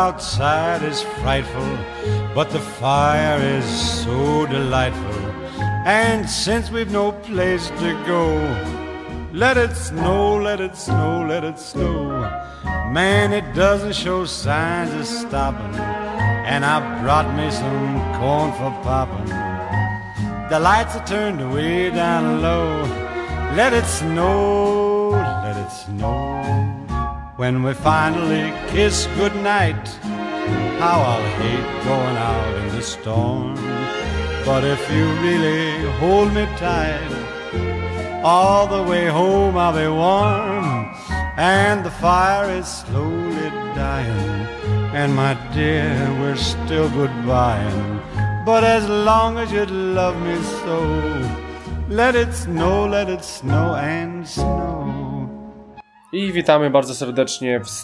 outside is frightful, but the fire is so delightful. And since we've no place to go, let it snow, let it snow, let it snow. Man, it doesn't show signs of stopping, and I brought me some corn for popping. The lights are turned way down low. Let it snow, let it snow. When we finally kiss goodnight, how I'll hate going out in the storm. But if you really hold me tight, all the way home I'll be warm. And the fire is slowly dying, and my dear, we're still goodbying. But as long as you love me so, let it snow and snow. I witamy bardzo serdecznie w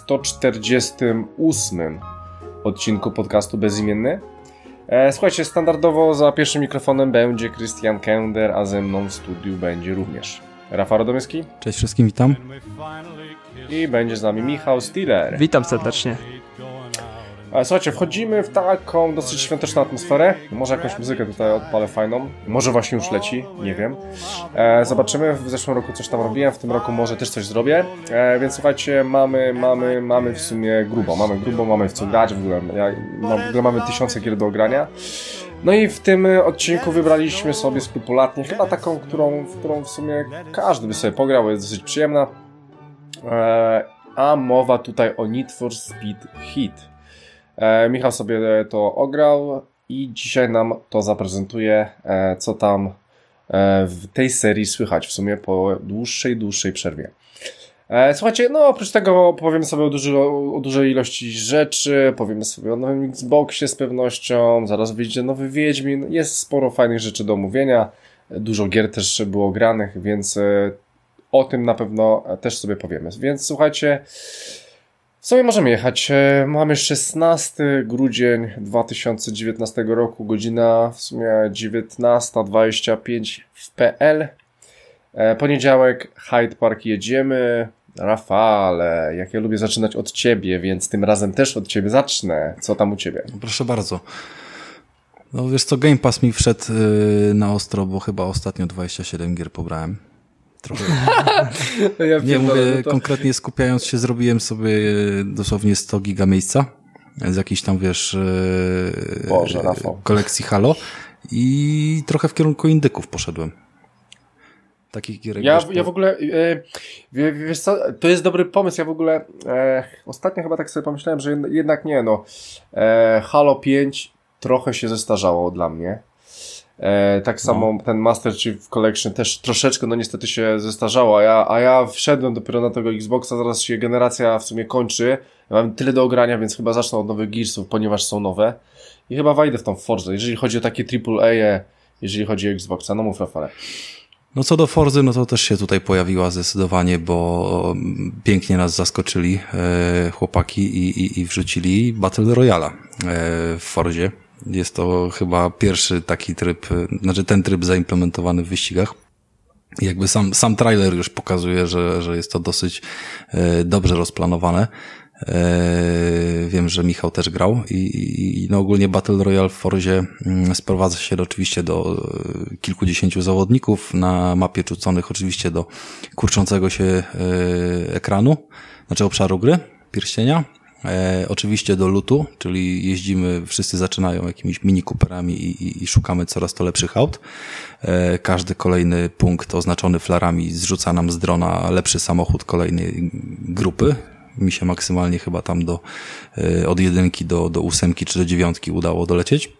148 odcinku podcastu Bezimienny. Słuchajcie, standardowo za pierwszym mikrofonem będzie Krystian Kender, a ze mną w studiu będzie również Rafał Radomyski. Cześć wszystkim, witam. I będzie z nami Michał Stiller. Witam serdecznie. Słuchajcie, wchodzimy w taką dosyć świąteczną atmosferę. Może jakąś muzykę tutaj odpalę fajną. Może właśnie już leci, nie wiem. Zobaczymy. W zeszłym roku coś tam robiłem, w tym roku może też coś zrobię. Więc słuchajcie, mamy w sumie grubo. Mamy w co grać. W ogóle mamy tysiące gier do ogrania. No i w tym odcinku wybraliśmy sobie skrupulatnie, chyba taką, którą w sumie każdy by sobie pograł, jest dosyć przyjemna. A mowa tutaj o Need for Speed Heat. Michał sobie to ograł i dzisiaj nam to zaprezentuje, co tam w tej serii słychać w sumie po dłuższej przerwie. Słuchajcie, no oprócz tego powiemy sobie o dużej ilości rzeczy, powiemy sobie o nowym Xboxie z pewnością, zaraz wyjdzie nowy Wiedźmin, jest sporo fajnych rzeczy do omówienia, dużo gier też było granych, więc o tym na pewno też sobie powiemy. Więc słuchajcie, w sumie możemy jechać. Mamy 16 grudzień 2019 roku, godzina w sumie 19:25 w PL. Poniedziałek, Hyde Park, jedziemy. Rafale, jak ja lubię zaczynać od ciebie, więc tym razem też od ciebie zacznę. Co tam u ciebie? Proszę bardzo. No wiesz co, Game Pass mi wszedł na ostro, bo chyba ostatnio 27 gier pobrałem. Trochę. Nie mówię, konkretnie skupiając się, zrobiłem sobie dosłownie 100 giga miejsca z jakiejś tam, wiesz, Boże, Rafał, kolekcji Halo i trochę w kierunku indyków poszedłem. Takich gierek. Ja w ogóle, wiesz co, to jest dobry pomysł, ja w ogóle ostatnio chyba tak sobie pomyślałem, że jednak nie, no Halo 5 trochę się zestarzało dla mnie. Tak samo ten Master Chief Collection też troszeczkę, no niestety się zestarzało, a ja wszedłem dopiero na tego Xboxa, zaraz się generacja w sumie kończy, ja mam tyle do ogrania, więc chyba zacznę od nowych Gearsów, ponieważ są nowe i chyba wejdę w tą Forzę, jeżeli chodzi o takie AAA, jeżeli chodzi o Xboxa, no mów Rafale. No co do Forzy, no to też się tutaj pojawiła zdecydowanie, bo pięknie nas zaskoczyli chłopaki i wrzucili Battle Royale'a w Forzie. Jest to chyba pierwszy taki tryb, znaczy ten tryb zaimplementowany w wyścigach. Jakby sam trailer już pokazuje, że jest to dosyć dobrze rozplanowane. Wiem, że Michał też grał i no ogólnie Battle Royale w Forzie sprowadza się oczywiście do kilkudziesięciu zawodników na mapie rzuconych oczywiście do kurczącego się ekranu, znaczy obszaru gry, pierścienia. Oczywiście do lootu, czyli jeździmy, wszyscy zaczynają jakimiś mini Cooperami i szukamy coraz to lepszych aut. Każdy kolejny punkt oznaczony flarami zrzuca nam z drona lepszy samochód kolejnej grupy. Mi się maksymalnie chyba tam od 1 do 8 czy do 9 udało dolecieć.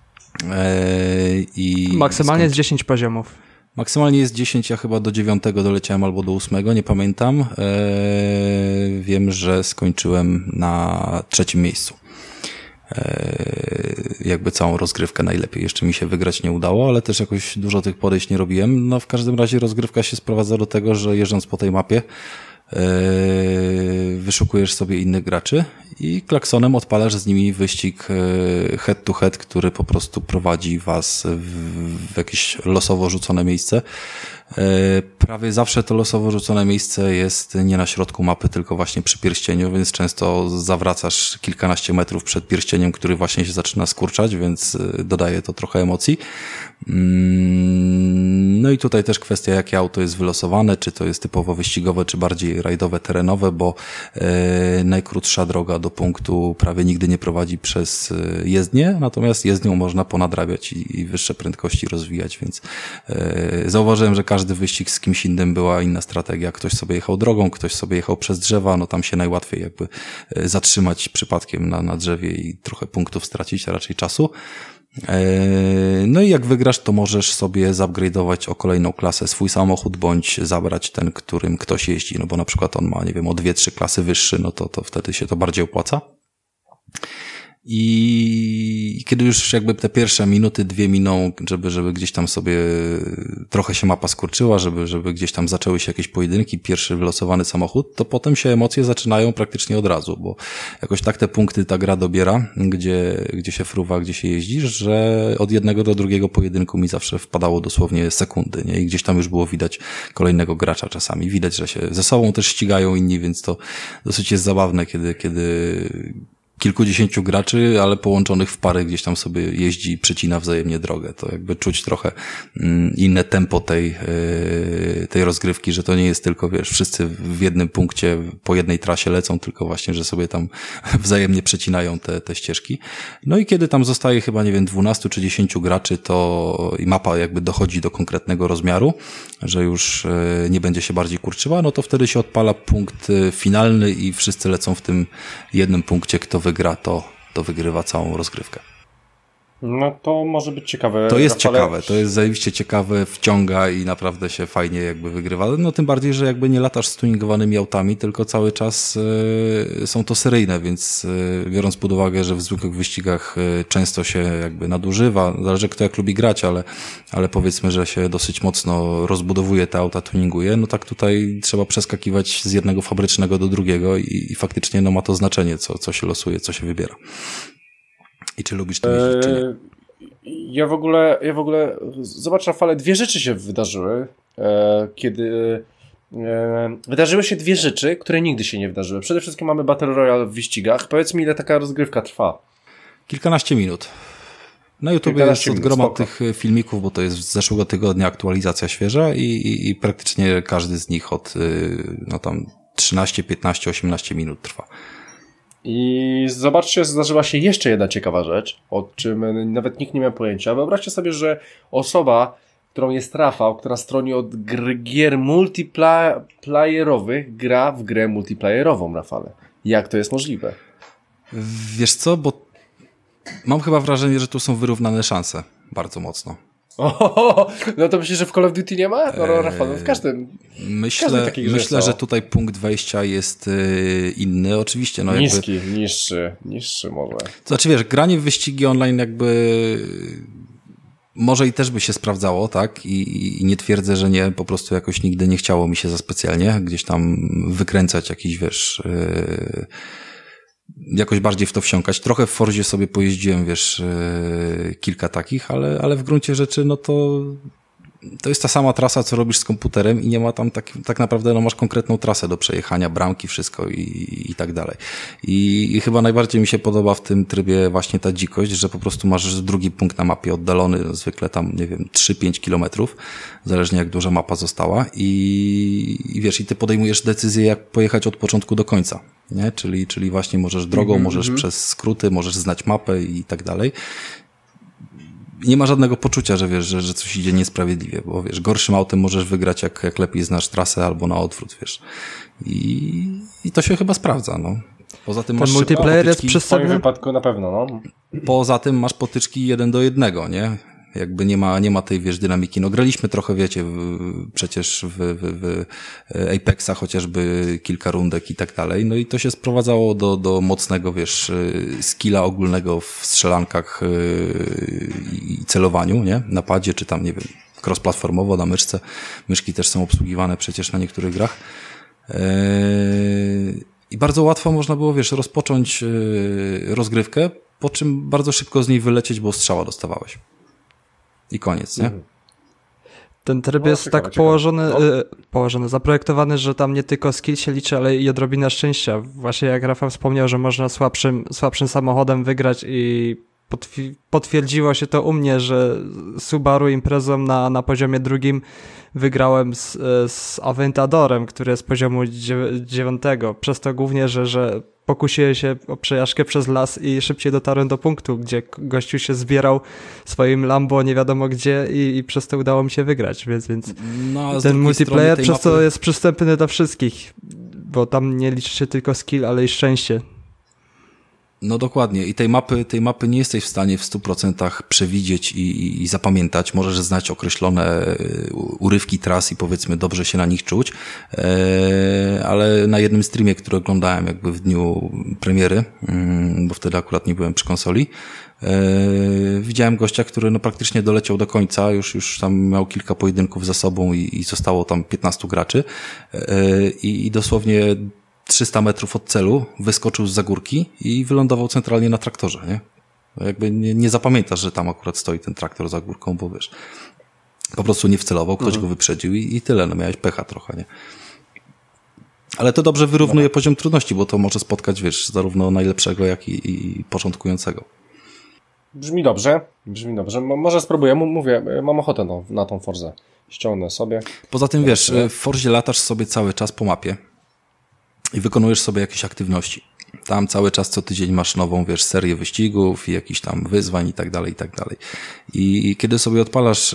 Maksymalnie jest 10 poziomów. Maksymalnie jest 10, ja chyba do 9 doleciałem albo do 8, nie pamiętam. Wiem, że skończyłem na 3. miejscu. Jakby całą rozgrywkę najlepiej. Jeszcze mi się wygrać nie udało, ale też jakoś dużo tych podejść nie robiłem. No w każdym razie rozgrywka się sprowadza do tego, że jeżdżąc po tej mapie wyszukujesz sobie innych graczy i klaksonem odpalasz z nimi wyścig head to head, który po prostu prowadzi was w jakieś losowo rzucone miejsce. Prawie zawsze to losowo rzucone miejsce jest nie na środku mapy, tylko właśnie przy pierścieniu, więc często zawracasz kilkanaście metrów przed pierścieniem, który właśnie się zaczyna skurczać, więc dodaje to trochę emocji. No i tutaj też kwestia, jakie auto jest wylosowane, czy to jest typowo wyścigowe, czy bardziej rajdowe, terenowe, bo najkrótsza droga do punktu prawie nigdy nie prowadzi przez jezdnię, natomiast jezdnią można ponadrabiać i wyższe prędkości rozwijać, więc zauważyłem, że każdy wyścig z kimś innym była inna strategia. Ktoś sobie jechał drogą, ktoś sobie jechał przez drzewa, no tam się najłatwiej jakby zatrzymać przypadkiem na drzewie i trochę punktów stracić, a raczej czasu. No i jak wygrasz, to możesz sobie zupgrade'ować o kolejną klasę swój samochód, bądź zabrać ten, którym ktoś jeździ, no bo na przykład on ma, nie wiem, o 2-3 klasy wyższy, no to wtedy się to bardziej opłaca. I kiedy już jakby te pierwsze minuty, 2 miną, żeby gdzieś tam sobie trochę się mapa skurczyła, żeby gdzieś tam zaczęły się jakieś pojedynki, pierwszy wylosowany samochód, to potem się emocje zaczynają praktycznie od razu, bo jakoś tak te punkty ta gra dobiera, gdzie się fruwa, gdzie się jeździ, że od jednego do drugiego pojedynku mi zawsze wpadało dosłownie sekundy, nie? I gdzieś tam już było widać kolejnego gracza czasami. Widać, że się ze sobą też ścigają inni, więc to dosyć jest zabawne, kiedy kilkudziesięciu graczy, ale połączonych w pary gdzieś tam sobie jeździ i przecina wzajemnie drogę. To jakby czuć trochę inne tempo tej rozgrywki, że to nie jest tylko, wiesz, wszyscy w jednym punkcie po jednej trasie lecą, tylko właśnie, że sobie tam wzajemnie przecinają te ścieżki. No i kiedy tam zostaje chyba, nie wiem, 12 czy 10 graczy, to i mapa jakby dochodzi do konkretnego rozmiaru, że już nie będzie się bardziej kurczyła, no to wtedy się odpala punkt finalny i wszyscy lecą w tym jednym punkcie, kto wygra, to wygrywa całą rozgrywkę. No to może być ciekawe. To jest Rafale. ciekawe, to jest zajebiście ciekawe, wciąga i naprawdę się fajnie jakby wygrywa. No tym bardziej, że jakby nie latasz z tuningowanymi autami, tylko cały czas są to seryjne, więc biorąc pod uwagę, że w zwykłych wyścigach często się jakby nadużywa, zależy kto jak lubi grać, ale powiedzmy, że się dosyć mocno rozbudowuje te auta, tuninguje, no tak tutaj trzeba przeskakiwać z jednego fabrycznego do drugiego i faktycznie no ma to znaczenie, co się losuje, co się wybiera. I czy lubisz to jeździć, czy nie? Ja w ogóle zobacz, Rafale, 2 rzeczy się wydarzyły, kiedy wydarzyły się 2 rzeczy, które nigdy się nie wydarzyły. Przede wszystkim mamy Battle Royale w wyścigach. Powiedz mi, ile taka rozgrywka trwa? Kilkanaście minut. Na YouTube jest od groma tych filmików, bo to jest z zeszłego tygodnia aktualizacja świeża i praktycznie każdy z nich od no tam 13, 15, 18 minut trwa. I zobaczcie, zdarzyła się jeszcze jedna ciekawa rzecz, o czym nawet nikt nie miał pojęcia. Wyobraźcie sobie, że osoba, którą jest Rafał, która stroni od gier multiplayerowych, gra w grę multiplayerową, Rafale. Jak to jest możliwe? Wiesz co, bo mam chyba wrażenie, że tu są wyrównane szanse bardzo mocno. No to myślisz, że w Call of Duty nie ma? No Rafał, no w każdym. Myślę, że tutaj punkt wejścia jest inny, oczywiście. No niski, jakby, niższy może. Znaczy wiesz, granie w wyścigi online jakby może i też by się sprawdzało, tak? I nie twierdzę, że nie, po prostu jakoś nigdy nie chciało mi się za specjalnie gdzieś tam wykręcać jakiś, wiesz, jakoś bardziej w to wsiąkać. Trochę w Forzie sobie pojeździłem, wiesz, kilka takich, ale w gruncie rzeczy, no to jest ta sama trasa, co robisz z komputerem i nie ma tam tak naprawdę, no masz konkretną trasę do przejechania, bramki, wszystko i tak dalej. I chyba najbardziej mi się podoba w tym trybie właśnie ta dzikość, że po prostu masz drugi punkt na mapie oddalony, no zwykle tam, nie wiem, 3-5 kilometrów, zależnie jak duża mapa została i wiesz, i ty podejmujesz decyzję, jak pojechać od początku do końca, nie? Czyli właśnie możesz drogą, możesz przez skróty, możesz znać mapę i tak dalej. Nie ma żadnego poczucia, że wiesz, że coś idzie niesprawiedliwie, bo wiesz, gorszym autem możesz wygrać, jak lepiej znasz trasę albo na odwrót, wiesz. I to się chyba sprawdza, no. Poza tym ten masz multiplayer jest w przesadny. twoim wypadku na pewno, no. Poza tym masz potyczki 1-do-1, nie? Jakby nie ma tej, wiesz, dynamiki. No graliśmy trochę, wiecie, przecież w Apexa chociażby kilka rundek i tak dalej. No i to się sprowadzało do mocnego, wiesz, skilla ogólnego w strzelankach i celowaniu, nie? Na padzie, czy tam, nie wiem, cross-platformowo na myszce. Myszki też są obsługiwane przecież na niektórych grach. I bardzo łatwo można było, wiesz, rozpocząć rozgrywkę, po czym bardzo szybko z niej wylecieć, bo strzała dostawałeś. I koniec, nie? Ten tryb jest ciekawe, tak ciekawe. położony, zaprojektowany, że tam nie tylko skill się liczy, ale i odrobina szczęścia. Właśnie jak Rafał wspomniał, że można słabszym samochodem wygrać i potwierdziło się to u mnie, że Subaru Imprezą na poziomie drugim wygrałem z Aventadorem, który jest z poziomu 9. Przez to głównie, że pokusiłem się o przejażdżkę przez las i szybciej dotarłem do punktu, gdzie gościu się zbierał swoim Lambo nie wiadomo gdzie i przez to udało mi się wygrać, więc ten multiplayer przez to jest przystępny dla wszystkich, bo tam nie liczy się tylko skill, ale i szczęście. No dokładnie i tej mapy nie jesteś w stanie w 100% przewidzieć i zapamiętać. Możesz znać określone urywki tras i powiedzmy dobrze się na nich czuć, ale na jednym streamie, który oglądałem jakby w dniu premiery, bo wtedy akurat nie byłem przy konsoli, widziałem gościa, który no praktycznie doleciał do końca, już tam miał kilka pojedynków za sobą i zostało tam 15 graczy i dosłownie 300 metrów od celu wyskoczył z górki i wylądował centralnie na traktorze, nie? Jakby nie zapamiętasz, że tam akurat stoi ten traktor za górką, bo wiesz, po prostu nie wcelował, ktoś go wyprzedził i tyle, no miałeś pecha trochę, nie? Ale to dobrze wyrównuje poziom trudności, bo to może spotkać, wiesz, zarówno najlepszego, jak i początkującego. Brzmi dobrze. Może spróbuję, mówię, mam ochotę na tą Forzę. Ściągnę sobie. Poza tym, wiesz, w Forzie latasz sobie cały czas po mapie i wykonujesz sobie jakieś aktywności. Tam cały czas co tydzień masz nową, wiesz, serię wyścigów i jakichś tam wyzwań i tak dalej, i tak dalej. I kiedy sobie odpalasz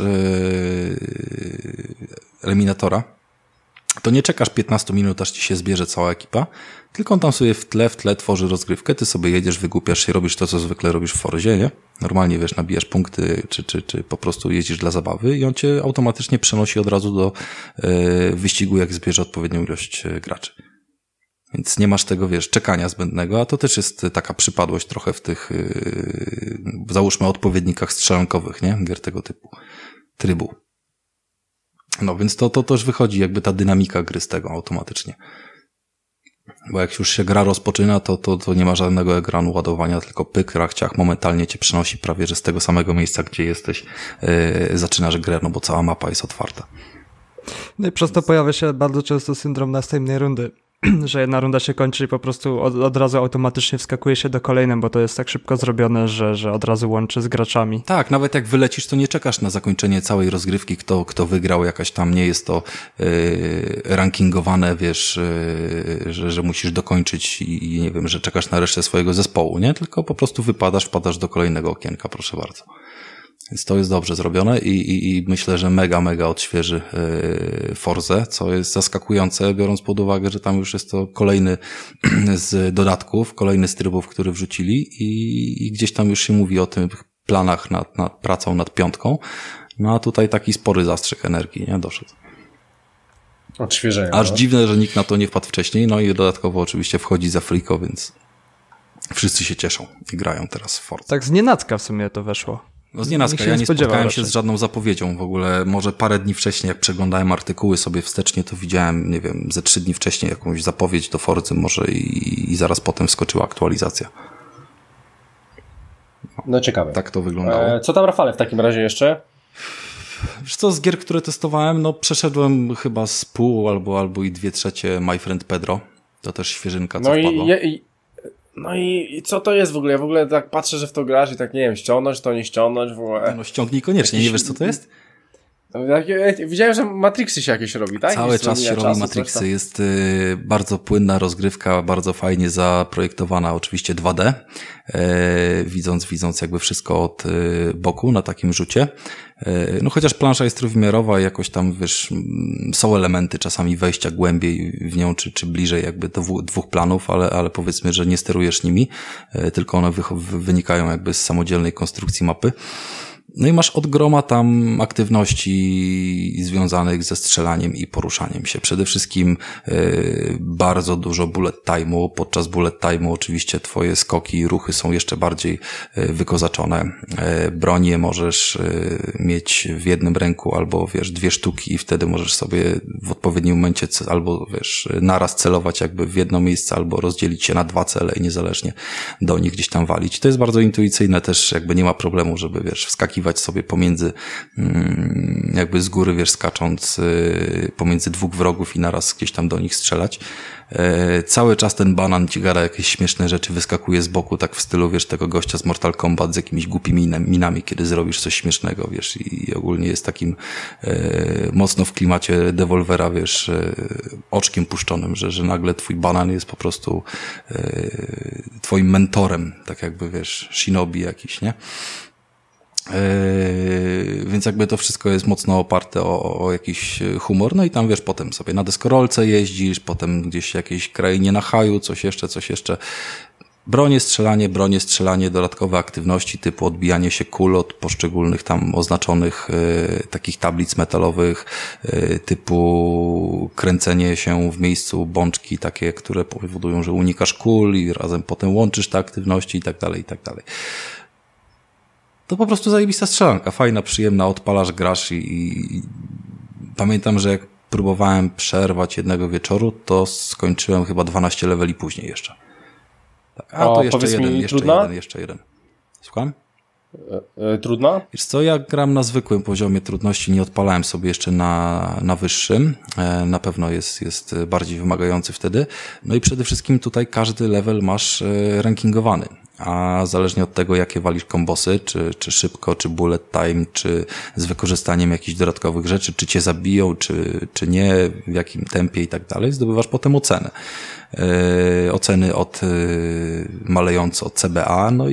eliminatora, to nie czekasz 15 minut, aż ci się zbierze cała ekipa, tylko on tam sobie w tle tworzy rozgrywkę, ty sobie jedziesz, wygłupiasz się, robisz to, co zwykle robisz w Forzie, nie? Normalnie, wiesz, nabijasz punkty, czy po prostu jeździsz dla zabawy i on cię automatycznie przenosi od razu do wyścigu, jak zbierze odpowiednią ilość graczy. Więc nie masz tego, wiesz, czekania zbędnego, a to też jest taka przypadłość trochę w tych, załóżmy, odpowiednikach strzelankowych, nie? Gier tego typu, trybu. No więc to też wychodzi jakby ta dynamika gry z tego automatycznie. Bo jak już się gra rozpoczyna, to nie ma żadnego ekranu ładowania, tylko pyk, rachciach, momentalnie cię przenosi prawie, że z tego samego miejsca, gdzie jesteś, zaczynasz grę, no bo cała mapa jest otwarta. No i przez to pojawia się bardzo często syndrom następnej rundy, że jedna runda się kończy i po prostu od razu automatycznie wskakuje się do kolejnej, bo to jest tak szybko zrobione, że od razu łączy z graczami. Tak, nawet jak wylecisz, to nie czekasz na zakończenie całej rozgrywki, kto wygrał, jakaś tam nie jest to rankingowane, wiesz, że musisz dokończyć i nie wiem, że czekasz na resztę swojego zespołu, nie? Tylko po prostu wpadasz do kolejnego okienka, proszę bardzo. Więc to jest dobrze zrobione i myślę, że mega odświeży Forzę, co jest zaskakujące, biorąc pod uwagę, że tam już jest to kolejny z dodatków, kolejny z trybów, który wrzucili i gdzieś tam już się mówi o tych planach nad pracą nad 5. No a tutaj taki spory zastrzyk energii, nie? Doszedł. Odświeżenie. Aż dziwne, że nikt na to nie wpadł wcześniej, no i dodatkowo oczywiście wchodzi za Friko, więc wszyscy się cieszą i grają teraz w Forzę. Tak znienacka w sumie to weszło. No znienacka, ja nie spotkałem się z żadną zapowiedzią w ogóle. Może parę dni wcześniej, jak przeglądałem artykuły sobie wstecznie, to widziałem, nie wiem, ze 3 dni wcześniej jakąś zapowiedź do Forzy może i zaraz potem wskoczyła aktualizacja. No ciekawe. Tak to wyglądało. Co tam, Rafale, w takim razie jeszcze? Wiesz co, z gier, które testowałem, no przeszedłem chyba z pół albo i 2/3 My Friend Pedro. To też świeżynka, co wpadła. No i co to jest w ogóle? Ja w ogóle tak patrzę, że w to grasz i tak nie wiem, ściągnąć to, nie ściągnąć w ogóle. No ściągnij koniecznie, nie wiesz co to jest? Widziałem, że Matrixy się jakieś robi, tak? Cały czas się robi Matrixy. Jest bardzo płynna rozgrywka, bardzo fajnie zaprojektowana, oczywiście 2D, widząc jakby wszystko od boku na takim rzucie. No chociaż plansza jest trójwymiarowa i jakoś tam, wiesz, są elementy czasami wejścia głębiej w nią, czy bliżej jakby do 2 planów, ale powiedzmy, że nie sterujesz nimi, tylko one wynikają jakby z samodzielnej konstrukcji mapy. No i masz od groma tam aktywności związanych ze strzelaniem i poruszaniem się. Przede wszystkim bardzo dużo bullet time'u. Podczas bullet time'u oczywiście twoje skoki i ruchy są jeszcze bardziej wykozaczone. Bronię możesz mieć w jednym ręku albo, wiesz, 2 sztuki i wtedy możesz sobie w odpowiednim momencie albo, wiesz, naraz celować jakby w jedno miejsce, albo rozdzielić się na 2 cele i niezależnie do nich gdzieś tam walić. To jest bardzo intuicyjne też, jakby nie ma problemu, żeby, wiesz, wskakiwać przeskakiwać sobie pomiędzy, jakby z góry, wiesz, skacząc pomiędzy dwóch wrogów i naraz gdzieś tam do nich strzelać. Cały czas ten banan ci gada jakieś śmieszne rzeczy, wyskakuje z boku, tak w stylu, wiesz, tego gościa z Mortal Kombat z jakimiś głupimi minami, kiedy zrobisz coś śmiesznego, wiesz, i ogólnie jest takim mocno w klimacie Devolvera, wiesz, oczkiem puszczonym, że nagle twój banan jest po prostu twoim mentorem, tak jakby, wiesz, shinobi jakiś, nie? Więc jakby to wszystko jest mocno oparte o jakiś humor, no i tam, wiesz, potem sobie na deskorolce jeździsz, potem gdzieś w jakiejś krainie na haju, coś jeszcze. Bronie, strzelanie, dodatkowe aktywności typu odbijanie się kul od poszczególnych tam oznaczonych takich tablic metalowych, typu kręcenie się w miejscu bączki takie, które powodują, że unikasz kul i razem potem łączysz te aktywności i tak dalej. To po prostu zajebista strzelanka, fajna, przyjemna, odpalasz, grasz i pamiętam, że jak próbowałem przerwać jednego wieczoru, to skończyłem chyba 12 leveli później jeszcze. Tak. A to jeszcze jeden. Słucham? Trudna? Wiesz co, ja gram na zwykłym poziomie trudności, nie odpalałem sobie jeszcze na wyższym. Na pewno jest bardziej wymagający wtedy. No i przede wszystkim tutaj każdy level masz rankingowany. A zależnie od tego, jakie walisz kombosy, czy szybko, czy bullet time, czy z wykorzystaniem jakichś dodatkowych rzeczy, czy cię zabiją, czy nie, w jakim tempie i tak dalej, zdobywasz potem ocenę. Oceny malejące od CBA, no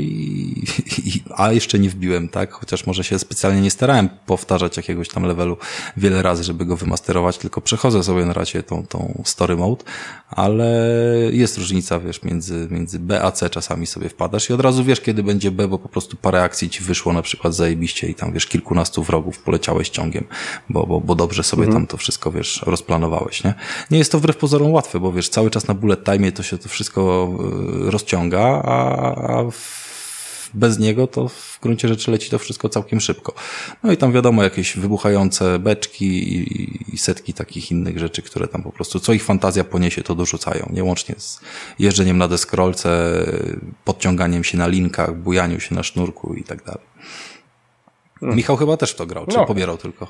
a jeszcze nie wbiłem, tak? Chociaż może się specjalnie nie starałem powtarzać jakiegoś tam levelu wiele razy, żeby go wymasterować, tylko przechodzę sobie na razie tą story mode, ale jest różnica, wiesz, między B a C czasami sobie wpadasz i od razu wiesz, kiedy będzie B, bo po prostu parę akcji ci wyszło na przykład zajebiście i tam, wiesz, kilkunastu wrogów poleciałeś ciągiem, bo dobrze sobie tam to wszystko, wiesz, rozplanowałeś, nie? Nie jest to wbrew pozorom łatwe, bo wiesz, cały czas na bullet time to się to wszystko rozciąga, a bez niego to w gruncie rzeczy leci to wszystko całkiem szybko. No i tam wiadomo, jakieś wybuchające beczki i setki takich innych rzeczy, które tam po prostu, co ich fantazja poniesie, to dorzucają. Nie łącznie z jeżdżeniem na deskorolce, podciąganiem się na linkach, bujaniu się na sznurku i tak dalej. Michał chyba też w to grał, czy pobierał tylko?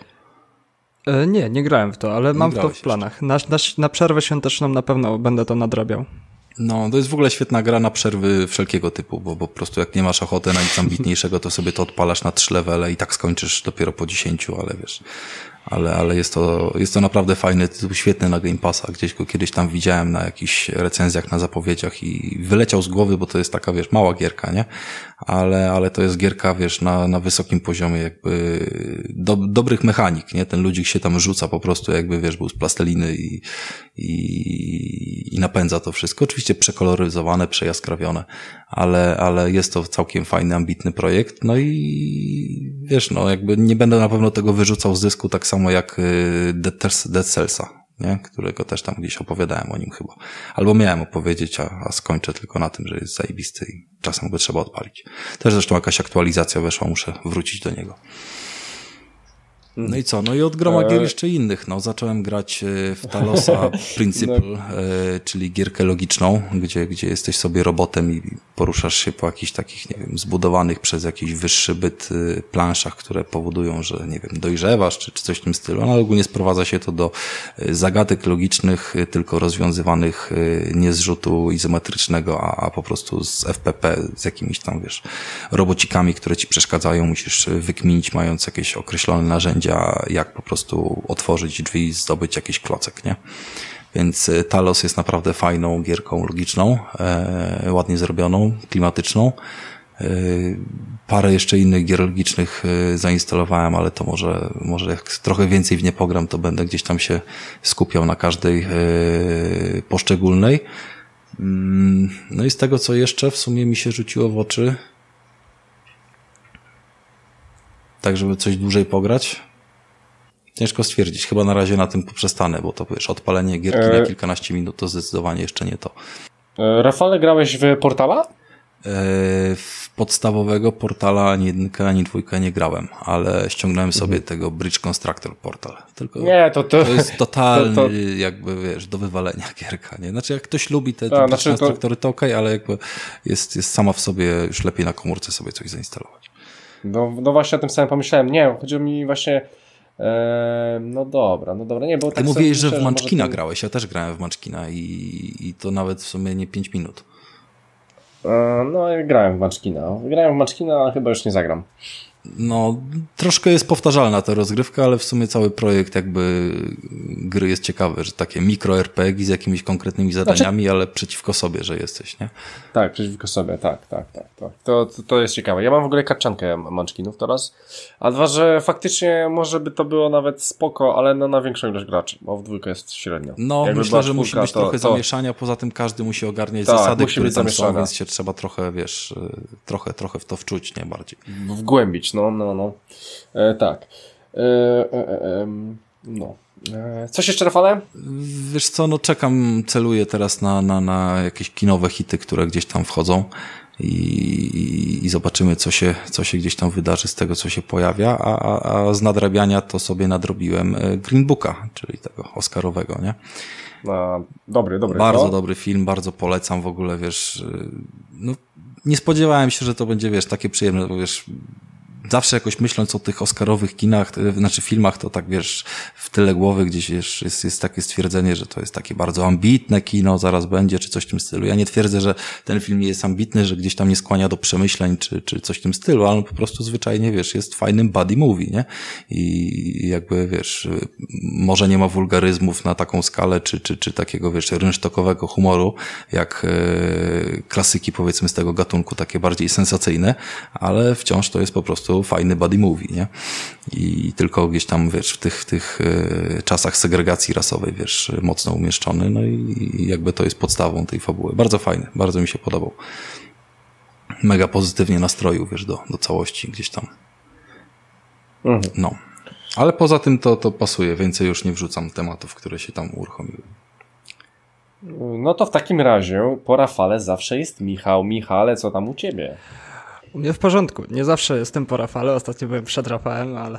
Nie grałem w to, ale mam to w planach. Na przerwę świąteczną na pewno będę to nadrabiał. No, to jest w ogóle świetna gra na przerwy wszelkiego typu, bo po prostu jak nie masz ochoty na nic ambitniejszego, to sobie to odpalasz na 3 levele i tak skończysz dopiero po 10, ale wiesz, ale jest to naprawdę fajny tytuł, świetny na Game Passa, gdzieś go kiedyś tam widziałem na jakichś recenzjach, na zapowiedziach i wyleciał z głowy, bo to jest taka, wiesz, mała gierka, nie? Ale to jest gierka, wiesz, na wysokim poziomie jakby dobrych mechanik, nie? Ten ludzik się tam rzuca po prostu jakby, wiesz, był z plasteliny i napędza to wszystko. Oczywiście przekoloryzowane, przejaskrawione, ale jest to całkiem fajny, ambitny projekt. No i wiesz, no jakby nie będę na pewno tego wyrzucał z dysku, tak samo jak Dead Cellsa, nie? Którego też tam gdzieś opowiadałem o nim chyba. Albo miałem opowiedzieć, a skończę tylko na tym, że jest zajebisty i czasem go trzeba odpalić. Też zresztą jakaś aktualizacja weszła, muszę wrócić do niego. No i co? No i od groma gier jeszcze innych. No, zacząłem grać w Talosa Principle, czyli gierkę logiczną, gdzie jesteś sobie robotem i poruszasz się po jakichś takich, nie wiem, zbudowanych przez jakiś wyższy byt planszach, które powodują, że, nie wiem, dojrzewasz, czy coś w tym stylu. No, ale ogólnie sprowadza się to do zagadek logicznych, tylko rozwiązywanych nie z rzutu izometrycznego, a po prostu z FPP, z jakimiś tam, wiesz, robocikami, które ci przeszkadzają. Musisz wykminić, mając jakieś określone narzędzia, jak po prostu otworzyć drzwi i zdobyć jakiś klocek, nie? Więc Talos jest naprawdę fajną gierką logiczną, ładnie zrobioną, klimatyczną. Parę jeszcze innych gier logicznych zainstalowałem, ale to może jak trochę więcej w nie pogram, to będę gdzieś tam się skupiał na każdej poszczególnej. No i z tego, co jeszcze w sumie mi się rzuciło w oczy, tak żeby coś dłużej pograć, ciężko stwierdzić. Chyba na razie na tym poprzestanę, bo to, wiesz, odpalenie gierki na kilkanaście minut to zdecydowanie jeszcze nie to. Rafale, grałeś w Portala? W podstawowego Portala ani 1, ani 2 nie grałem, ale ściągnąłem sobie tego Bridge Constructor Portal. Tylko nie, to jest totalny jakby, wiesz, do wywalenia gierka, nie? Znaczy, jak ktoś lubi te Bridge Constructory, to okej, ale jakby jest sama w sobie, już lepiej na komórce sobie coś zainstalować. No właśnie o tym samym pomyślałem. Nie, chodziło mi właśnie... No dobra, nie, bo Ty tak mówiłeś, że myślę, w Munchkina może grałeś, ja też grałem w Munchkina i to nawet w sumie nie 5 minut. No, grałem w Munchkina, ale chyba już nie zagram. No, troszkę jest powtarzalna ta rozgrywka, ale w sumie cały projekt jakby gry jest ciekawy, że takie mikro RPG z jakimiś konkretnymi zadaniami, ale przeciwko sobie, że jesteś, nie? Tak, przeciwko sobie, tak. To jest ciekawe. Ja mam w ogóle karczankę Munchkinów teraz, a dwa, że faktycznie może by to było nawet spoko, ale no na większą ilość graczy, bo w dwójkę jest średnio. No, jakby myślę, że czwórka, musi być trochę zamieszania, poza tym każdy musi ogarniać zasady, które tam są, więc się trzeba trochę, wiesz, trochę w to wczuć, nie bardziej. Wgłębić, no. Tak. No. Coś jeszcze, Rafale? Wiesz co, no czekam, celuję teraz na jakieś kinowe hity, które gdzieś tam wchodzą i zobaczymy, co się gdzieś tam wydarzy z tego, co się pojawia, a z nadrabiania to sobie nadrobiłem Green Booka, czyli tego oscarowego, nie? Dobry. Bardzo dobry film, bardzo polecam w ogóle, wiesz, no nie spodziewałem się, że to będzie, wiesz, takie przyjemne, bo wiesz, zawsze jakoś myśląc o tych oscarowych kinach, znaczy filmach, to tak, wiesz, w tyle głowy gdzieś, wiesz, jest takie stwierdzenie, że to jest takie bardzo ambitne kino, zaraz będzie, czy coś w tym stylu. Ja nie twierdzę, że ten film nie jest ambitny, że gdzieś tam nie skłania do przemyśleń, czy coś w tym stylu, ale on po prostu zwyczajnie, wiesz, jest fajnym buddy movie, nie? I jakby, wiesz, może nie ma wulgaryzmów na taką skalę, czy takiego, wiesz, rynsztokowego humoru, jak klasyki, powiedzmy, z tego gatunku, takie bardziej sensacyjne, ale wciąż to jest po prostu fajny buddy movie, nie? I tylko gdzieś tam, wiesz, w tych czasach segregacji rasowej, wiesz, mocno umieszczony, no i jakby to jest podstawą tej fabuły. Bardzo fajny, bardzo mi się podobał. Mega pozytywnie nastroił, wiesz, do całości gdzieś tam. No. Ale poza tym to pasuje, więcej już nie wrzucam tematów, które się tam uruchomiły. No to w takim razie po Rafale zawsze jest Michał. Michale, co tam u ciebie? U mnie w porządku. Nie zawsze jestem po Rafale. Ostatnio byłem przed Rafałem, ale...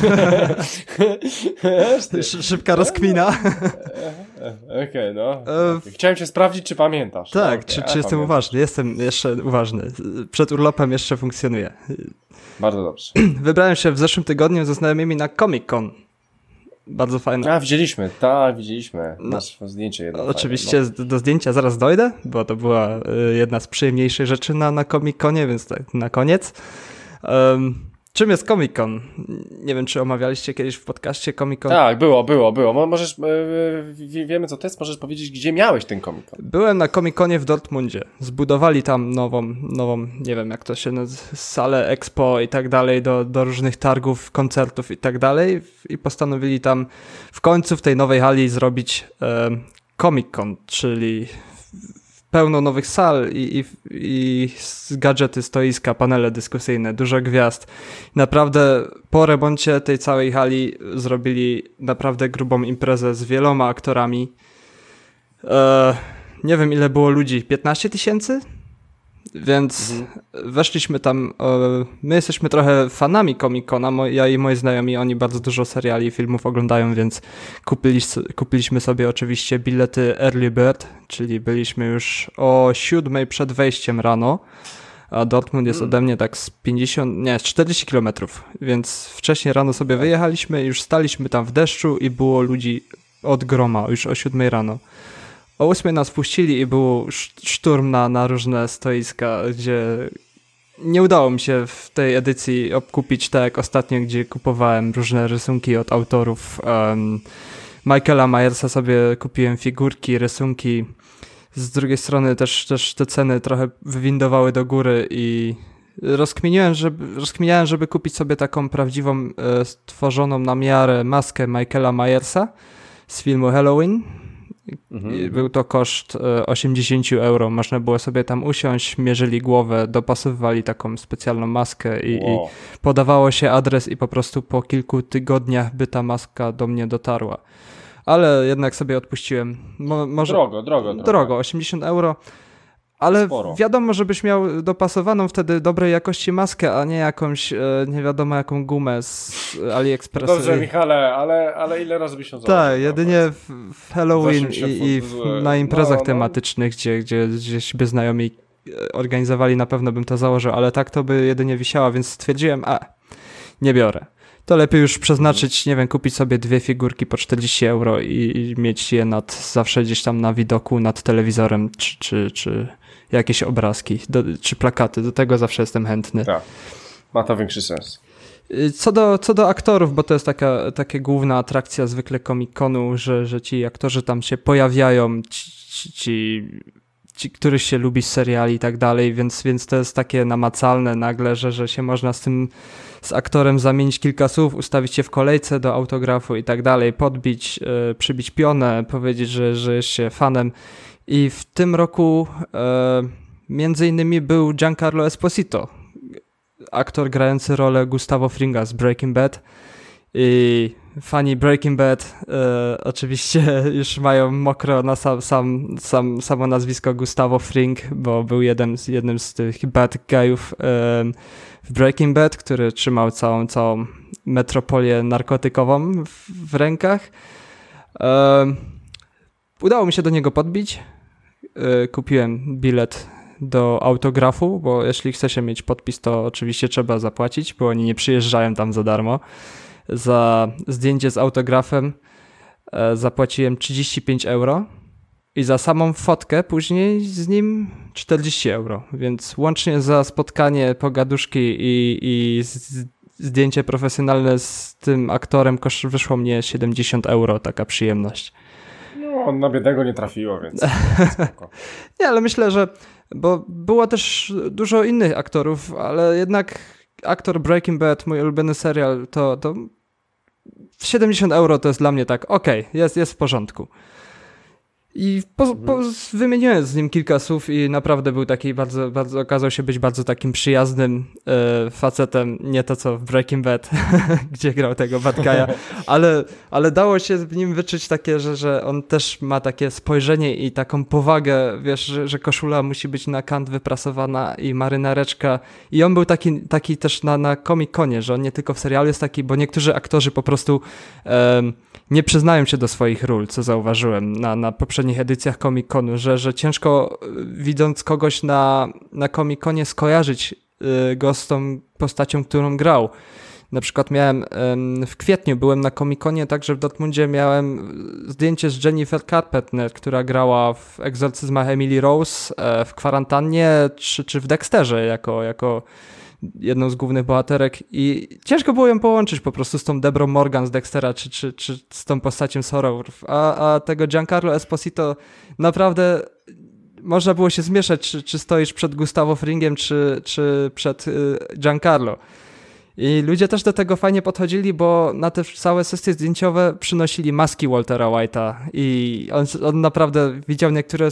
Szybka rozkmina. Okej, no. Chciałem cię sprawdzić, czy pamiętasz. Tak, no, czy jestem uważny. Jestem jeszcze uważny. Przed urlopem jeszcze funkcjonuję. Bardzo dobrze. Wybrałem się w zeszłym tygodniu ze znajomymi na Comic-Con. Bardzo fajne. Widzieliśmy. Nasze zdjęcie jedno. Oczywiście fajne, no. Do zdjęcia zaraz dojdę, bo to była jedna z przyjemniejszych rzeczy na Comic-Conie, więc tak na koniec. Czym jest Comic-Con? Nie wiem, czy omawialiście kiedyś w podcaście Comic-Con? Tak, było. Możesz, wiemy co to jest, możesz powiedzieć, gdzie miałeś ten Comic-Con? Byłem na Comic-Conie w Dortmundzie. Zbudowali tam nową, nie wiem jak to się nazywa, salę expo i tak dalej, do różnych targów, koncertów i tak dalej. I postanowili tam w końcu w tej nowej hali zrobić Comic-Con, czyli pełno nowych sal i gadżety, stoiska, panele dyskusyjne, dużo gwiazd. Naprawdę po remoncie tej całej hali zrobili naprawdę grubą imprezę z wieloma aktorami. Nie wiem ile było ludzi, 15 000? Więc weszliśmy tam, my jesteśmy trochę fanami Comic-Cona, ja i moi znajomi, oni bardzo dużo seriali i filmów oglądają, więc kupiliśmy sobie oczywiście bilety Early Bird, czyli byliśmy już o 7 przed wejściem rano, a Dortmund jest ode mnie tak z 40 kilometrów, więc wcześniej rano sobie wyjechaliśmy, już staliśmy tam w deszczu i było ludzi od groma, już o 7 rano. O 8 nas puścili i był szturm na różne stoiska, gdzie nie udało mi się w tej edycji obkupić tak jak ostatnio, gdzie kupowałem różne rysunki od autorów. Michaela Myersa sobie kupiłem figurki, rysunki. Z drugiej strony też te ceny trochę wywindowały do góry i rozkminiałem, żeby kupić sobie taką prawdziwą, stworzoną na miarę maskę Michaela Myersa z filmu Halloween. Był to koszt 80 €. Można było sobie tam usiąść, mierzyli głowę, dopasowywali taką specjalną maskę i podawało się adres i po prostu po kilku tygodniach by ta maska do mnie dotarła. Ale jednak sobie odpuściłem. Drogo, 80 €. Ale sporo. Wiadomo, żebyś miał dopasowaną wtedy dobrej jakości maskę, a nie jakąś nie wiadomo jaką gumę z AliExpressu. Dobrze, Michale, ale ile razy byś ją założył? Tak, jedynie w Halloween i na imprezach tematycznych, gdzie się by znajomi organizowali, na pewno bym to założył, ale tak to by jedynie wisiało, więc stwierdziłem, nie biorę. To lepiej już przeznaczyć, nie wiem, kupić sobie 2 figurki po 40 euro i mieć je zawsze gdzieś tam na widoku, nad telewizorem, czy jakieś obrazki, czy plakaty. Do tego zawsze jestem chętny. Tak, ma to większy sens. Co do aktorów, bo to jest taka główna atrakcja zwykle Comic-Conu, że ci aktorzy tam się pojawiają, ci których się lubi z seriali i tak dalej, więc to jest takie namacalne nagle, że się można z aktorem zamienić kilka słów, ustawić się w kolejce do autografu i tak dalej, podbić, przybić pionę, powiedzieć, że jest się fanem. I w tym roku między innymi był Giancarlo Esposito, aktor grający rolę Gustavo Fringa z Breaking Bad. I fani Breaking Bad oczywiście już mają mokro na samo nazwisko Gustavo Fring, bo był jednym z tych bad guyów w Breaking Bad, który trzymał całą metropolię narkotykową w rękach. Udało mi się do niego podbić. Kupiłem bilet do autografu, bo jeśli chce się mieć podpis, to oczywiście trzeba zapłacić, bo oni nie przyjeżdżają tam za darmo. Za zdjęcie z autografem zapłaciłem 35 euro i za samą fotkę później z nim 40 euro, więc łącznie za spotkanie, pogaduszki i zdjęcie profesjonalne z tym aktorem wyszło mnie 70 euro, taka przyjemność. No, na biednego nie trafiło, więc spoko. Nie, ale myślę, że bo było też dużo innych aktorów, ale jednak aktor Breaking Bad, mój ulubiony serial, to 70 euro to jest dla mnie tak, jest w porządku. I wymieniłem z nim kilka słów i naprawdę był taki bardzo okazał się być bardzo takim przyjaznym facetem, nie to co w Breaking Bad, gdzie grał tego bad guy'a, ale dało się w nim wyczuć takie, że on też ma takie spojrzenie i taką powagę, wiesz, że koszula musi być na kant wyprasowana i marynareczka i on był taki też na Comic-Conie, że on nie tylko w serialu jest taki, bo niektórzy aktorzy po prostu nie przyznają się do swoich ról, co zauważyłem na poprzednich edycjach Comic-Conu, że ciężko widząc kogoś na Comic-Conie skojarzyć go z tą postacią, którą grał. Na przykład w kwietniu byłem na Comic-Conie, także w Dortmundzie miałem zdjęcie z Jennifer Carpenter, która grała w Egzorcyzmach Emily Rose, w Kwarantannie czy w Dexterze jako jedną z głównych bohaterek i ciężko było ją połączyć po prostu z tą Deborah Morgan z Dextera czy z tą postacią Sorrow, a tego Giancarlo Esposito naprawdę można było się zmieszać, czy stoisz przed Gustavo Fringiem, czy przed Giancarlo. I ludzie też do tego fajnie podchodzili, bo na te całe sesje zdjęciowe przynosili maski Waltera White'a i on naprawdę widział niektóre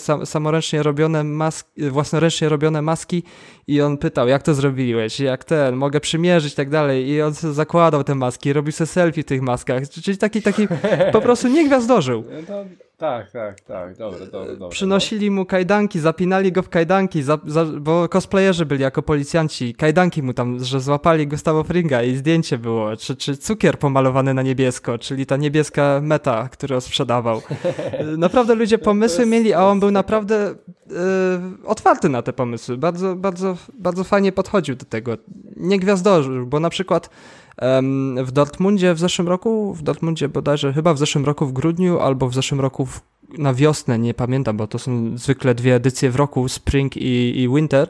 własnoręcznie robione maski i on pytał, jak to zrobiłeś, mogę przymierzyć i tak dalej i on zakładał te maski, robił sobie selfie w tych maskach, czyli taki po prostu nie gwiazdożył. Tak, dobre. Przynosili mu kajdanki, zapinali go w kajdanki, bo cosplayerzy byli jako policjanci, kajdanki mu tam, że złapali Gustavo Fringa i zdjęcie było, czy cukier pomalowany na niebiesko, czyli ta niebieska meta, którą sprzedawał. Naprawdę ludzie pomysły mieli, a on był naprawdę otwarty na te pomysły, bardzo, bardzo, bardzo fajnie podchodził do tego. Nie gwiazdożył, bo na przykład w Dortmundzie bodajże chyba w zeszłym roku w grudniu albo w zeszłym roku na wiosnę, nie pamiętam, bo to są zwykle 2 edycje w roku, Spring i Winter,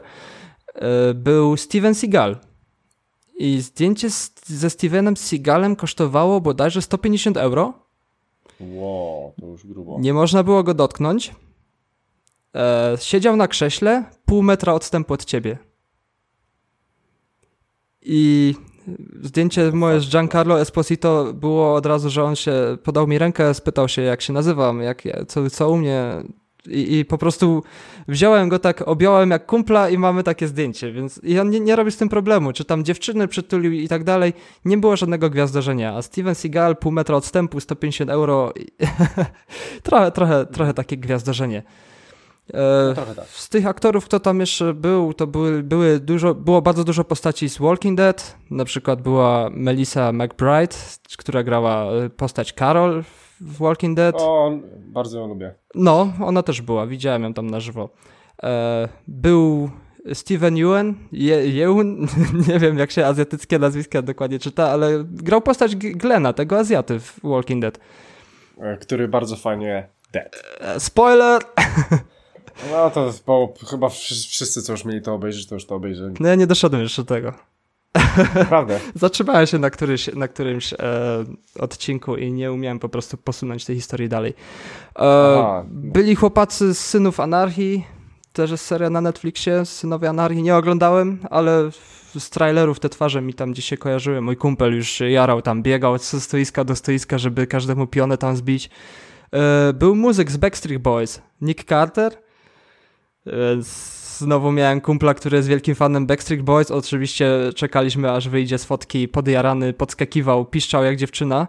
był Steven Seagal. I zdjęcie ze Stevenem Seagalem kosztowało bodajże 150 euro. Wow, to już grubo. Nie można było go dotknąć. Siedział na krześle, pół metra odstępu od ciebie. I zdjęcie moje z Giancarlo Esposito było od razu, że on się podał mi rękę, spytał się, jak się nazywam, co u mnie i po prostu wziąłem go tak, objąłem jak kumpla i mamy takie zdjęcie, więc i on nie robi z tym problemu, czy tam dziewczyny przytulił i tak dalej, nie było żadnego gwiazdorzenia, a Steven Seagal, pół metra odstępu, 150 euro, trochę takie gwiazdorzenie. Z tych aktorów, kto tam jeszcze był, to było bardzo dużo postaci z Walking Dead, na przykład była Melissa McBride, która grała postać Carol w Walking Dead. O, bardzo ją lubię. No, ona też była, widziałem ją tam na żywo. Był Steven Yeun, nie wiem jak się azjatyckie nazwiska dokładnie czyta, ale grał postać Glena, tego Azjaty w Walking Dead. Który bardzo fajnie dead. Spoiler! No to bo chyba wszyscy, co już mieli to obejrzeć, to już to obejrzeli. No ja nie doszedłem jeszcze do tego. Naprawdę. Zatrzymałem się na którymś odcinku i nie umiałem po prostu posunąć tej historii dalej. Byli chłopacy z Synów Anarchii, też jest seria na Netflixie, Synowie Anarchii. Nie oglądałem, ale z trailerów te twarze mi tam gdzieś się kojarzyły. Mój kumpel już się jarał, tam biegał ze stoiska do stoiska, żeby każdemu pionę tam zbić. Był muzyk z Backstreet Boys, Nick Carter. Znowu miałem kumpla, który jest wielkim fanem Backstreet Boys. Oczywiście czekaliśmy, aż wyjdzie z fotki, podjarany, podskakiwał, piszczał jak dziewczyna.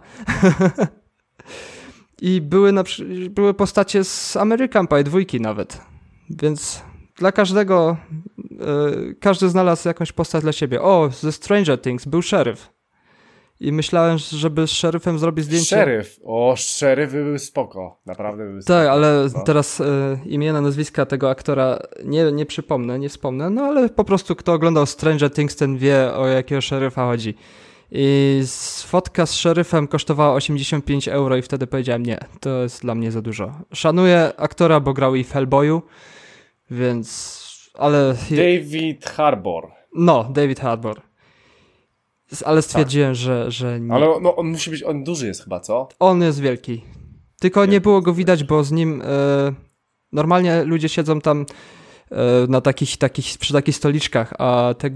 I były postacie z American Pie 2 nawet. Więc dla każdego, każdy znalazł jakąś postać dla siebie. O, ze Stranger Things był szeryf. I myślałem, żeby z szeryfem zrobić zdjęcie. Szeryf był spoko. Naprawdę był spoko. Tak, ale teraz imienia, nazwiska tego aktora nie przypomnę, nie wspomnę, no ale po prostu kto oglądał Stranger Things, ten wie, o jakiego szeryfa chodzi. I fotka z szeryfem kosztowała 85 € i wtedy powiedziałem, nie, to jest dla mnie za dużo. Szanuję aktora, bo grał i w Hellboyu, więc... ale... David Harbour. No, David Harbour. Ale stwierdziłem, tak. że nie. Ale no, on musi być, on duży jest chyba, co? On jest wielki. Tylko nie było go widać, bo z nim normalnie ludzie siedzą tam na przy takich stoliczkach, a te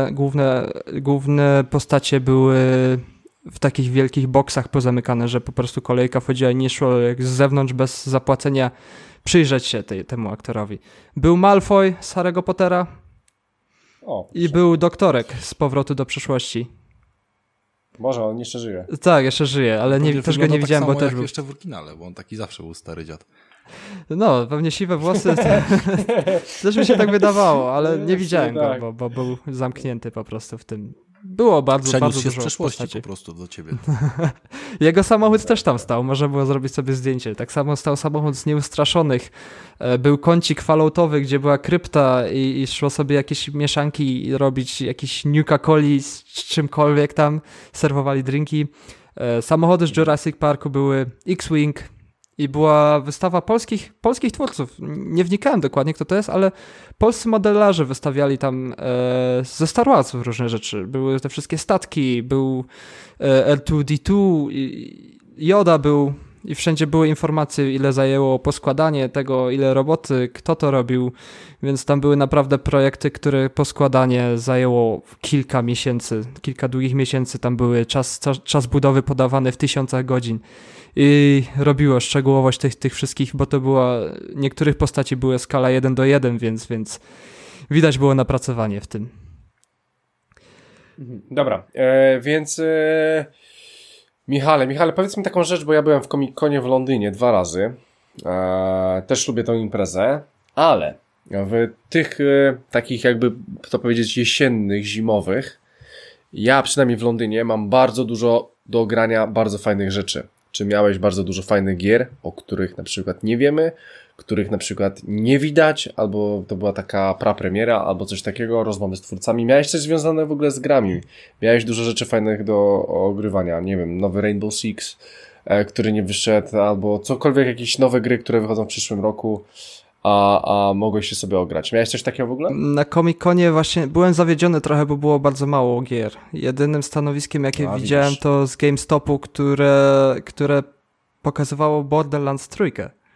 główne postacie były w takich wielkich boksach pozamykane, że po prostu kolejka wchodziła i nie szło jak z zewnątrz bez zapłacenia przyjrzeć się temu aktorowi. Był Malfoy z Harry'ego Pottera i był doktorek z Powrotu do przyszłości. Może on jeszcze żyje. Tak, jeszcze żyje, ale też go nie widziałem, bo też był jeszcze w oryginale, bo on taki zawsze był stary dziad. No, pewnie siwe włosy. Też mi się tak wydawało, ale nie widziałem go, bo był zamknięty po prostu w tym. Było bardzo dużo z przeszłości postaci. po prostu do ciebie. Jego samochód też tam stał, można było zrobić sobie zdjęcie. Tak samo stał samochód z Nieustraszonych. Był kącik falloutowy, gdzie była krypta i szło sobie jakieś mieszanki robić, jakieś Nuka-Coli z czymkolwiek tam, serwowali drinki. Samochody z Jurassic Parku były X-Wing i była wystawa polskich twórców. Nie wnikałem dokładnie, kto to jest, ale polscy modelarze wystawiali tam ze Star Warsów różne rzeczy. Były te wszystkie statki, był R2-D2, Yoda był i wszędzie były informacje, ile zajęło poskładanie tego, ile roboty, kto to robił, więc tam były naprawdę projekty, które poskładanie zajęło kilka miesięcy, kilka długich miesięcy, tam były czas budowy podawany w 1000 godzin i robiło szczegółowość tych wszystkich, bo to była, niektórych postaci były skala 1:1, więc widać było napracowanie w tym. Dobra, więc Michale, powiedz mi taką rzecz, bo ja byłem w Comic-Conie w Londynie 2 razy. Też lubię tą imprezę, ale w tych takich jakby to powiedzieć jesiennych, zimowych, ja przynajmniej w Londynie mam bardzo dużo do grania bardzo fajnych rzeczy. Czy miałeś bardzo dużo fajnych gier, o których na przykład nie wiemy, których na przykład nie widać, albo to była taka prapremiera, albo coś takiego, rozmowy z twórcami. Miałeś coś związane w ogóle z grami. Miałeś dużo rzeczy fajnych do ogrywania. Nie wiem, nowy Rainbow Six, który nie wyszedł, albo cokolwiek, jakieś nowe gry, które wychodzą w przyszłym roku, a mogłeś się sobie ograć. Miałeś coś takiego w ogóle? Na Comic-Conie właśnie byłem zawiedziony trochę, bo było bardzo mało gier. Jedynym stanowiskiem, jakie widziałem, widzisz, to z GameStopu, które pokazywało Borderlands 3.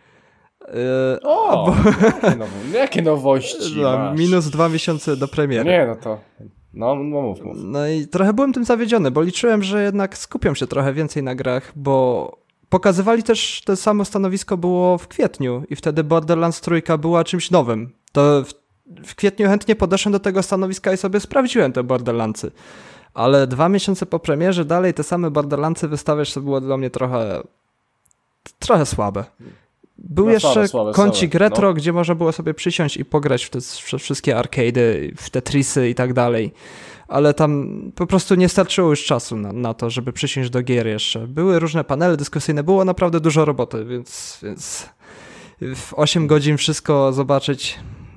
Jakie nowości masz? Minus 2 miesiące do premiery. Nie, no to... No mów. No i trochę byłem tym zawiedziony, bo liczyłem, że jednak skupią się trochę więcej na grach, bo pokazywali też, to samo stanowisko było w kwietniu i wtedy Borderlands 3 była czymś nowym. To w kwietniu chętnie podeszłem do tego stanowiska i sobie sprawdziłem te Borderlandsy. Ale 2 miesiące po premierze dalej te same Borderlandsy wystawiać, to było dla mnie trochę słabe. Był jeszcze kącik retro, gdzie można było sobie przysiąść i pograć w te wszystkie arcade'y, w Tetrisy i tak dalej. Ale tam po prostu nie starczyło już czasu na to, żeby przysiąść do gier jeszcze. Były różne panele dyskusyjne, było naprawdę dużo roboty, więc w 8 godzin wszystko zobaczyć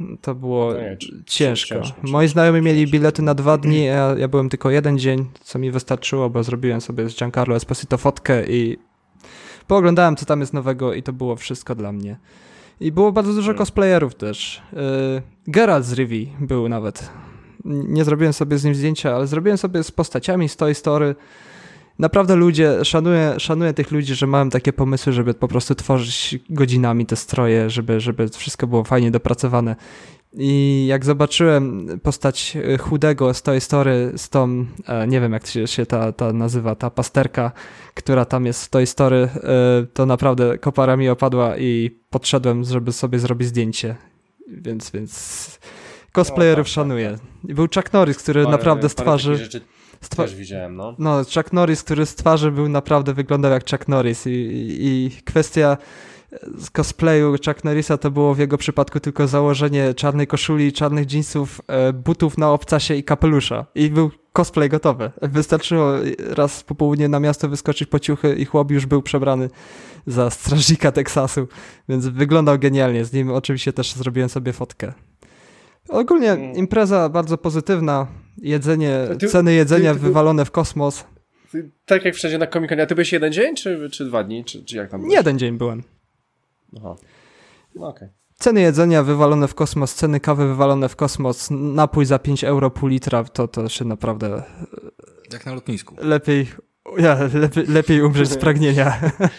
To było Nie, ciężko. ciężko. Moi znajomi mieli bilety na 2 dni, a ja byłem tylko 1 dzień, co mi wystarczyło, bo zrobiłem sobie z Giancarlo Esposito fotkę i pooglądałem, co tam jest nowego i to było wszystko dla mnie. I było bardzo dużo cosplayerów też. Geralt z Rivii był nawet. Nie zrobiłem sobie z nim zdjęcia, ale zrobiłem sobie z postaciami z Toy Story. Naprawdę szanuję tych ludzi, że mają takie pomysły, żeby po prostu tworzyć godzinami te stroje, żeby wszystko było fajnie dopracowane. I jak zobaczyłem postać chudego z Toy Story z tą, nie wiem jak się ta nazywa, ta pasterka, która tam jest w Toy Story, to naprawdę kopara mi opadła i podszedłem, żeby sobie zrobić zdjęcie. Więc cosplayerów szanuję. I był Chuck Norris, który naprawdę z twarzy... Też widziałem, no. No, Chuck Norris, który z twarzy był naprawdę, wyglądał jak Chuck Norris i kwestia z cosplayu Chuck Norrisa to było w jego przypadku tylko założenie czarnej koszuli, czarnych dżinsów, butów na obcasie i kapelusza. I był cosplay gotowy. Wystarczyło raz po południu na miasto wyskoczyć po ciuchy i chłop już był przebrany za strażnika Teksasu, więc wyglądał genialnie. Z nim oczywiście też zrobiłem sobie fotkę. Ogólnie impreza bardzo pozytywna, ceny jedzenia wywalone w kosmos. Tak jak wszędzie na Comic-Conie, a ty byłeś 1 dzień, czy 2 dni, czy jak tam byłeś? 1 dzień byłem. Aha, no okej. Ceny jedzenia wywalone w kosmos, ceny kawy wywalone w kosmos, napój za 5 euro pół litra, to się naprawdę... Jak na lotnisku. Lepiej umrzeć z pragnienia.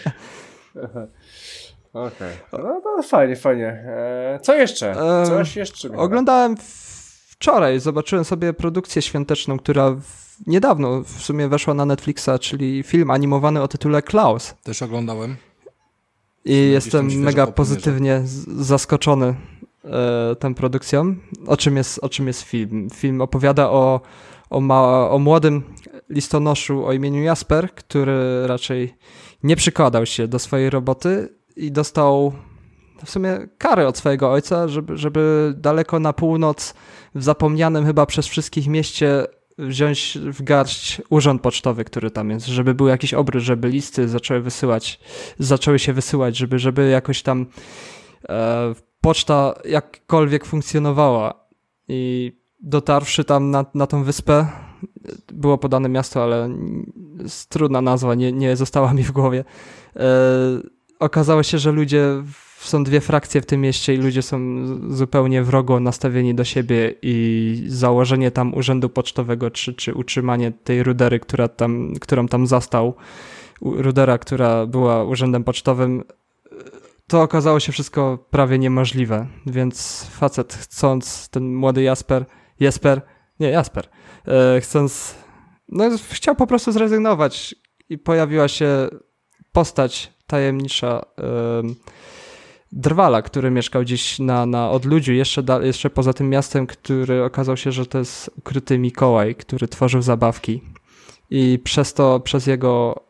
Okej. No to fajnie. Co jeszcze? Coś jeszcze? Oglądałem wczoraj, zobaczyłem sobie produkcję świąteczną, która niedawno w sumie weszła na Netflixa, czyli film animowany o tytule Klaus. Też oglądałem. I jestem mega pozytywnie zaskoczony tą produkcją. O czym jest film? Film opowiada o młodym listonoszu o imieniu Jasper, który raczej nie przykładał się do swojej roboty i dostał w sumie karę od swojego ojca, żeby daleko na północ w zapomnianym chyba przez wszystkich mieście wziąć w garść urząd pocztowy, który tam jest, żeby był jakiś obrót, żeby listy zaczęły się wysyłać, żeby jakoś tam poczta jakkolwiek funkcjonowała. I dotarwszy tam na tą wyspę, było podane miasto, ale trudna nazwa, nie została mi w głowie. Okazało się, że są 2 frakcje w tym mieście i ludzie są zupełnie wrogo nastawieni do siebie i założenie tam urzędu pocztowego czy utrzymanie tej rudery, którą tam zastał, rudera, która była urzędem pocztowym, to okazało się wszystko prawie niemożliwe, więc facet chcąc, ten młody Jasper, chciał po prostu zrezygnować i pojawiła się postać tajemnicza Drwala, który mieszkał gdzieś na odludziu, jeszcze poza tym miastem, który okazał się, że to jest ukryty Mikołaj, który tworzył zabawki. I przez jego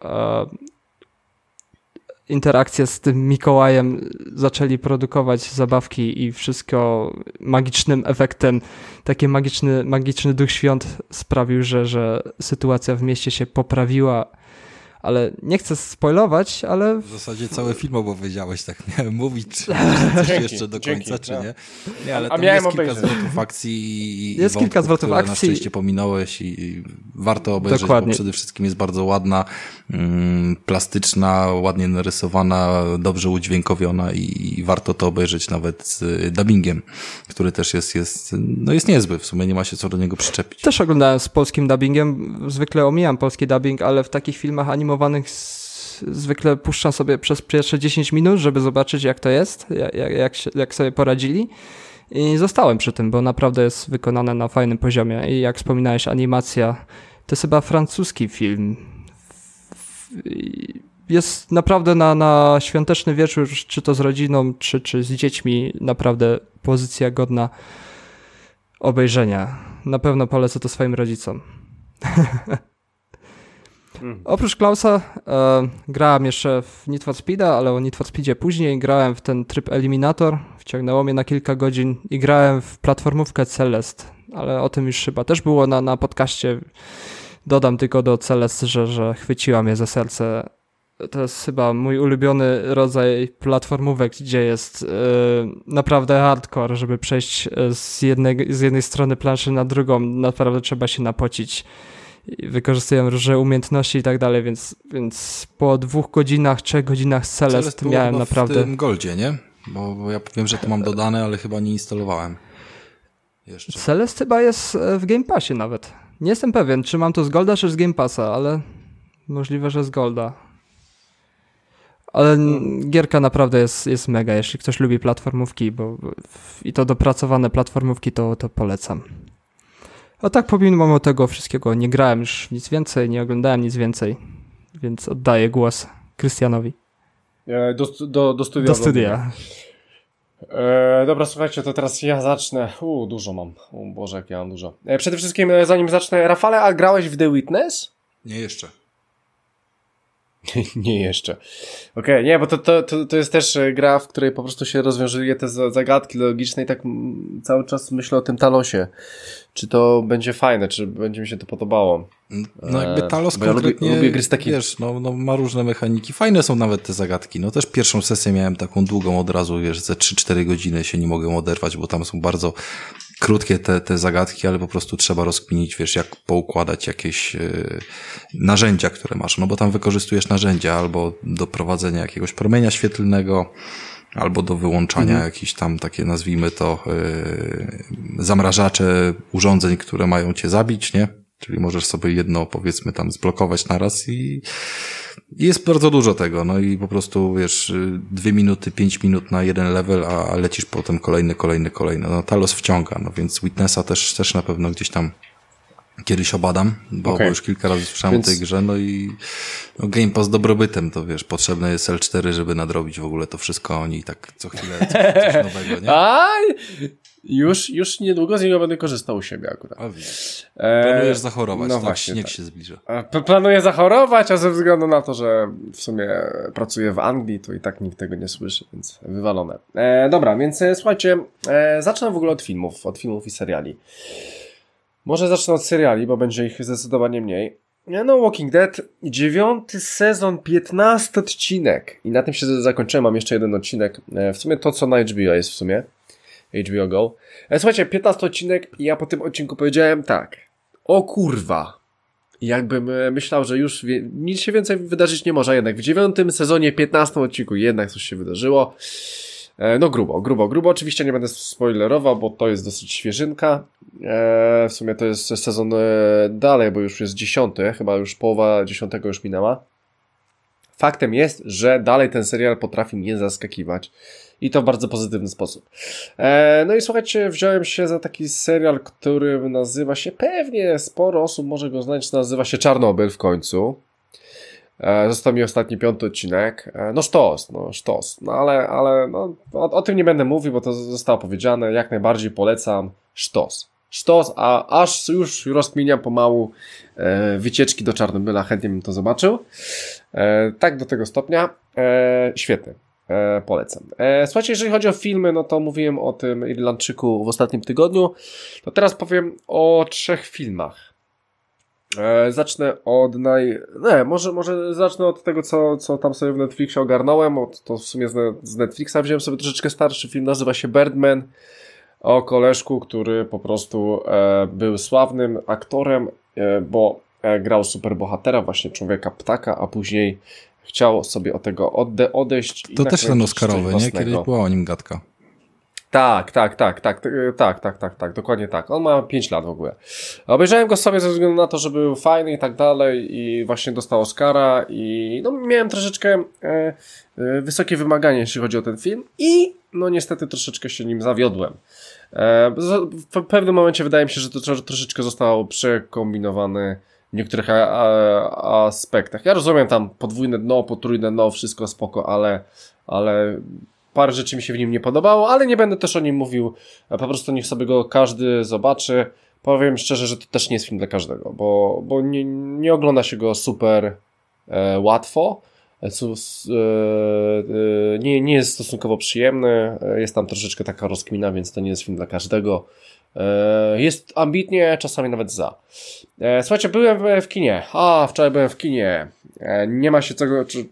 interakcję z tym Mikołajem zaczęli produkować zabawki i wszystko magicznym efektem, taki magiczny duch świąt sprawił, że sytuacja w mieście się poprawiła. Ale nie chcę spoilować, ale... W zasadzie cały film opowiedziałeś, tak miałem mówić, czy coś jeszcze do końca, czy nie? Nie, ale tam jest kilka zwrotów akcji jest kilka zwrotów akcji. Na szczęście pominąłeś i warto obejrzeć, dokładnie. Bo przede wszystkim jest bardzo ładna, plastyczna, ładnie narysowana, dobrze udźwiękowiona i warto to obejrzeć nawet z dubbingiem, który też jest niezły, w sumie nie ma się co do niego przyczepić. Też oglądałem z polskim dubbingiem, zwykle omijam polski dubbing, ale w takich filmach animowanych zwykle puszczam sobie przez pierwsze 10 minut, żeby zobaczyć jak to jest, jak sobie poradzili i zostałem przy tym, bo naprawdę jest wykonane na fajnym poziomie i jak wspominałeś, animacja to jest chyba francuski film. Jest naprawdę na świąteczny wieczór, czy to z rodziną, czy z dziećmi, naprawdę pozycja godna obejrzenia. Na pewno polecę to swoim rodzicom. Oprócz Klausa grałem jeszcze w Need for Speeda, ale o Need for Speedzie później. Grałem w ten tryb Eliminator, wciągnęło mnie na kilka godzin i grałem w platformówkę Celest, ale o tym już chyba też było na podcaście. Dodam tylko do Celest, że chwyciła mnie za serce to jest chyba mój ulubiony rodzaj platformówek, gdzie jest naprawdę hardcore, żeby przejść z jednej strony planszy na drugą, naprawdę trzeba się napocić. Wykorzystują różne umiejętności i tak dalej, więc po 2 godzinach, 3 godzinach z Celest miałem naprawdę... w tym Goldzie, nie? Bo ja wiem, że to mam dodane, ale chyba nie instalowałem jeszcze. Celest chyba jest w Game Passie nawet. Nie jestem pewien, czy mam to z Golda, czy z Game Passa, ale możliwe, że z Golda. Ale gierka naprawdę jest mega, jeśli ktoś lubi platformówki, i to dopracowane platformówki, to polecam. A tak pomimo tego wszystkiego nie grałem już nic więcej, nie oglądałem nic więcej, więc oddaję głos Krystianowi. Do studia. Do studia. Dobra, słuchajcie, to teraz ja zacznę. Dużo mam. O Boże, jak ja mam dużo. Przede wszystkim, zanim zacznę, Rafale, a grałeś w The Witness? Nie jeszcze. Nie jeszcze. Okej, nie, bo to jest też gra, w której po prostu się rozwiązuje te zagadki logiczne i tak cały czas myślę o tym Talosie. Czy to będzie fajne, czy będzie mi się to podobało. No jakby Talos konkretnie, lubię gry z takich... wiesz, ma różne mechaniki. Fajne są nawet te zagadki. No też pierwszą sesję miałem taką długą od razu, wiesz, ze 3-4 godziny się nie mogę oderwać, bo tam są bardzo krótkie te zagadki, ale po prostu trzeba rozkminić, wiesz, jak poukładać jakieś narzędzia, które masz. No bo tam wykorzystujesz narzędzia albo do prowadzenia jakiegoś promienia świetlnego, albo do wyłączania jakichś tam takie, nazwijmy to, zamrażacze urządzeń, które mają cię zabić, nie? Czyli możesz sobie jedno, powiedzmy, tam zblokować naraz i jest bardzo dużo tego, no i po prostu, wiesz, 2 minuty, 5 minut na jeden level, a lecisz potem kolejny. No Talos wciąga, no więc Witnessa też na pewno gdzieś tam kiedyś obadam, bo już kilka razy słyszałem o tej grze, no i Game Pass dobrobytem, to wiesz, potrzebne jest L4, żeby nadrobić w ogóle to wszystko, oni tak co chwilę coś nowego, nie? Już niedługo z niego będę korzystał u siebie akurat. Planujesz zachorować, no tak? Właśnie, śnieg się zbliża. Planuję zachorować, a ze względu na to, że w sumie pracuję w Anglii, to i tak nikt tego nie słyszy, więc wywalone. Dobra, więc słuchajcie, zacznę w ogóle od filmów i seriali. Może zacznę od seriali, bo będzie ich zdecydowanie mniej. No, Walking Dead, 9 sezon, 15 odcinek. I na tym się zakończyłem, mam jeszcze jeden odcinek. W sumie to, co na HBO jest w sumie. HBO Go. Słuchajcie, 15 odcinek i ja po tym odcinku powiedziałem tak. O kurwa. Jakbym myślał, że już nic się więcej wydarzyć nie może. Jednak w 9 sezonie, 15 odcinku jednak coś się wydarzyło. No grubo. Oczywiście nie będę spoilerował, bo to jest dosyć świeżynka. W sumie to jest sezon dalej, bo już jest 10. Chyba już połowa 10 już minęła. Faktem jest, że dalej ten serial potrafi mnie zaskakiwać. I to w bardzo pozytywny sposób. No i słuchajcie, wziąłem się za taki serial, który nazywa się, pewnie sporo osób może go znać, nazywa się Czarnobyl w końcu. Został mi ostatni 5 odcinek. No sztos. No ale no, o tym nie będę mówił, bo to zostało powiedziane. Jak najbardziej polecam. Sztos, a aż już rozkminiam pomału wycieczki do Czarnobyla. Chętnie bym to zobaczył. Tak do tego stopnia. Świetny. Polecam. Słuchajcie, jeżeli chodzi o filmy, no to mówiłem o tym Irlandczyku w ostatnim tygodniu. To teraz powiem o 3 filmach. Zacznę od może zacznę od tego, co tam sobie w Netflixie ogarnąłem. To w sumie z Netflixa wziąłem sobie troszeczkę starszy film, nazywa się Birdman, o koleżku, który po prostu był sławnym aktorem, bo grał superbohatera, właśnie człowieka ptaka, a później chciał sobie od tego odejść. To też ten Oscarowy, nie? Kiedyś była o nim gadka. Tak, dokładnie tak. On ma 5 lat w ogóle. Obejrzałem go sobie ze względu na to, że był fajny i tak dalej i właśnie dostał Oscara i no miałem troszeczkę wysokie wymagania, jeśli chodzi o ten film i no niestety troszeczkę się nim zawiodłem. W pewnym momencie wydaje mi się, że to troszeczkę zostało przekombinowane w niektórych aspektach. Ja rozumiem tam podwójne dno, potrójne dno, wszystko spoko, ale parę rzeczy mi się w nim nie podobało, ale nie będę też o nim mówił. Po prostu niech sobie go każdy zobaczy. Powiem szczerze, że to też nie jest film dla każdego, bo nie ogląda się go super łatwo. Nie jest stosunkowo przyjemny, jest tam troszeczkę taka rozkmina, więc to nie jest film dla każdego. Jest ambitnie, czasami nawet za. Słuchajcie, byłem w kinie. Wczoraj byłem w kinie. Nie ma się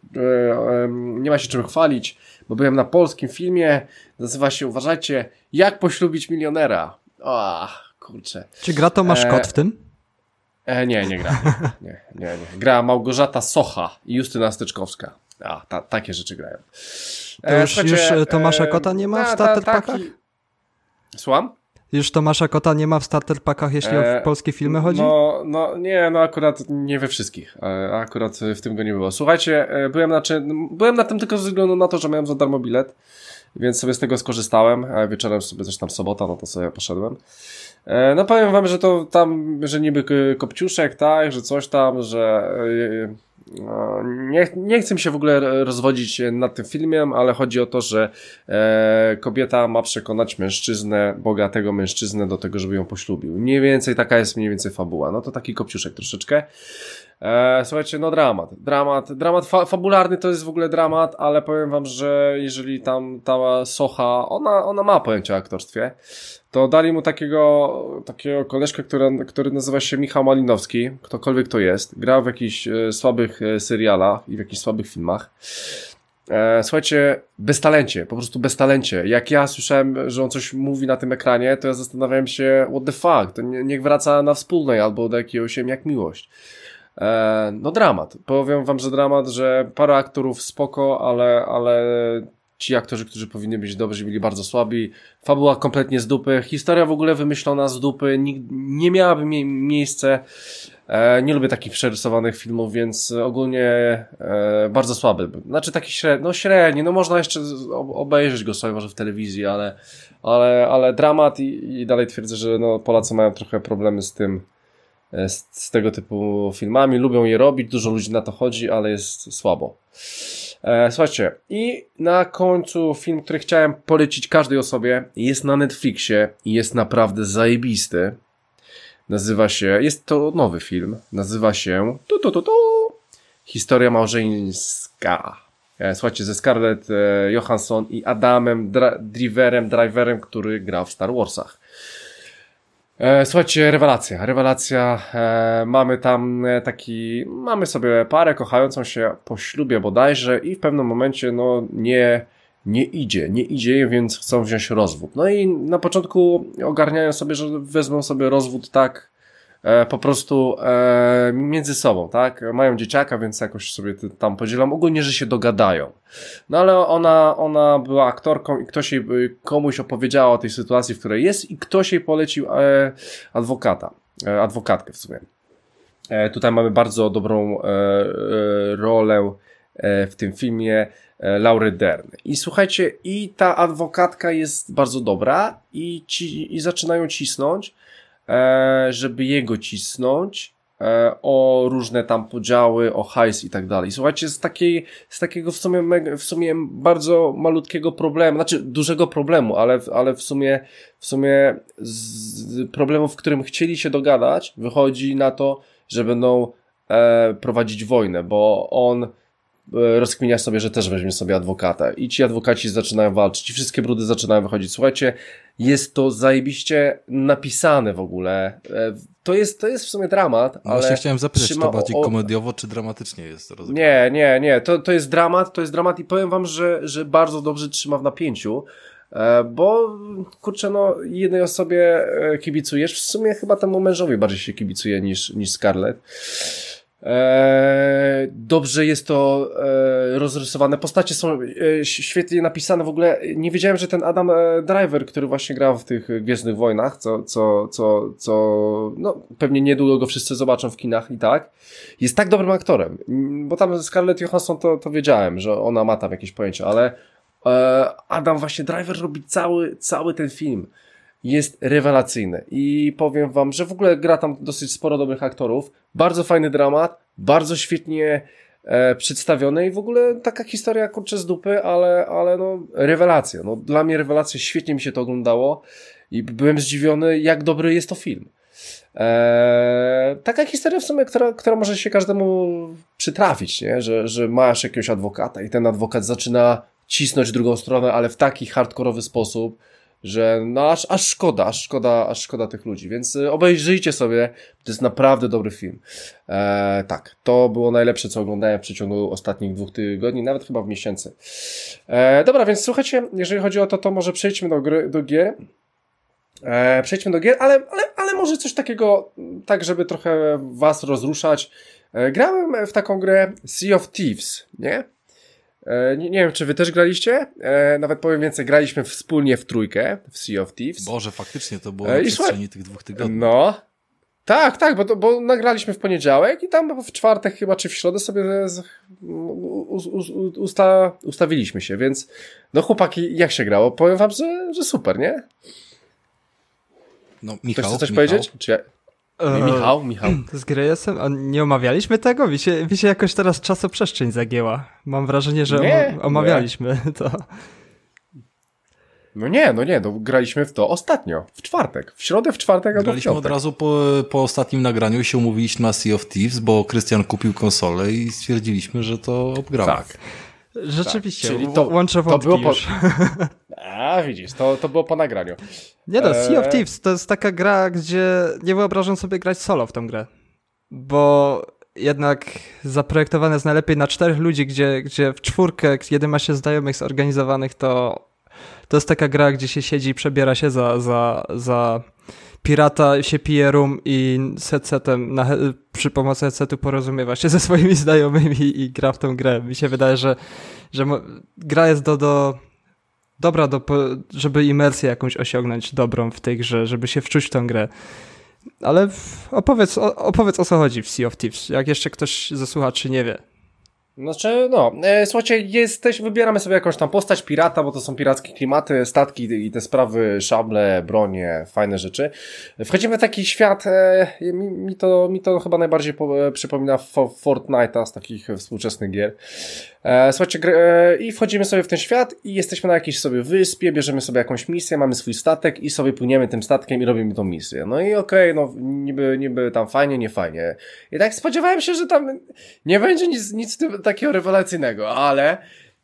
czym chwalić, bo byłem na polskim filmie. Nazywa się, uważajcie, Jak poślubić milionera. Kurczę. Czy gra Tomasz Kot w tym? Nie gra. Nie. Gra Małgorzata Socha i Justyna Styczkowska. Takie rzeczy grają. To już Tomasza Kota nie ma w starter packach? Słucham? Już Tomasza Kota nie ma w starter packach, jeśli o polskie filmy chodzi? Akurat nie we wszystkich. Akurat w tym go nie było. Słuchajcie, byłem na tym tylko ze względu na to, że miałem za darmo bilet, więc sobie z tego skorzystałem. Wieczorem sobie też tam sobota, no to sobie poszedłem. No powiem wam, że to tam, że niby kopciuszek, tak, że coś tam, że nie chcę mi się w ogóle rozwodzić nad tym filmem, ale chodzi o to, że kobieta ma przekonać mężczyznę, bogatego mężczyznę do tego, żeby ją poślubił. Taka jest mniej więcej fabuła. No to taki kopciuszek troszeczkę. Słuchajcie, no dramat fabularny to jest w ogóle dramat, ale powiem wam, że jeżeli tam ta Socha, ona ma pojęcie o aktorstwie, to dali mu takiego koleżkę, który nazywa się Michał Malinowski, ktokolwiek to jest, grał w jakichś słabych serialach i w jakichś słabych filmach. Słuchajcie, po prostu bez talencie. Jak ja słyszałem, że on coś mówi na tym ekranie, to ja zastanawiałem się, what the fuck, to niech wraca na Wspólnej albo do jakiegoś jak Miłość. No dramat. Powiem wam, że dramat, że parę aktorów spoko, ale ci aktorzy, którzy powinni być dobrzy, byli bardzo słabi. Fabuła kompletnie z dupy. Historia w ogóle wymyślona z dupy. Nie miałaby miejsce. Nie lubię takich przerysowanych filmów, więc ogólnie bardzo słaby. Znaczy taki średni. No można jeszcze obejrzeć go sobie może w telewizji, ale dramat i dalej twierdzę, że no Polacy mają trochę problemy z tego typu filmami. Lubią je robić, dużo ludzi na to chodzi, ale jest słabo. Słuchajcie, i na końcu film, który chciałem polecić każdej osobie, jest na Netflixie i jest naprawdę zajebisty. Jest to nowy film, nazywa się Historia małżeńska. Słuchajcie, ze Scarlett Johansson i Adamem Driverem, który grał w Star Warsach. Słuchajcie, rewelacja, mamy sobie parę kochającą się po ślubie bodajże i w pewnym momencie nie idzie, więc chcą wziąć rozwód. No i na początku ogarniają sobie, że wezmą sobie rozwód tak po prostu między sobą, tak? Mają dzieciaka, więc jakoś sobie tam podzielą. Ogólnie, że się dogadają. No ale ona była aktorką i komuś opowiedziała o tej sytuacji, w której jest i ktoś jej polecił adwokatkę w sumie. Tutaj mamy bardzo dobrą rolę w tym filmie Laury Dern. I słuchajcie, i ta adwokatka jest bardzo dobra i zaczynają cisnąć, żeby jego cisnąć o różne tam podziały, o hajs i tak dalej. Słuchajcie, z takiego w sumie bardzo malutkiego problemu, znaczy dużego problemu, ale w sumie z problemu, w którym chcieli się dogadać, wychodzi na to, że będą prowadzić wojnę, bo on rozkminia sobie, że też weźmie sobie adwokata i ci adwokaci zaczynają walczyć i wszystkie brudy zaczynają wychodzić. Słuchajcie, jest to zajebiście napisane w ogóle. To jest w sumie dramat, ale właśnie chciałem zapytać, czy to bardziej komediowo, czy dramatycznie jest rozumiane? Nie. To jest dramat i powiem wam, że bardzo dobrze trzyma w napięciu, bo kurczę, jednej osobie kibicujesz, w sumie chyba temu mężowi bardziej się kibicuje niż Scarlett. Dobrze jest to rozrysowane, postacie są świetnie napisane, w ogóle nie wiedziałem, że ten Adam Driver, który właśnie grał w tych Gwiezdnych Wojnach, co pewnie niedługo go wszyscy zobaczą w kinach i tak, jest tak dobrym aktorem, bo tam Scarlett Johansson to wiedziałem, że ona ma tam jakieś pojęcie, ale Adam właśnie Driver robi cały ten film. Jest rewelacyjny i powiem wam, że w ogóle gra tam dosyć sporo dobrych aktorów, bardzo fajny dramat, bardzo świetnie przedstawiony i w ogóle taka historia kurczę z dupy, ale rewelacja, dla mnie rewelacja, świetnie mi się to oglądało i byłem zdziwiony, jak dobry jest to film. Taka historia w sumie, która może się każdemu przytrafić, nie? Że masz jakiegoś adwokata i ten adwokat zaczyna cisnąć drugą stronę, ale w taki hardkorowy sposób, że no aż szkoda tych ludzi, więc obejrzyjcie sobie, to jest naprawdę dobry film. Tak, to było najlepsze, co oglądałem w przeciągu ostatnich 2 tygodni, nawet chyba w miesięcy. Dobra, więc słuchajcie, jeżeli chodzi o to może przejdźmy do gier. Przejdźmy do gier, ale może coś takiego, tak żeby trochę was rozruszać. Grałem w taką grę Sea of Thieves, nie? Nie wiem, czy wy też graliście? Nawet powiem więcej, graliśmy wspólnie w trójkę w Sea of Thieves. Boże, faktycznie to było na przestrzeni tych 2 tygodni. No, tak, bo nagraliśmy w poniedziałek i tam w czwartek chyba, czy w środę sobie ustawiliśmy się, więc no chłopaki, jak się grało? Powiem wam, że super, nie? No, Michał, chcesz coś powiedzieć? Czy ja... Michał. Z gry jestem, a nie omawialiśmy tego? Mi się jakoś teraz czasoprzestrzeń zagięła. Mam wrażenie, że omawialiśmy to. No nie, graliśmy w to ostatnio, w czwartek, w środę, w czwartek albo w piątek. Graliśmy od razu po ostatnim nagraniu, się umówiliśmy na Sea of Thieves, bo Krystian kupił konsolę i stwierdziliśmy, że to obgramy. Tak. Rzeczywiście, czyli łączę wątki to było już. A, widzisz, to było po nagraniu. Nie no, Sea of Thieves to jest taka gra, gdzie nie wyobrażam sobie grać solo w tą grę. Bo jednak zaprojektowane jest najlepiej na 4 ludzi, gdzie w 4, kiedy ma się znajomych zorganizowanych, to jest taka gra, gdzie się siedzi i przebiera się za pirata, się pije rum i z headsetem przy pomocy headsetu porozumiewa się ze swoimi znajomymi i gra w tą grę. Mi się wydaje, że gra jest dobra, żeby imersję jakąś osiągnąć dobrą w tej grze, żeby się wczuć w tę grę. Ale opowiedz o co chodzi w Sea of Thieves, jak jeszcze ktoś ze słuchaczy nie wie. Znaczy, słuchajcie, wybieramy sobie jakąś tam postać pirata, bo to są pirackie klimaty, statki i te sprawy, szable, bronie, fajne rzeczy. Wchodzimy w taki świat, mi to chyba najbardziej przypomina Fortnite'a z takich współczesnych gier. Słuchajcie, i wchodzimy sobie w ten świat i jesteśmy na jakiejś sobie wyspie, bierzemy sobie jakąś misję, mamy swój statek i sobie płyniemy tym statkiem i robimy tą misję. No i okej, niby tam fajnie, nie fajnie. I tak spodziewałem się, że tam nie będzie nic takiego rewelacyjnego, ale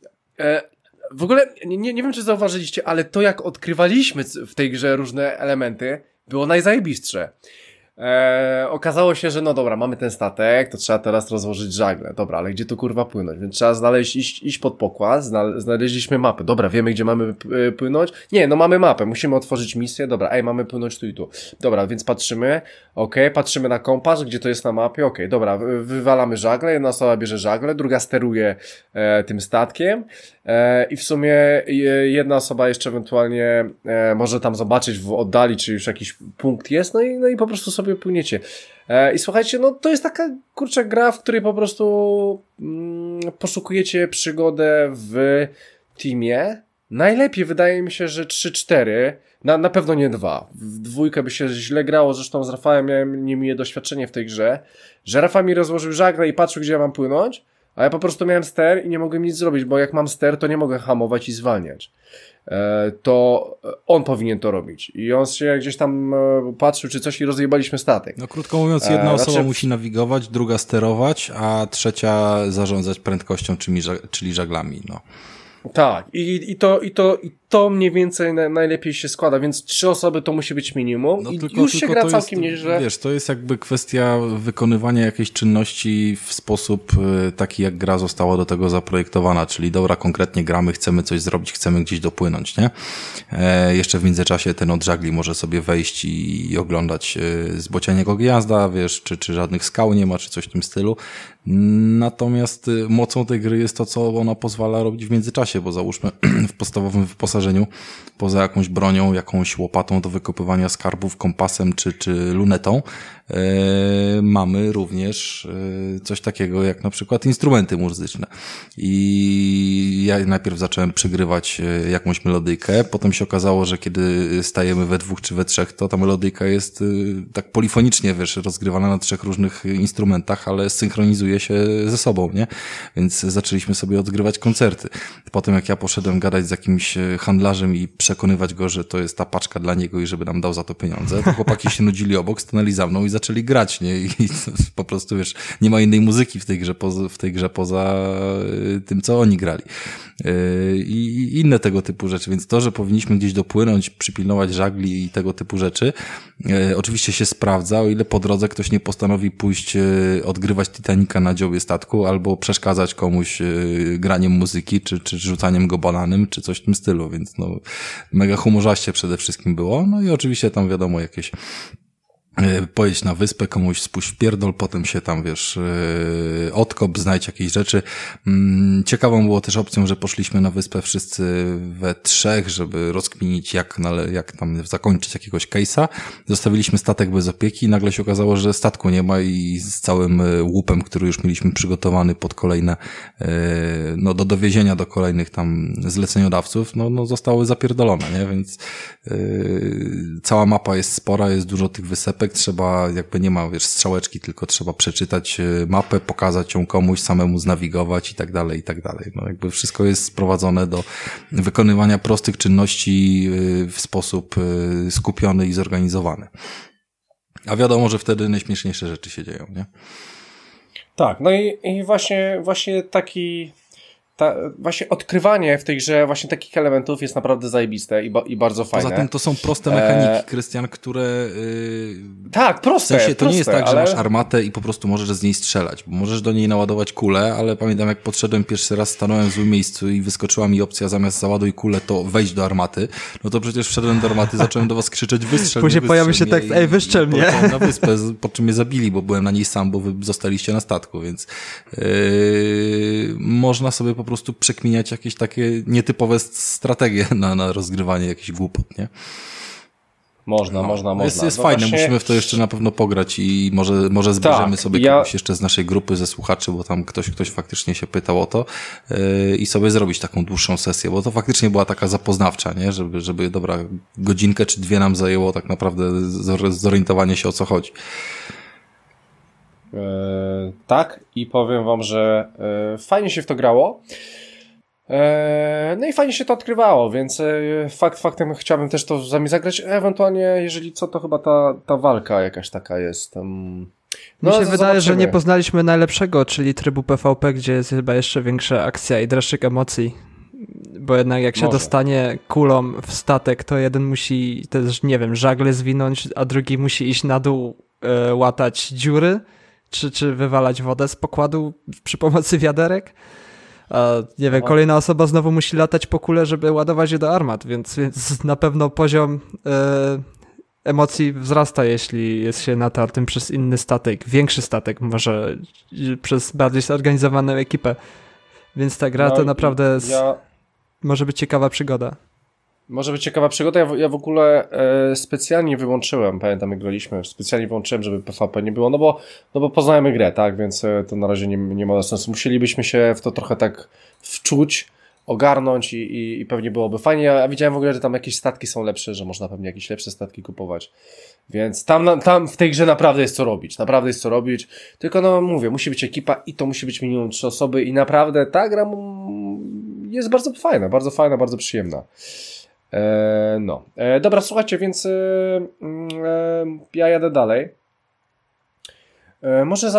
w ogóle nie wiem, czy zauważyliście, ale to jak odkrywaliśmy w tej grze różne elementy, było najzajebistsze. Okazało się, że no dobra, mamy ten statek, to trzeba teraz rozłożyć żagle. Dobra, ale gdzie tu kurwa płynąć? Więc trzeba iść pod pokład, znaleźliśmy mapę. Dobra, wiemy gdzie mamy płynąć? Nie, no mamy mapę, musimy otworzyć misję. Dobra, mamy płynąć tu i tu. Dobra, więc patrzymy, patrzymy na kompas, gdzie to jest na mapie, dobra, wywalamy żagle, jedna osoba bierze żagle, druga steruje tym statkiem i w sumie jedna osoba jeszcze ewentualnie może tam zobaczyć w oddali, czy już jakiś punkt jest, no i po prostu sobie płyniecie. I słuchajcie, no to jest taka kurczę gra, w której po prostu poszukujecie przygodę w teamie. Najlepiej wydaje mi się, że 3-4, na pewno nie 2. W 2 by się źle grało, zresztą z Rafałem miałem niemiłe doświadczenie w tej grze, że Rafał mi rozłożył żagle i patrzył, gdzie ja mam płynąć, a ja po prostu miałem ster i nie mogłem nic zrobić, bo jak mam ster, to nie mogę hamować i zwalniać. To on powinien to robić. I on się gdzieś tam patrzył, czy coś i rozjebaliśmy statek. No krótko mówiąc, jedna osoba musi nawigować, druga sterować, a trzecia zarządzać prędkością, czyli żaglami. No. Tak, i to mniej więcej najlepiej się składa, więc 3 osoby to musi być minimum i już się gra całkiem nieźle. Wiesz, to jest jakby kwestia wykonywania jakiejś czynności w sposób taki, jak gra została do tego zaprojektowana, czyli dobra, konkretnie gramy, chcemy coś zrobić, chcemy gdzieś dopłynąć, nie? Jeszcze w międzyczasie ten od żagli może sobie wejść i oglądać z bocianiego gniazda, wiesz, czy żadnych skał nie ma, czy coś w tym stylu. Natomiast mocą tej gry jest to, co ona pozwala robić w międzyczasie, bo załóżmy w podstawowym wyposażeniu, poza jakąś bronią, jakąś łopatą do wykopywania skarbów, kompasem czy lunetą, mamy również coś takiego jak na przykład instrumenty muzyczne. I ja najpierw zacząłem przygrywać jakąś melodyjkę, potem się okazało, że kiedy stajemy we 2 czy we 3, to ta melodyjka jest tak polifonicznie, wiesz, rozgrywana na 3 różnych instrumentach, ale synchronizuje się ze sobą, nie? Więc zaczęliśmy sobie odgrywać koncerty. Potem potem jak ja poszedłem gadać z jakimś handlarzem i przekonywać go, że to jest ta paczka dla niego i żeby nam dał za to pieniądze, to chłopaki się nudzili obok, stanęli za mną i zaczęli grać, nie? I po prostu, wiesz, nie ma innej muzyki w tej grze poza tym, co oni grali. I inne tego typu rzeczy, więc to, że powinniśmy gdzieś dopłynąć, przypilnować żagli i tego typu rzeczy, oczywiście się sprawdza, o ile po drodze ktoś nie postanowi pójść odgrywać Titanica na dziobie statku albo przeszkadzać komuś graniem muzyki, czy rzucaniem go bananem, czy coś w tym stylu, więc no mega humorzaście przede wszystkim było, no i oczywiście tam wiadomo jakieś pojedź na wyspę, komuś spuść w pierdol, potem się tam, wiesz, odkop, znajdź jakieś rzeczy. Ciekawą było też opcją, że poszliśmy na wyspę wszyscy we trzech, żeby rozkminić, jak tam zakończyć jakiegoś case'a. Zostawiliśmy statek bez opieki i nagle się okazało, że statku nie ma i z całym łupem, który już mieliśmy przygotowany pod kolejne, no do dowiezienia do kolejnych tam zleceniodawców, no zostały zapierdolone, nie? Więc cała mapa jest spora, jest dużo tych wysepek, trzeba, jakby nie ma, wiesz, strzałeczki, tylko trzeba przeczytać mapę, pokazać ją komuś, samemu znawigować i tak dalej, i tak dalej. No jakby wszystko jest sprowadzone do wykonywania prostych czynności w sposób skupiony i zorganizowany. A wiadomo, że wtedy najśmieszniejsze rzeczy się dzieją, nie? Tak, no i właśnie taki... Właśnie odkrywanie w tej grze właśnie takich elementów jest naprawdę zajebiste i bardzo fajne. Poza tym to są proste mechaniki, Krystian, które... Tak, proste. W sensie to proste, nie jest tak, ale... że masz armatę i po prostu możesz z niej strzelać. Bo możesz do niej naładować kulę, ale pamiętam jak podszedłem pierwszy raz, stanąłem w złym miejscu i wyskoczyła mi opcja zamiast załaduj kulę, to wejdź do armaty. No to przecież wszedłem do armaty, zacząłem do was krzyczeć wystrzel. Później pojawił się tekst, ej wystrzel mnie. Na wyspę, po czym mnie zabili, bo byłem na niej sam, bo wy zostaliście na statku, więc można sobie po prostu przekminiać jakieś takie nietypowe strategie na rozgrywanie jakichś głupot, nie? Można. Jest fajne, właśnie... musimy w to jeszcze na pewno pograć i może zbierzemy sobie kogoś jeszcze z naszej grupy, ze słuchaczy, bo tam ktoś faktycznie się pytał o to i sobie zrobić taką dłuższą sesję, bo to faktycznie była taka zapoznawcza, nie? Żeby dobra, godzinkę czy dwie nam zajęło tak naprawdę zorientowanie się, o co chodzi. Tak, i powiem wam, że fajnie się w to grało. No i fajnie się to odkrywało, więc faktem chciałbym też to z wami zagrać. Ewentualnie, jeżeli co, to chyba ta walka jakaś taka jest. Mi się wydaje, że nie poznaliśmy najlepszego, czyli trybu PvP, gdzie jest chyba jeszcze większa akcja i dreszczyk emocji. Bo jednak jak się dostanie kulą w statek, to jeden musi też, nie wiem, żagle zwinąć, a drugi musi iść na dół, łatać dziury, czy wywalać wodę z pokładu przy pomocy wiaderek. A nie wiem, kolejna osoba znowu musi latać po kulę, żeby ładować je do armat, więc na pewno poziom emocji wzrasta, jeśli jest się natartym przez inny statek, większy statek, może przez bardziej zorganizowaną ekipę. Więc ta gra to naprawdę może być ciekawa przygoda. Może być ciekawa przygoda. Ja w ogóle specjalnie wyłączyłem, pamiętam jak graliśmy, specjalnie wyłączyłem, żeby PvP nie było, no bo poznajemy grę, tak, więc to na razie nie ma sensu. Musielibyśmy się w to trochę tak wczuć, ogarnąć i pewnie byłoby fajnie. Ja widziałem w ogóle, że tam jakieś statki są lepsze, że można pewnie jakieś lepsze statki kupować. Więc tam w tej grze naprawdę jest co robić. Tylko no mówię, musi być ekipa i to musi być minimum 3 osoby i naprawdę ta gra jest bardzo fajna, bardzo przyjemna. Dobra, słuchajcie, więc ja jadę dalej. Może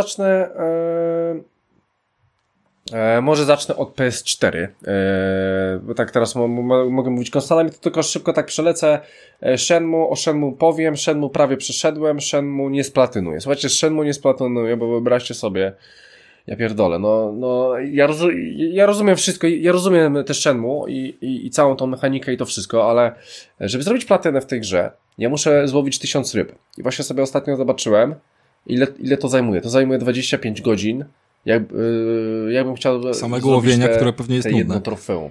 zacznę od PS4. Bo tak teraz mogę mówić konsolami, to tylko szybko tak przelecę. O Shenmue powiem, Shenmue prawie przeszedłem, Shenmue nie splatynuję. Słuchajcie, Shenmue nie splatynuję, bo wyobraźcie sobie, ja pierdolę, ja rozumiem wszystko, ja rozumiem też Shenmue i całą tą mechanikę i to wszystko, ale żeby zrobić platynę w tej grze, ja muszę złowić 1000 ryb. I właśnie sobie ostatnio zobaczyłem, ile to zajmuje. To zajmuje 25 godzin. Jakbym chciał samego łowienia, które pewnie jest nudne. Jedno trofeum.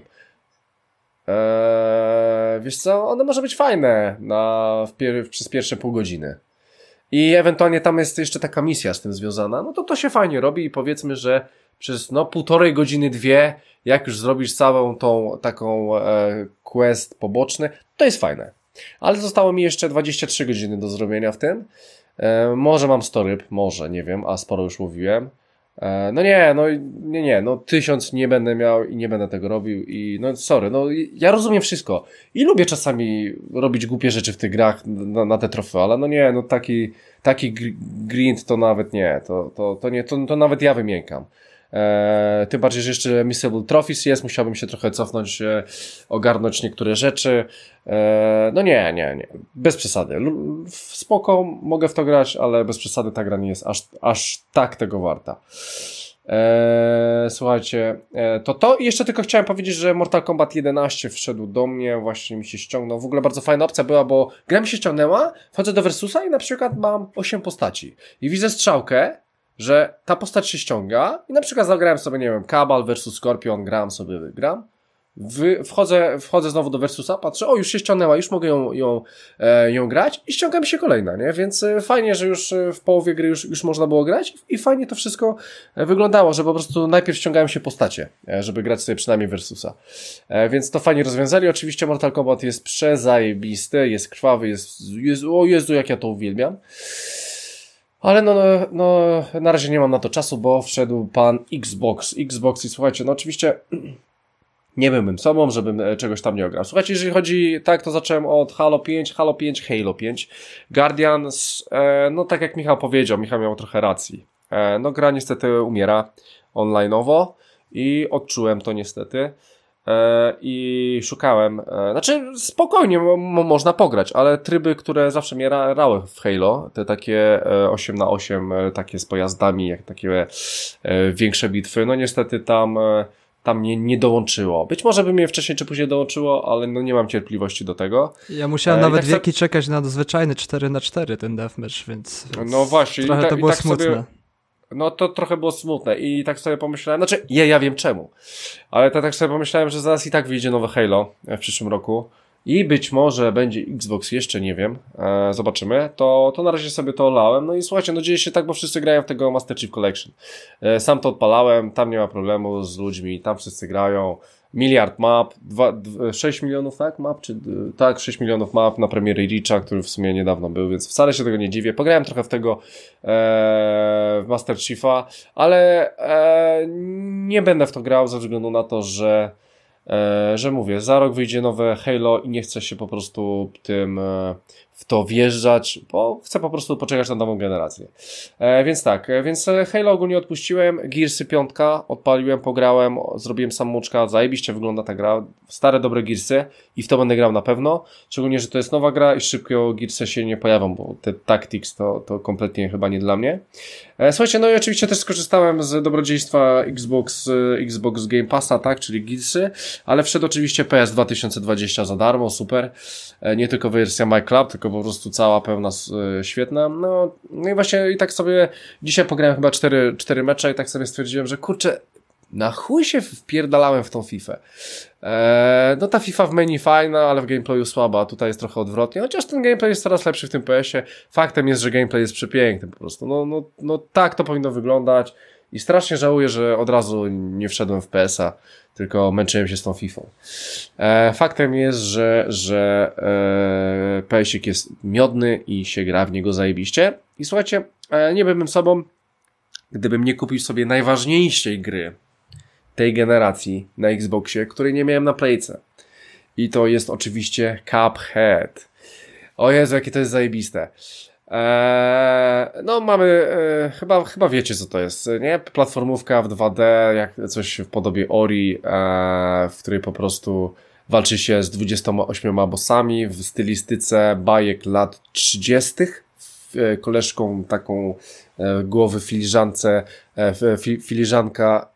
Wiesz co, one może być fajne przez pierwsze pół godziny. I ewentualnie tam jest jeszcze taka misja z tym związana, no to się fajnie robi i powiedzmy, że przez 1,5 godziny, 2, jak już zrobisz całą tą taką quest poboczny, to jest fajne. Ale zostało mi jeszcze 23 godziny do zrobienia w tym. Może mam 100 ryb, może, nie wiem, a sporo już łowiłem. No nie, no 1000 nie będę miał i nie będę tego robił i no sorry, no ja rozumiem wszystko i lubię czasami robić głupie rzeczy w tych grach na te trofea, ale no nie, no taki grind to nawet nie, to nawet ja wymiękam. Tym bardziej, że jeszcze Missable Trophies jest, musiałbym się trochę cofnąć, ogarnąć niektóre rzeczy. No nie, bez przesady. Spoko, mogę w to grać, ale bez przesady ta gra nie jest aż tak tego warta. Słuchajcie, to i jeszcze tylko chciałem powiedzieć, że Mortal Kombat 11 wszedł do mnie, właśnie mi się ściągnął. W ogóle bardzo fajna opcja była, bo gra mi się ściągnęła, wchodzę do Versusa i na przykład mam 8 postaci i widzę strzałkę, że ta postać się ściąga i na przykład zagrałem sobie, nie wiem, Kabal versus Scorpion, gram. Wchodzę znowu do Versusa, patrzę, już się ściągnęła, już mogę ją grać i ściąga mi się kolejna, nie? Więc fajnie, że już w połowie gry już można było grać i fajnie to wszystko wyglądało, że po prostu najpierw ściągają się postacie, żeby grać sobie przynajmniej Versusa. Więc to fajnie rozwiązali. Oczywiście Mortal Kombat jest przezajebisty, jest krwawy, o Jezu, jak ja to uwielbiam. Ale no, na razie nie mam na to czasu, bo wszedł pan Xbox i słuchajcie, no oczywiście nie byłbym sobą, żebym czegoś tam nie ograł. Słuchajcie, jeżeli chodzi, tak, to zacząłem od Halo 5, Guardians, no tak jak Michał powiedział, Michał miał trochę racji. No gra niestety umiera online'owo i odczułem to niestety. I szukałem, znaczy spokojnie można pograć, ale tryby, które zawsze mnie rały w Halo, te takie 8x8, takie z pojazdami, jak takie większe bitwy, no niestety tam nie dołączyło. Być może by mnie wcześniej czy później dołączyło, ale no nie mam cierpliwości do tego. Ja musiałem nawet wieki czekać na zwyczajny 4x4 ten deathmatch, więc no właśnie, trochę to było smutne. Sobie, no to trochę było smutne i tak sobie pomyślałem, znaczy ja wiem czemu, ale tak sobie pomyślałem, że zaraz i tak wyjdzie nowe Halo w przyszłym roku i być może będzie Xbox, jeszcze nie wiem, zobaczymy, to na razie sobie to olałem. No i słuchajcie, no dzieje się tak, bo wszyscy grają w tego Master Chief Collection. Sam to odpalałem, tam nie ma problemu z ludźmi, tam wszyscy grają. Miliard map, 6 milionów map, czy tak, 6 milionów map na premiery Reacha, który w sumie niedawno był, więc wcale się tego nie dziwię. Pograłem trochę w tego w Master Chiefa, ale nie będę w to grał ze względu na to, że mówię, za rok wyjdzie nowe Halo i nie chcę się po prostu w to wjeżdżać, bo chcę po prostu poczekać na nową generację. Więc Halo ogólnie odpuściłem, Gearsy 5 odpaliłem, pograłem, zrobiłem samouczka, zajebiście wygląda ta gra, stare dobre Gearsy i w to będę grał na pewno, szczególnie, że to jest nowa gra i szybko Gearsy się nie pojawią, bo te Tactics to kompletnie chyba nie dla mnie. Słuchajcie, no i oczywiście też skorzystałem z dobrodziejstwa Xbox Game Passa, tak, czyli Gearsy, ale wszedł oczywiście PS 2020 za darmo, super, nie tylko wersja My Club, tylko po prostu cała pełna, świetna. No i właśnie i tak sobie dzisiaj pograłem chyba 4 mecze i tak sobie stwierdziłem, że kurczę, na chuj się wpierdalałem w tą FIFA. No ta FIFA w menu fajna, ale w gameplayu słaba, a tutaj jest trochę odwrotnie, chociaż ten gameplay jest coraz lepszy w tym PS-ie. Faktem jest, że gameplay jest przepiękny po prostu. No tak to powinno wyglądać i strasznie żałuję, że od razu nie wszedłem w PS-a, tylko męczyłem się z tą FIFA. Faktem jest, że PS-ik jest miodny i się gra w niego zajebiście. I słuchajcie, nie byłbym sobą, gdybym nie kupił sobie najważniejszej gry tej generacji na Xboxie, której nie miałem na Playce. I to jest oczywiście Cuphead. O Jezu, jakie to jest zajebiste. No mamy, chyba wiecie co to jest, nie? Platformówka w 2D, jak coś w podobie Ori, w której po prostu walczy się z 28 bossami w stylistyce bajek lat 30. Koleżką taką głowy filiżance, filiżanka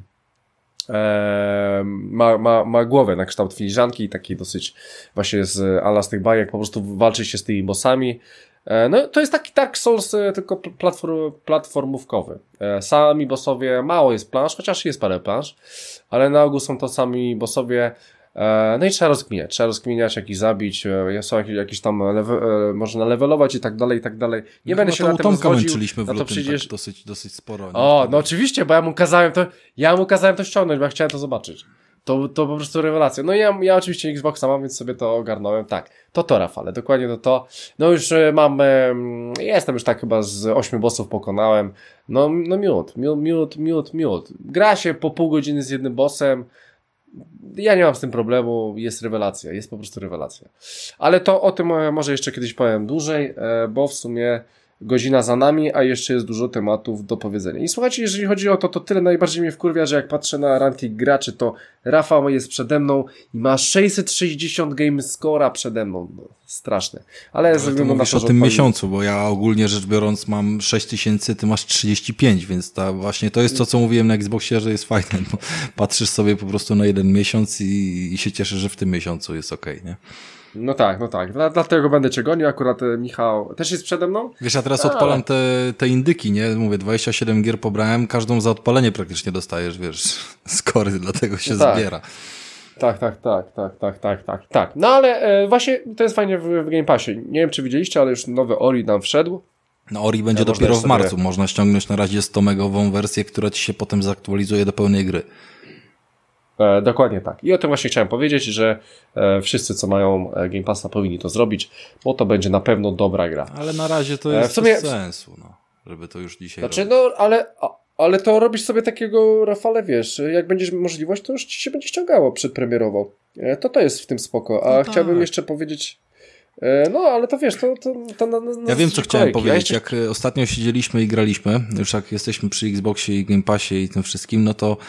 ma głowę na kształt filiżanki i taki dosyć właśnie z ala z tych bajek, po prostu walczy się z tymi bossami. No to jest taki Dark Souls, tylko platformówkowy. Sami bossowie, mało jest plansz, chociaż jest parę plansz, ale na ogół są to sami bossowie. No i trzeba rozkminiać, jak ich zabić, są jakieś tam można levelować i tak dalej, i tak dalej. Nie będę się na tym zgodził. Męczyliśmy w lutym przecież... tak dosyć sporo. No oczywiście, bo ja mu kazałem to ściągnąć, bo ja chciałem to zobaczyć. To po prostu rewelacja. No i ja oczywiście Xboxa mam, więc sobie to ogarnąłem. Tak, to Rafale, dokładnie to. No już mam, jestem już tak chyba z 8 bossów pokonałem. No miód. Gra się po pół godziny z jednym bossem. Ja nie mam z tym problemu, jest rewelacja, jest po prostu rewelacja. Ale to o tym może jeszcze kiedyś powiem dłużej, bo w sumie godzina za nami, a jeszcze jest dużo tematów do powiedzenia. I słuchajcie, jeżeli chodzi o to tyle najbardziej mnie wkurwia, że jak patrzę na ranking graczy, to Rafał jest przede mną i ma 660 game score'a przede mną. No, straszne. Ale ze względu na to, o tym miesiącu, bo ja ogólnie rzecz biorąc mam 6000, ty masz 35, więc właśnie to jest to, co mówiłem na Xboxie, że jest fajne. Bo patrzysz sobie po prostu na jeden miesiąc i się cieszysz, że w tym miesiącu jest okej, nie? No tak. Dlatego będę cię gonił. Akurat Michał też jest przede mną. Wiesz, ja teraz odpalam te indyki, nie? Mówię, 27 gier pobrałem, każdą za odpalenie praktycznie dostajesz, wiesz, skory, dlatego się zbiera. Tak. No ale właśnie to jest fajnie w Game Passie. Nie wiem, czy widzieliście, ale już nowy Ori nam wszedł. No Ori będzie dopiero w marcu. Można ściągnąć na razie 100-megową wersję, która ci się potem zaktualizuje do pełnej gry. Dokładnie tak. I o tym właśnie chciałem powiedzieć, że wszyscy, co mają Game Passa, powinni to zrobić, bo to będzie na pewno dobra gra. Ale na razie to jest bez sensu, no, żeby to już dzisiaj robić. No, ale to robisz sobie takiego, Rafale, wiesz, jak będziesz możliwość, to już ci się będzie ściągało przedpremierowo. To jest w tym spoko. A chciałbym jeszcze powiedzieć... No, ale to wiesz, to ja wiem, co chciałem powiedzieć. Jak ostatnio siedzieliśmy i graliśmy, już jak jesteśmy przy Xboxie i Game Passie i tym wszystkim, no to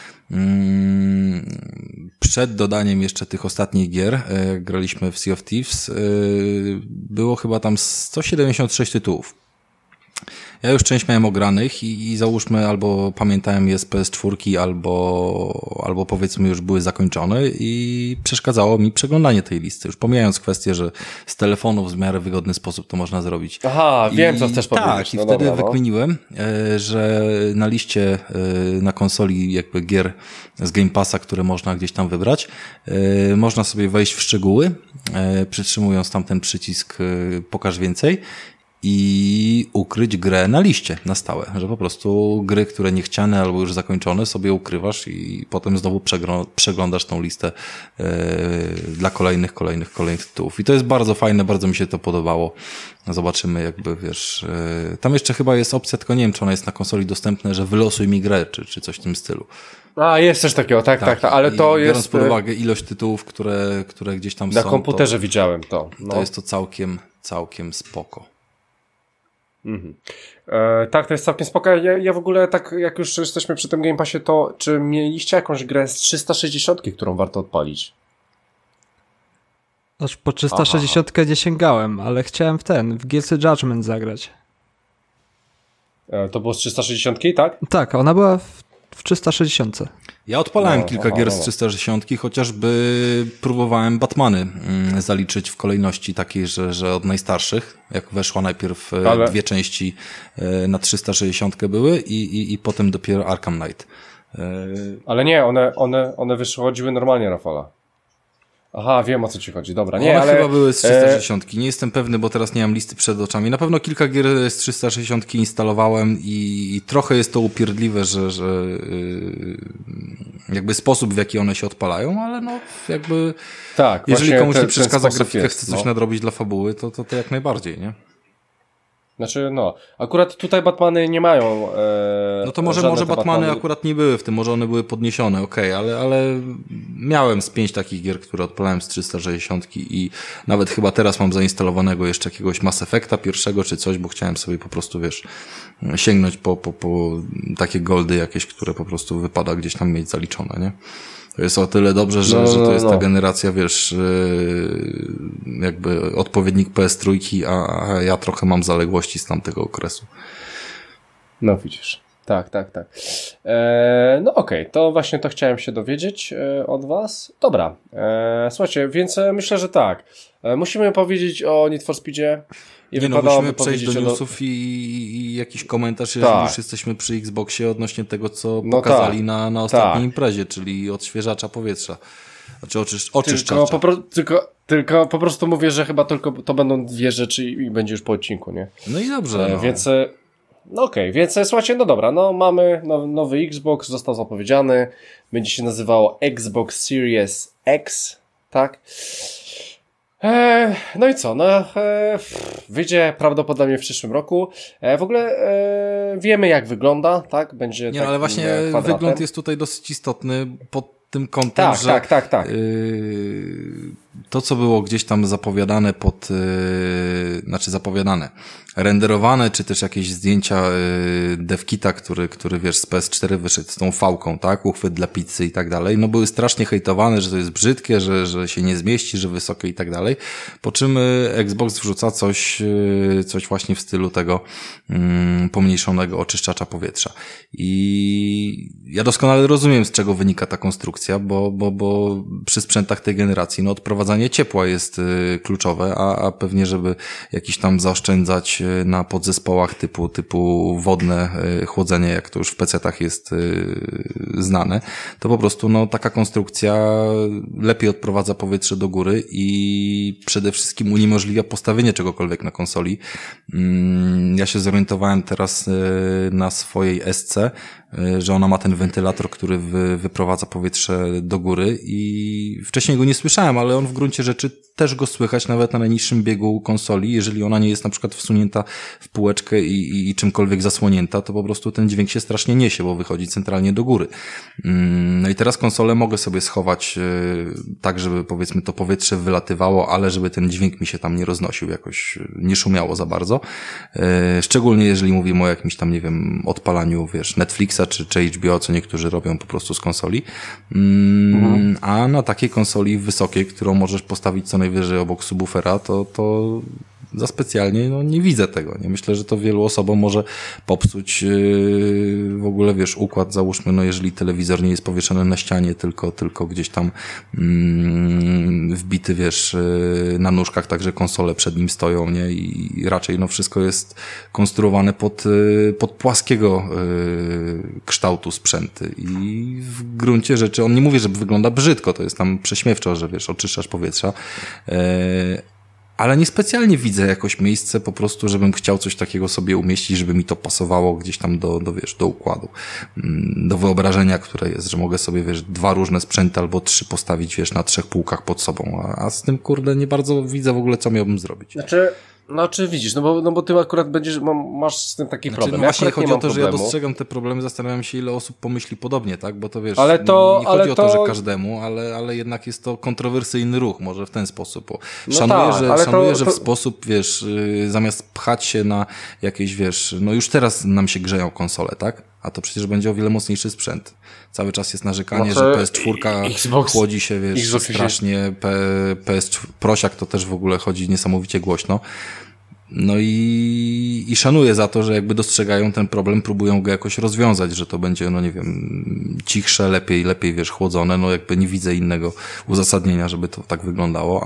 przed dodaniem jeszcze tych ostatnich gier, jak graliśmy w Sea of Thieves, było chyba tam 176 tytułów. Ja już część miałem ogranych i załóżmy albo pamiętałem je z PS4, albo powiedzmy już były zakończone i przeszkadzało mi przeglądanie tej listy. Już pomijając kwestię, że z telefonu w miarę wygodny sposób to można zrobić. Aha, wiem, co chcesz powiedzieć. Tak, i wtedy wykminiłem, że na liście na konsoli jakby gier z Game Passa, które można gdzieś tam wybrać, można sobie wejść w szczegóły, przytrzymując tam ten przycisk pokaż więcej i ukryć grę na liście, na stałe, że po prostu gry, które niechciane albo już zakończone sobie ukrywasz i potem znowu przeglądasz tą listę dla kolejnych tytułów. I to jest bardzo fajne, bardzo mi się to podobało. Zobaczymy jakby, wiesz, tam jeszcze chyba jest opcja, tylko nie wiem, czy ona jest na konsoli dostępna, że wylosuj mi grę, czy coś w tym stylu. A, jest coś takiego, tak, ale to jest... Biorąc pod uwagę ilość tytułów, które gdzieś tam na są. Na komputerze widziałem to. No. To jest to całkiem spoko. Tak, to jest całkiem spoko. Ja w ogóle tak, jak już jesteśmy przy tym Game Passie, to czy mieliście jakąś grę z 360, którą warto odpalić? Aż po 360 nie sięgałem, ale chciałem w Guilty Judgment zagrać. To było z 360, tak? Tak, ona była w 360. Ja odpalałem kilka gier z 360, chociażby próbowałem Batmany zaliczyć w kolejności takiej, że od najstarszych, jak weszła najpierw dwie części na 360 były i potem dopiero Arkham Knight. Ale nie, one wychodziły normalnie, Rafała. Aha, wiem, o co ci chodzi, dobra. Nie, ale chyba były z 360. Nie jestem pewny, bo teraz nie mam listy przed oczami. Na pewno kilka gier z 360 instalowałem i trochę jest to upierdliwe, że jakby sposób, w jaki one się odpalają, ale no jakby tak, jeżeli komuś nie przeszkadza grafika, chce coś nadrobić dla fabuły, to jak najbardziej, nie? Znaczy, no, akurat tutaj Batmany nie mają. No to może Batmany akurat nie były w tym, może one były podniesione, okej, ale miałem z 5 takich gier, które odpalałem z 360 i nawet chyba teraz mam zainstalowanego jeszcze jakiegoś Mass Effecta pierwszego czy coś, bo chciałem sobie po prostu, wiesz, sięgnąć po takie goldy jakieś, które po prostu wypada gdzieś tam mieć zaliczone, nie? To jest o tyle dobrze, że to jest ta generacja, wiesz, jakby odpowiednik PS3, a ja trochę mam zaległości z tamtego okresu. No widzisz. Tak. No okej, to właśnie to chciałem się dowiedzieć od was. Dobra, słuchajcie, więc myślę, że tak. Musimy powiedzieć o Need for Speedzie. Musimy przejść do newsów i jakiś komentarz, jeżeli już jesteśmy przy Xboxie odnośnie tego, co pokazali na ostatniej imprezie, czyli odświeżacza powietrza. Znaczy oczyszczacza. Tylko po prostu mówię, że chyba tylko to będą dwie rzeczy i będzie już po odcinku, nie? No i dobrze. No okej, więc słuchajcie, no dobra, no mamy nowy Xbox, został zapowiedziany, będzie się nazywało Xbox Series X, tak? No i co? Wyjdzie prawdopodobnie w przyszłym roku. W ogóle wiemy jak wygląda, tak? Będzie nie, tak, ale właśnie wygląd jest tutaj dosyć istotny pod tym kątem, tak, że tak. To, co było gdzieś tam zapowiadane renderowane, czy też jakieś zdjęcia devkita, który wiesz, z PS4 wyszedł z tą fałką, tak? Uchwyt dla pizzy i tak dalej. No były strasznie hejtowane, że to jest brzydkie, że się nie zmieści, że wysokie i tak dalej. Po czym Xbox wrzuca coś właśnie w stylu tego pomniejszonego oczyszczacza powietrza. I ja doskonale rozumiem, z czego wynika ta konstrukcja, bo przy sprzętach tej generacji, no odprowadzanie ciepła jest kluczowe, a pewnie, żeby jakiś tam zaoszczędzać na podzespołach typu wodne chłodzenie, jak to już w PC-tach jest znane, to po prostu no taka konstrukcja lepiej odprowadza powietrze do góry i przede wszystkim uniemożliwia postawienie czegokolwiek na konsoli. Ja się zorientowałem teraz na swojej SC, że ona ma ten wentylator, który wyprowadza powietrze do góry i wcześniej go nie słyszałem, ale on w gruncie rzeczy też go słychać nawet na najniższym biegu konsoli, jeżeli ona nie jest na przykład wsunięta w półeczkę i czymkolwiek zasłonięta, to po prostu ten dźwięk się strasznie niesie, bo wychodzi centralnie do góry. No i teraz konsolę mogę sobie schować tak, żeby powiedzmy to powietrze wylatywało, ale żeby ten dźwięk mi się tam nie roznosił, jakoś nie szumiało za bardzo. Szczególnie jeżeli mówimy o jakimś tam, nie wiem, odpalaniu, wiesz, Netflixa czy HBO, co niektórzy robią po prostu z konsoli. A na takiej konsoli wysokiej, którą możesz postawić co najwyżej obok subwoofera, to za specjalnie no nie widzę tego. Nie myślę, że to wielu osobom może popsuć w ogóle, wiesz, układ, załóżmy, no jeżeli telewizor nie jest powieszony na ścianie, tylko gdzieś tam wbity, wiesz, na nóżkach, tak że konsole przed nim stoją, nie? I raczej no wszystko jest konstruowane pod płaskiego kształtu sprzęty i w gruncie rzeczy on nie mówi, że wygląda brzydko, to jest tam prześmiewczo, że wiesz, oczyszczasz powietrza, ale niespecjalnie widzę jakoś miejsce po prostu, żebym chciał coś takiego sobie umieścić, żeby mi to pasowało gdzieś tam do układu, do wyobrażenia, które jest, że mogę sobie, wiesz, 2 różne sprzęty albo 3 postawić, wiesz, na 3 półkach pod sobą, a z tym, kurde, nie bardzo widzę w ogóle, co miałbym zrobić. Czy widzisz, no bo ty akurat masz z tym taki problem. No właśnie chodzi o to, że ja problemu. dostrzegam te problemy, zastanawiam się, ile osób pomyśli podobnie, tak? Bo to wiesz, nie chodzi o to, że każdemu, ale jednak jest to kontrowersyjny ruch, może w ten sposób. Szanuję, że w sposób, wiesz, zamiast pchać się na jakieś, wiesz, no już teraz nam się grzeją konsole, tak? A to przecież będzie o wiele mocniejszy sprzęt. Cały czas jest narzekanie, że PS4 chłodzi się, wiesz, strasznie. PS Prosiak to też w ogóle chodzi niesamowicie głośno. No i szanuję za to, że jakby dostrzegają ten problem, próbują go jakoś rozwiązać, że to będzie, no nie wiem, cichsze, lepiej, wiesz, chłodzone. No jakby nie widzę innego uzasadnienia, żeby to tak wyglądało,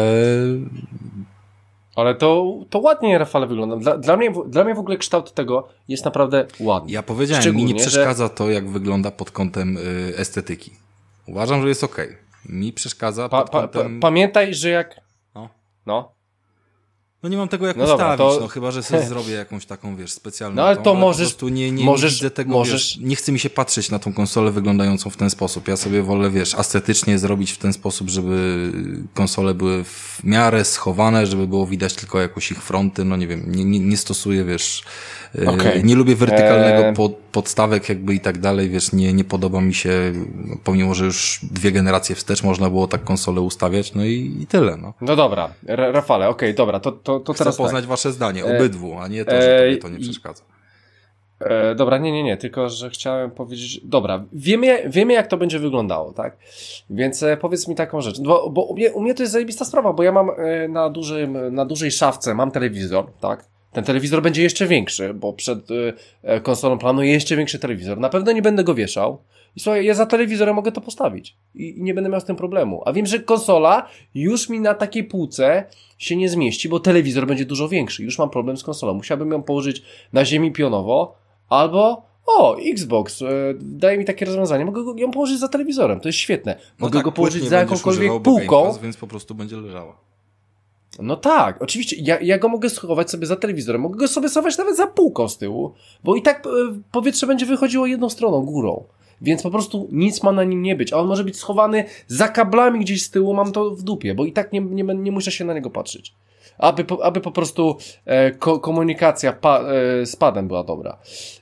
Ale to ładnie, Rafale, wygląda. Dla mnie w ogóle kształt tego jest naprawdę ładny. Ja powiedziałem, mi nie przeszkadza to, jak wygląda pod kątem estetyki. Uważam, że jest okej. Mi przeszkadza pod kątem... Pamiętaj, że jak... No nie mam tego jak ustawić, chyba, że sobie zrobię jakąś taką, wiesz, specjalną. No ale to możesz... Po prostu nie widzę tego, wiesz, nie chce mi się patrzeć na tą konsolę wyglądającą w ten sposób. Ja sobie wolę, wiesz, estetycznie zrobić w ten sposób, żeby konsole były w miarę schowane, żeby było widać tylko jakoś ich fronty, no nie wiem, nie stosuję, wiesz... Nie lubię wertykalnego podstawek jakby i tak dalej, wiesz, nie podoba mi się, pomimo, że już 2 generacje wstecz można było tak konsolę ustawiać, no i tyle, no. No dobra, Rafale, dobra, to Chcę teraz poznać wasze zdanie, obydwu, a nie to, że tobie to nie przeszkadza. Dobra, nie, tylko, że chciałem powiedzieć, dobra, wiemy jak to będzie wyglądało, tak? Więc powiedz mi taką rzecz, bo u mnie to jest zajebista sprawa, bo ja mam na dużej szafce mam telewizor, tak? Ten telewizor będzie jeszcze większy, bo przed konsolą planuję jeszcze większy telewizor. Na pewno nie będę go wieszał. I słuchaj, ja za telewizorem mogę to postawić. I nie będę miał z tym problemu. A wiem, że konsola już mi na takiej półce się nie zmieści, bo telewizor będzie dużo większy. Już mam problem z konsolą. Musiałbym ją położyć na ziemi pionowo, albo Xbox daje mi takie rozwiązanie. Mogę ją położyć za telewizorem. To jest świetne. Mogę go położyć za jakąkolwiek półką. Więc po prostu będzie leżała. No tak, oczywiście, ja go mogę schować sobie za telewizorem, mogę go sobie schować nawet za półką z tyłu, bo i tak powietrze będzie wychodziło jedną stroną, górą. Więc po prostu nic ma na nim nie być, a on może być schowany za kablami gdzieś z tyłu, mam to w dupie, bo i tak nie muszę się na niego patrzeć. Aby po prostu komunikacja z padem była dobra.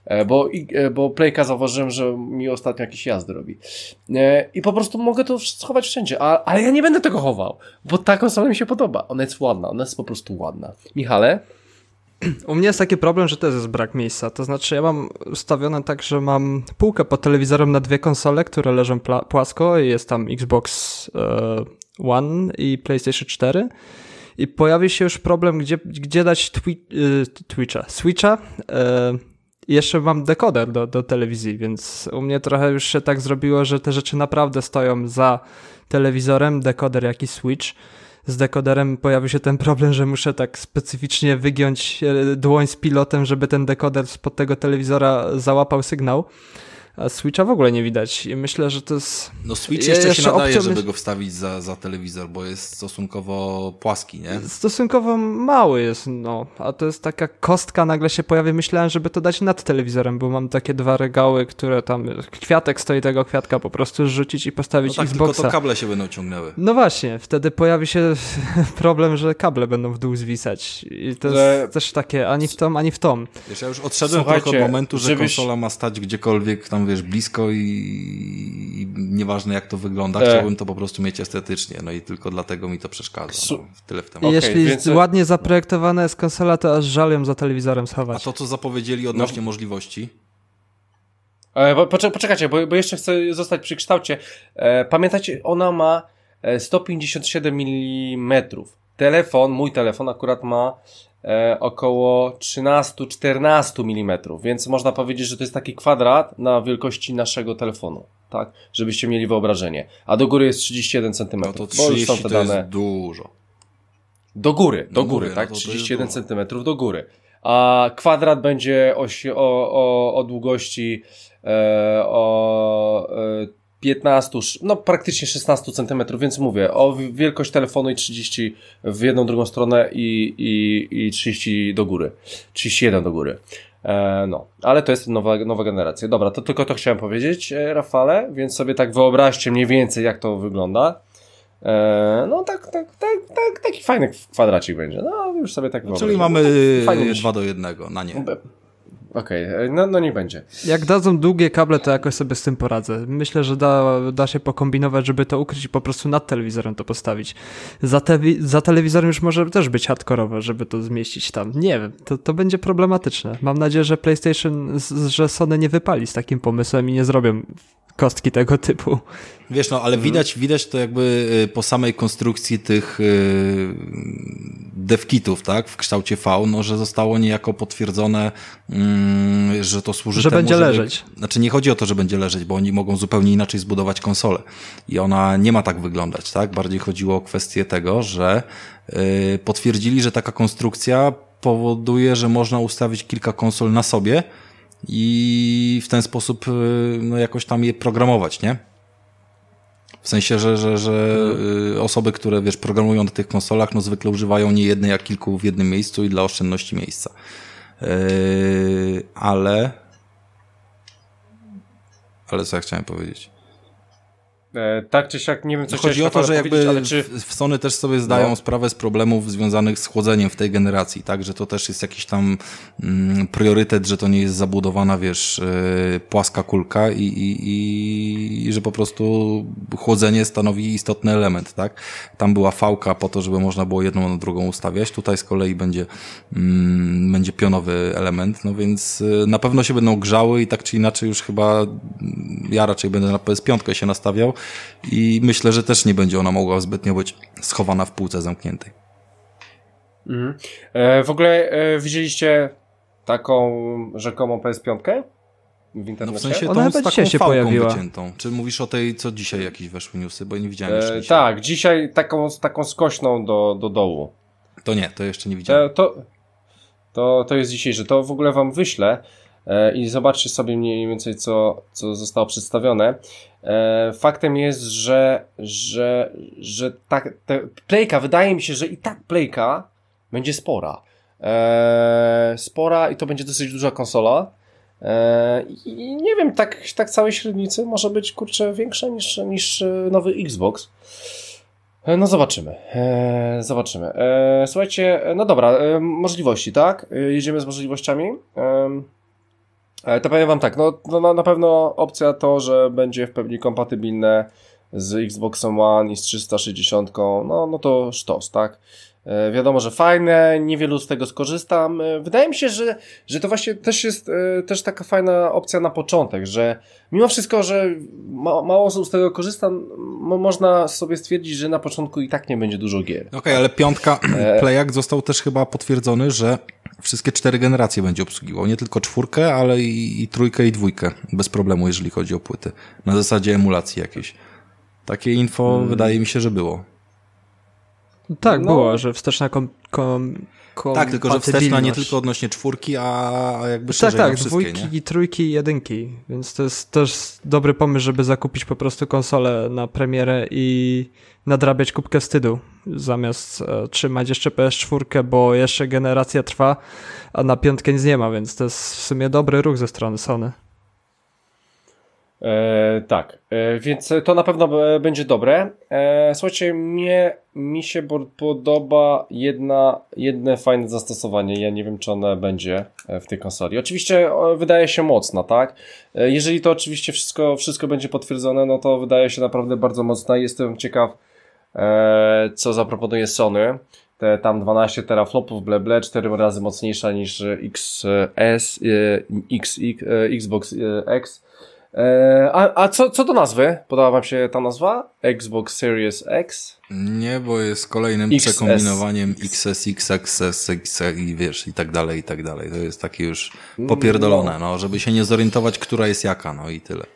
Bo Playka zauważyłem, że mi ostatnio jakieś jazdy robi. I po prostu mogę to schować wszędzie, ale ja nie będę tego chował, bo ta konsola mi się podoba. Ona jest ładna, ona jest po prostu ładna. Michale? U mnie jest taki problem, że też jest brak miejsca. To znaczy ja mam ustawione tak, że mam półkę pod telewizorem na 2 konsole, które leżą płasko i jest tam Xbox One i PlayStation 4. I pojawi się już problem, gdzie dać Switcha. I jeszcze mam dekoder do telewizji, więc u mnie trochę już się tak zrobiło, że te rzeczy naprawdę stoją za telewizorem, dekoder jak i Switch. Z dekoderem pojawił się ten problem, że muszę tak specyficznie wygiąć dłoń z pilotem, żeby ten dekoder spod tego telewizora załapał sygnał. A Switcha w ogóle nie widać i myślę, że to jest... No Switch jeszcze się nadaje, żeby go wstawić za telewizor, bo jest stosunkowo płaski, nie? Stosunkowo mały jest, no. A to jest taka kostka, nagle się pojawi. Myślałem, żeby to dać nad telewizorem, bo mam takie 2 regały, które tam... Kwiatek stoi, tego kwiatka po prostu rzucić i postawić no tak, Xboxa. tylko to kable się będą ciągnęły. No właśnie, wtedy pojawi się problem, że kable będą w dół zwisać. I to jest też takie ani w tom, ani w tom. Wiesz, ja już odszedłem trochę od momentu, że konsola ma stać gdziekolwiek tam, wiesz, blisko i nieważne jak to wygląda, chciałbym to po prostu mieć estetycznie, no i tylko dlatego mi to przeszkadza. No, tyle w temacie. Jeśli ładnie zaprojektowana jest konsola, to aż żal ją za telewizorem schować. A to, co zapowiedzieli odnośnie możliwości? Poczekajcie, bo jeszcze chcę zostać przy kształcie. Pamiętacie, ona ma 157 mm. Mój telefon akurat ma około 13-14 mm, więc można powiedzieć, że to jest taki kwadrat na wielkości naszego telefonu, tak? Żebyście mieli wyobrażenie. A do góry jest 31 cm. No to 30 to jest dużo. Do góry, tak? No 31 cm do góry. A kwadrat będzie o długości 15, no praktycznie 16 cm, więc mówię, o wielkość telefonu i 30 w jedną, drugą stronę i 30 do góry. 31 do góry. No, ale to jest nowa generacja. Dobra, to tylko to chciałem powiedzieć, Rafale, więc sobie tak wyobraźcie mniej więcej, jak to wygląda. No taki fajny kwadracik będzie. No, już sobie tak wyobraźcie. Czyli mamy 2:1 na nie. Okej, no niech będzie. Jak dadzą długie kable, to jakoś sobie z tym poradzę. Myślę, że da się pokombinować, żeby to ukryć i po prostu nad telewizorem to postawić. Za telewizorem już może też być hardkorowe, żeby to zmieścić tam. Nie wiem, to będzie problematyczne. Mam nadzieję, że PlayStation, że Sony nie wypali z takim pomysłem i nie zrobią kostki tego typu. Wiesz, no ale widać to jakby po samej konstrukcji tych devkitów, tak, w kształcie V, no, że zostało niejako potwierdzone, że to służy że temu, będzie leżeć. Znaczy nie chodzi o to, że będzie leżeć, bo oni mogą zupełnie inaczej zbudować konsolę i ona nie ma tak wyglądać, tak? Bardziej chodziło o kwestię tego, że potwierdzili, że taka konstrukcja powoduje, że można ustawić kilka konsol na sobie i w ten sposób no jakoś tam je programować, nie? W sensie, że osoby, które wiesz, programują na tych konsolach, no zwykle używają nie jednej, a kilku w jednym miejscu i dla oszczędności miejsca. Ale co ja chciałem powiedzieć? Tak czy siak, nie wiem co chodzi o to, że jakby ale czy... w Sony też sobie zdają sprawę z problemów związanych z chłodzeniem w tej generacji, tak, że to też jest jakiś tam priorytet, że to nie jest zabudowana, wiesz, płaska kulka i że po prostu chłodzenie stanowi istotny element, tak. Tam była fałka po to, żeby można było jedną na drugą ustawiać, tutaj z kolei będzie pionowy element, no więc na pewno się będą grzały i tak czy inaczej już chyba ja raczej będę na PS5 się nastawiał i myślę, że też nie będzie ona mogła zbytnio być schowana w półce zamkniętej. W ogóle widzieliście taką rzekomą PS5 w internecie? No w sensie ona tą z taką dzisiaj się fałką pojawiła. wyciętą. Czy mówisz o tej, co dzisiaj jakieś weszły newsy? Bo ja nie widziałem jeszcze dzisiaj. Tak, dzisiaj taką skośną do dołu. To nie, to jeszcze nie widziałem. To jest dzisiejsze. To w ogóle wam wyślę. i zobaczcie sobie mniej więcej co zostało przedstawione. Faktem jest, że tak, Playka, wydaje mi się, że i tak Playka będzie spora. Spora i to będzie dosyć duża konsola. I nie wiem, tak całej średnicy może być, kurczę, większa niż nowy Xbox. No zobaczymy. Słuchajcie, no dobra, możliwości, tak? Jedziemy z możliwościami. To powiem wam tak, no na pewno opcja to, że będzie w pełni kompatybilne z Xboxem One i z 360, no to sztos, tak? Wiadomo, że fajne, niewielu z tego skorzystam. Wydaje mi się, że to właśnie też jest też taka fajna opcja na początek, że mimo wszystko, że mało osób z tego korzysta, można sobie stwierdzić, że na początku i tak nie będzie dużo gier. Okej, ale piątka Playak został też chyba potwierdzony, że wszystkie 4 generacje będzie obsługiwał. Nie tylko 4, ale i 3 i 2. Bez problemu, jeżeli chodzi o płyty. Na zasadzie emulacji jakiejś. Takie info wydaje mi się, że było. Tak, było, że wsteczna tak, tylko że wsteczna nie tylko odnośnie 4, a jakby szerzej tak, na wszystkie, 2, nie? 3 i 1. Więc to jest też dobry pomysł, żeby zakupić po prostu konsolę na premierę i nadrabiać kubkę wstydu, zamiast trzymać jeszcze PS4, bo jeszcze generacja trwa, a na 5 nic nie ma, więc to jest w sumie dobry ruch ze strony Sony. Tak, więc to na pewno będzie dobre. Słuchajcie, mi się podoba jedne fajne zastosowanie. Ja nie wiem, czy ono będzie w tej konsoli. Oczywiście wydaje się mocna, tak? Jeżeli to oczywiście wszystko będzie potwierdzone, no to wydaje się naprawdę bardzo mocna. Jestem ciekaw, co zaproponuje Sony. Tam 12 teraflopów, ble, 4 razy mocniejsza niż Xbox X. A co do nazwy? Podoba wam się ta nazwa? Xbox Series X? Nie, bo jest kolejnym przekombinowaniem XS, XXS i wiesz, i tak dalej, i tak dalej. To jest takie już popierdolone, no, żeby się nie zorientować, która jest jaka, no i tyle.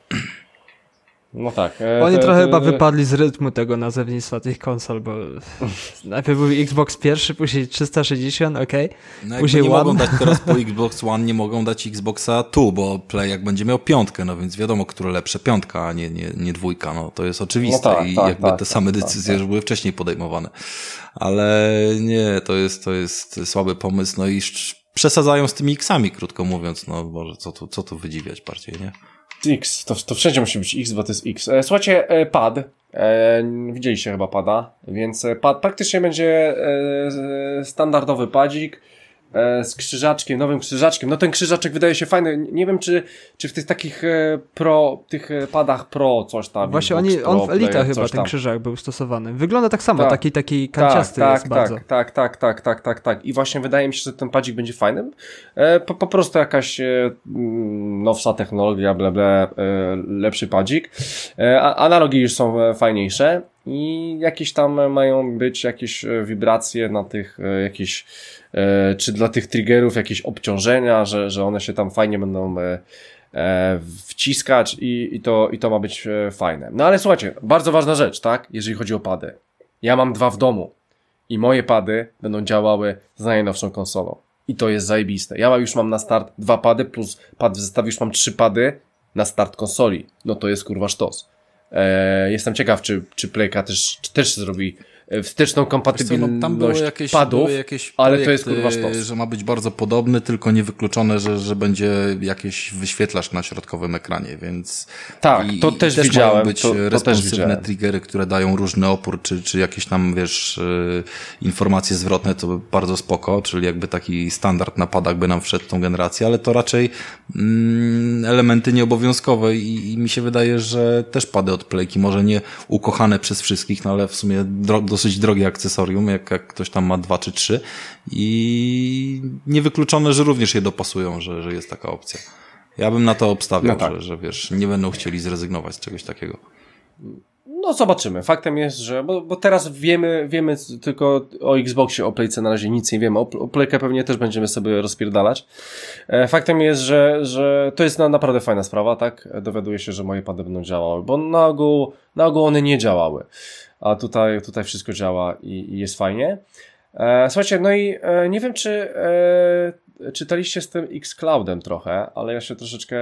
No tak. Oni trochę chyba wypadli z rytmu tego nazewnictwa tych konsol, bo najpierw był Xbox pierwszy, później 360, No później nie One. mogą dać teraz po Xbox One, nie mogą dać Xboxa 2, bo Playak będzie miał 5, no więc wiadomo, które lepsze 5, a nie 2, no to jest oczywiste no tak, i tak, jakby tak, te same decyzje już były wcześniej podejmowane. Ale nie, to jest słaby pomysł, no i przesadzają z tymi X-ami, krótko mówiąc, no Boże, co tu wydziwiać bardziej, nie? X, to wszędzie musi być X, bo to jest X. Słuchajcie, pad. Widzieliście chyba pada, więc pad praktycznie będzie standardowy padzik z krzyżaczkiem, nowym krzyżaczkiem. No ten krzyżaczek wydaje się fajny. Nie wiem, czy w tych takich tych padach Pro coś tam. Właśnie on w Elite chyba ten krzyżak był stosowany. Wygląda tak samo, taki kanciasty jest bardzo. Tak. I właśnie wydaje mi się, że ten padzik będzie fajnym. Po prostu jakaś nowsza technologia, lepszy padzik. Analogi już są fajniejsze. I jakieś tam mają być jakieś wibracje na tych jakieś czy dla tych triggerów jakieś obciążenia, że one się tam fajnie będą wciskać i to ma być fajne. No ale słuchajcie, bardzo ważna rzecz, tak? Jeżeli chodzi o pady. Ja mam 2 w domu i moje pady będą działały z najnowszą konsolą. I to jest zajebiste. Ja już mam na start 2 pady plus pad w zestawie, już mam 3 pady na start konsoli. No to jest kurwa sztos. Jestem ciekaw, czy Playka też zrobi wsteczną kompatybilność tam były jakieś ale to jest kurwa sztos. Że ma być bardzo podobny, tylko niewykluczone, że będzie jakiś wyświetlacz na środkowym ekranie, więc tak, to też widziałem. Mają być responsywne też triggery, które dają różny opór, czy jakieś tam, wiesz, informacje zwrotne, to bardzo spoko, czyli jakby taki standard na padach by nam wszedł tą generację, ale to raczej elementy nieobowiązkowe i mi się wydaje, że też pady od Playki, może nie ukochane przez wszystkich, no ale w sumie dosyć drogie akcesorium, jak ktoś tam ma 2 czy 3 i niewykluczone, że również je dopasują, że jest taka opcja. Ja bym na to obstawiał, no tak. że wiesz, nie będą chcieli zrezygnować z czegoś takiego. No zobaczymy. Faktem jest, że bo teraz wiemy tylko o Xboxie, o Playce na razie nic nie wiemy. O Playkę pewnie też będziemy sobie rozpierdalać. Faktem jest, że to jest naprawdę fajna sprawa, tak? Dowiaduję się, że moje pady będą działały, bo na ogół one nie działały. A tutaj wszystko działa i jest fajnie. Słuchajcie, no i nie wiem, czy czytaliście z tym Xcloudem trochę, ale ja się troszeczkę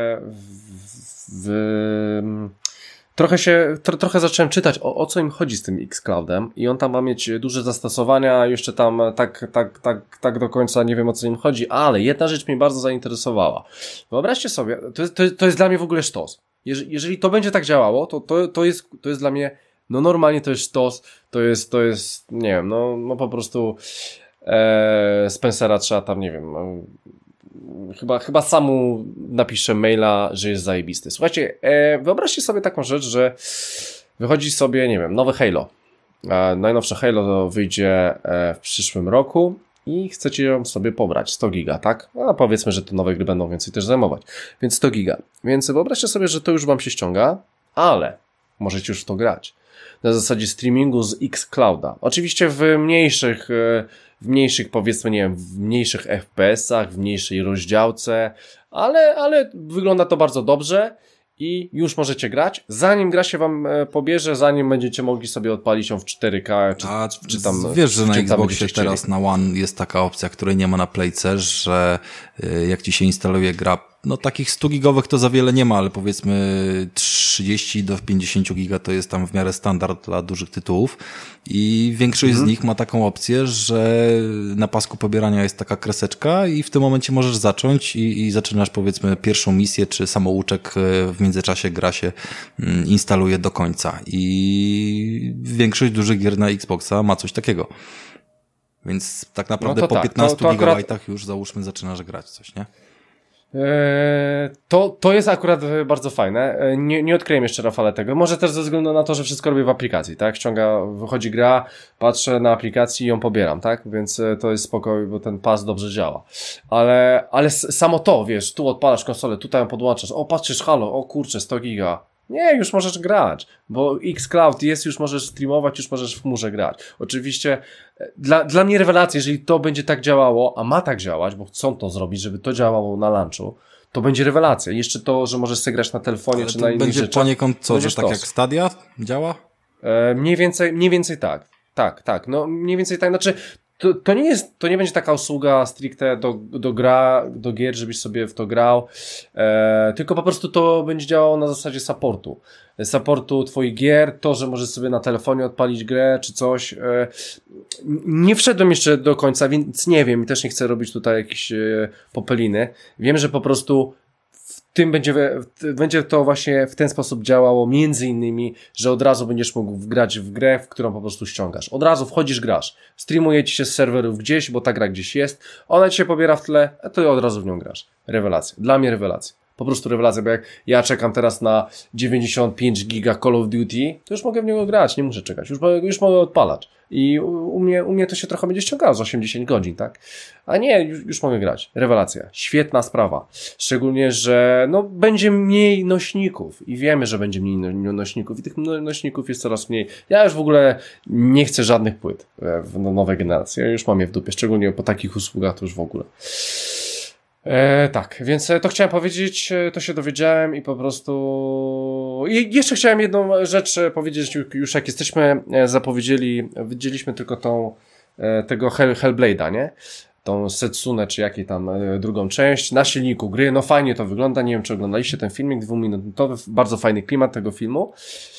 trochę zacząłem czytać, o co im chodzi z tym Xcloudem i on tam ma mieć duże zastosowania, jeszcze tam tak do końca nie wiem, o co im chodzi, ale jedna rzecz mnie bardzo zainteresowała. Wyobraźcie sobie, to jest dla mnie w ogóle sztos. Jeżeli to będzie tak działało, to jest dla mnie, no normalnie to jest sztos, to jest nie wiem, no po prostu Spencera trzeba tam, nie wiem, chyba samu napiszę maila, że jest zajebisty. Słuchajcie, wyobraźcie sobie taką rzecz, że wychodzi sobie, nie wiem, nowe Halo. Najnowsze Halo to wyjdzie w przyszłym roku i chcecie ją sobie pobrać, 100 giga, tak? No powiedzmy, że te nowe gry będą więcej też zajmować, więc 100 giga. Więc wyobraźcie sobie, że to już wam się ściąga, ale możecie już w to grać. Na zasadzie streamingu z Xclouda. Oczywiście w mniejszych powiedzmy, nie wiem, w mniejszych FPS-ach, w mniejszej rozdziałce, ale wygląda to bardzo dobrze i już możecie grać, zanim gra się wam pobierze, zanim będziecie mogli sobie odpalić ją w 4K, czy tam... Wiesz, że na Xboxie teraz na One jest taka opcja, której nie ma na Playce, że jak ci się instaluje gra, no takich 100 gigowych to za wiele nie ma, ale powiedzmy 30 do 50 giga to jest tam w miarę standard dla dużych tytułów i większość z nich ma taką opcję, że na pasku pobierania jest taka kreseczka i w tym momencie możesz zacząć i zaczynasz powiedzmy pierwszą misję czy samouczek, w międzyczasie gra się instaluje do końca i większość dużych gier na Xboxa ma coś takiego. Więc tak naprawdę no po tak, 15 gigabajtach już załóżmy zaczynasz grać coś, nie? To jest akurat bardzo fajne. Nie odkryłem jeszcze, Rafale, tego. Może też ze względu na to, że wszystko robię w aplikacji, tak? Wychodzi gra, patrzę na aplikacji i ją pobieram, tak? Więc to jest spokój, bo ten pas dobrze działa. Ale samo to, wiesz, tu odpalasz konsolę, tutaj ją podłączasz, o patrzysz, halo, o kurczę, 100 giga. Nie, już możesz grać, bo Xcloud jest, już możesz streamować, już możesz w chmurze grać. Oczywiście dla mnie rewelacja, jeżeli to będzie tak działało, a ma tak działać, bo chcą to zrobić, żeby to działało na launchu, to będzie rewelacja. Jeszcze to, że możesz sobie grać na telefonie czy na innych będzie rzeczach. Poniekąd co, że tak jak Stadia działa? Mniej więcej tak. Tak. No mniej więcej tak. Znaczy to nie będzie taka usługa stricte do gier, żebyś sobie w to grał, tylko po prostu to będzie działało na zasadzie supportu twoich gier, to, że możesz sobie na telefonie odpalić grę, czy coś. Nie wszedłem jeszcze do końca, więc nie wiem i też nie chcę robić tutaj jakieś popeliny. Wiem, że po prostu będzie to właśnie w ten sposób działało, między innymi, że od razu będziesz mógł grać w grę, w którą po prostu ściągasz. Od razu wchodzisz, grasz. Streamuje ci się z serwerów gdzieś, bo ta gra gdzieś jest, ona ci się pobiera w tle, a ty od razu w nią grasz. Rewelacja. Dla mnie rewelacja. Po prostu rewelacja, bo jak ja czekam teraz na 95 giga Call of Duty, to już mogę w niego grać, nie muszę czekać, już mogę odpalać. I u mnie to się trochę będzie ściągało z 80 godzin, tak? A nie, już mogę grać. Rewelacja. Świetna sprawa. Szczególnie, że no, będzie mniej nośników i wiemy, że będzie mniej nośników i tych nośników jest coraz mniej. Ja już w ogóle nie chcę żadnych płyt w nowej generacji. Ja już mam je w dupie, szczególnie po takich usługach to już w ogóle. Tak, więc to chciałem powiedzieć, to się dowiedziałem i po prostu... I jeszcze chciałem jedną rzecz powiedzieć, już jak jesteśmy widzieliśmy tylko tego Hellblade'a, nie? Tą Setsune, czy jakiej tam drugą część, na silniku gry, no fajnie to wygląda, nie wiem czy oglądaliście ten filmik 2-minutowy, bardzo fajny klimat tego filmu.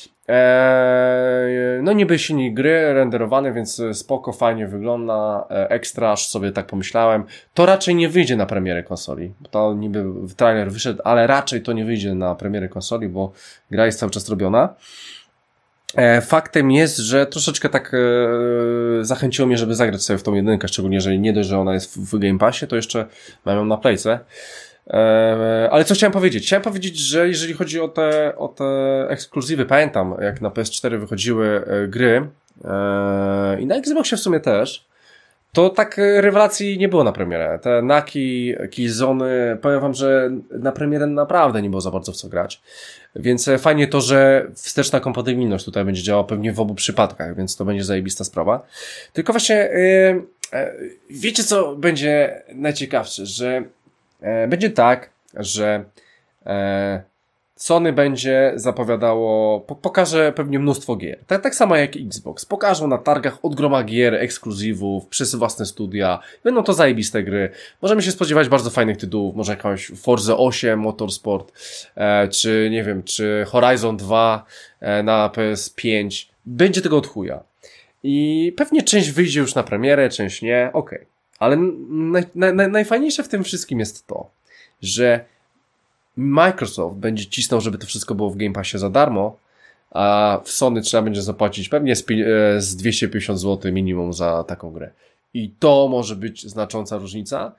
No niby silnik gry renderowany, więc spoko, fajnie wygląda, ekstra, aż sobie tak pomyślałem. To raczej nie wyjdzie na premierę konsoli. To niby trailer wyszedł, ale raczej to nie wyjdzie na premierę konsoli, bo gra jest cały czas robiona. Faktem jest, że troszeczkę tak zachęciło mnie, żeby zagrać sobie w tą jedynkę, szczególnie, że nie dość, że ona jest w Game Passie, to jeszcze mam ją na Playce. Ale co chciałem powiedzieć? Chciałem powiedzieć, że jeżeli chodzi o te ekskluzywy, pamiętam jak na PS4 wychodziły gry i na Xboxie w sumie też, to tak rewelacji nie było na premierę. Te Naki, Killzony, powiem wam, że na premierę naprawdę nie było za bardzo w co grać. Więc fajnie to, że wsteczna kompatybilność tutaj będzie działała pewnie w obu przypadkach, więc to będzie zajebista sprawa. Tylko właśnie wiecie co będzie najciekawsze, że będzie tak, że Sony będzie zapowiadało, pokaże pewnie mnóstwo gier. Tak samo jak Xbox. Pokażą na targach od groma gier, ekskluzywów, przez własne studia. Będą to zajebiste gry. Możemy się spodziewać bardzo fajnych tytułów. Może jakąś Forza 8 Motorsport, czy nie wiem, czy Horizon 2 na PS5. Będzie tego od chuja. I pewnie część wyjdzie już na premierę, część nie. Okej. Ale najfajniejsze w tym wszystkim jest to, że Microsoft będzie cisnął, żeby to wszystko było w Game Passie za darmo, a w Sony trzeba będzie zapłacić pewnie z 250 zł minimum za taką grę. I to może być znacząca różnica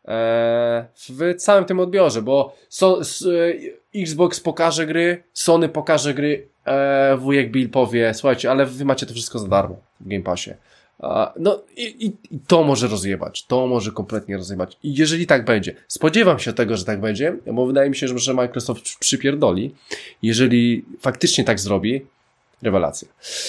w całym tym odbiorze, bo Xbox pokaże gry, Sony pokaże gry, wujek Bill powie, słuchajcie, ale wy macie to wszystko za darmo w Game Passie. No i to może rozjebać, to może kompletnie rozjebać. I jeżeli tak będzie, spodziewam się tego, że tak będzie, bo wydaje mi się, że Microsoft przypierdoli. Jeżeli faktycznie tak zrobi, rewelacja.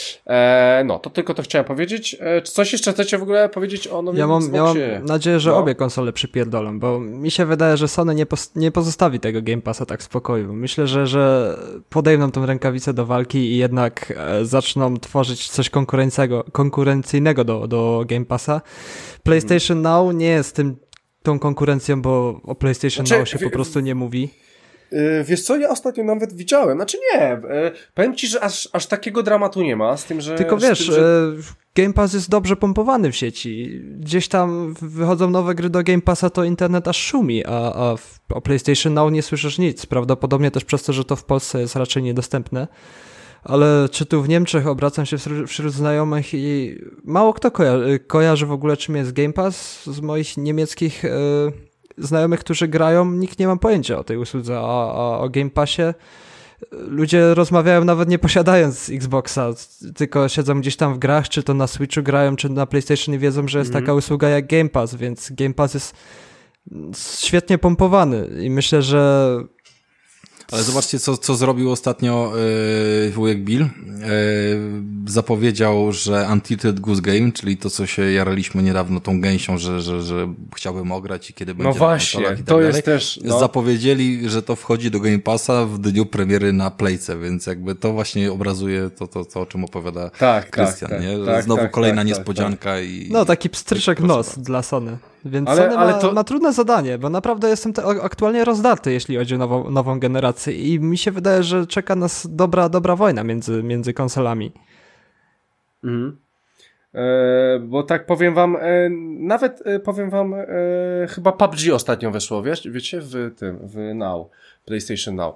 No, to tylko to chciałem powiedzieć. Czy coś jeszcze chcecie w ogóle powiedzieć o nowym Xboxie? Ja mam nadzieję, że obie konsole przypierdolą, bo mi się wydaje, że Sony nie pozostawi tego Game Passa tak w spokoju. Myślę, że podejmą tą rękawicę do walki i jednak zaczną tworzyć coś konkurencyjnego do Game Passa. PlayStation Now nie jest tą konkurencją, bo o PlayStation Now się po prostu nie mówi. Wiesz co, ja ostatnio nawet widziałem, znaczy nie, powiem ci, że aż takiego dramatu nie ma, z tym, że... Tylko wiesz, Game Pass jest dobrze pompowany w sieci, gdzieś tam wychodzą nowe gry do Game Passa, to internet aż szumi, a o PlayStation Now nie słyszysz nic, prawdopodobnie też przez to, że to w Polsce jest raczej niedostępne, ale czy tu w Niemczech obracam się wśród znajomych i mało kto kojarzy w ogóle, czym jest Game Pass z moich niemieckich znajomych, którzy grają, nikt nie ma pojęcia o tej usłudze, a o Game Passie ludzie rozmawiają nawet nie posiadając Xboxa, tylko siedzą gdzieś tam w grach, czy to na Switchu grają, czy na PlayStation i wiedzą, że jest taka usługa jak Game Pass, więc Game Pass jest świetnie pompowany i myślę, że... Ale zobaczcie, co zrobił ostatnio wujek Bill. Zapowiedział, że Untitled Goose Game, czyli to, co się jaraliśmy niedawno tą gęsią, że chciałbym ograć i kiedy będzie... No właśnie, tak to jest też... No. Zapowiedzieli, że to wchodzi do Game Passa w dniu premiery na Playce, więc jakby to właśnie obrazuje to o czym opowiada Krystian, nie? Znowu kolejna niespodzianka i... No, taki pstryczek nos dla Sony. Więc Sony ma trudne zadanie, bo naprawdę jestem aktualnie rozdarty, jeśli chodzi o nową generację i mi się wydaje, że czeka nas dobra wojna między konsolami. Bo tak powiem wam, chyba PUBG ostatnio weszło, wiecie, w Now, PlayStation Now.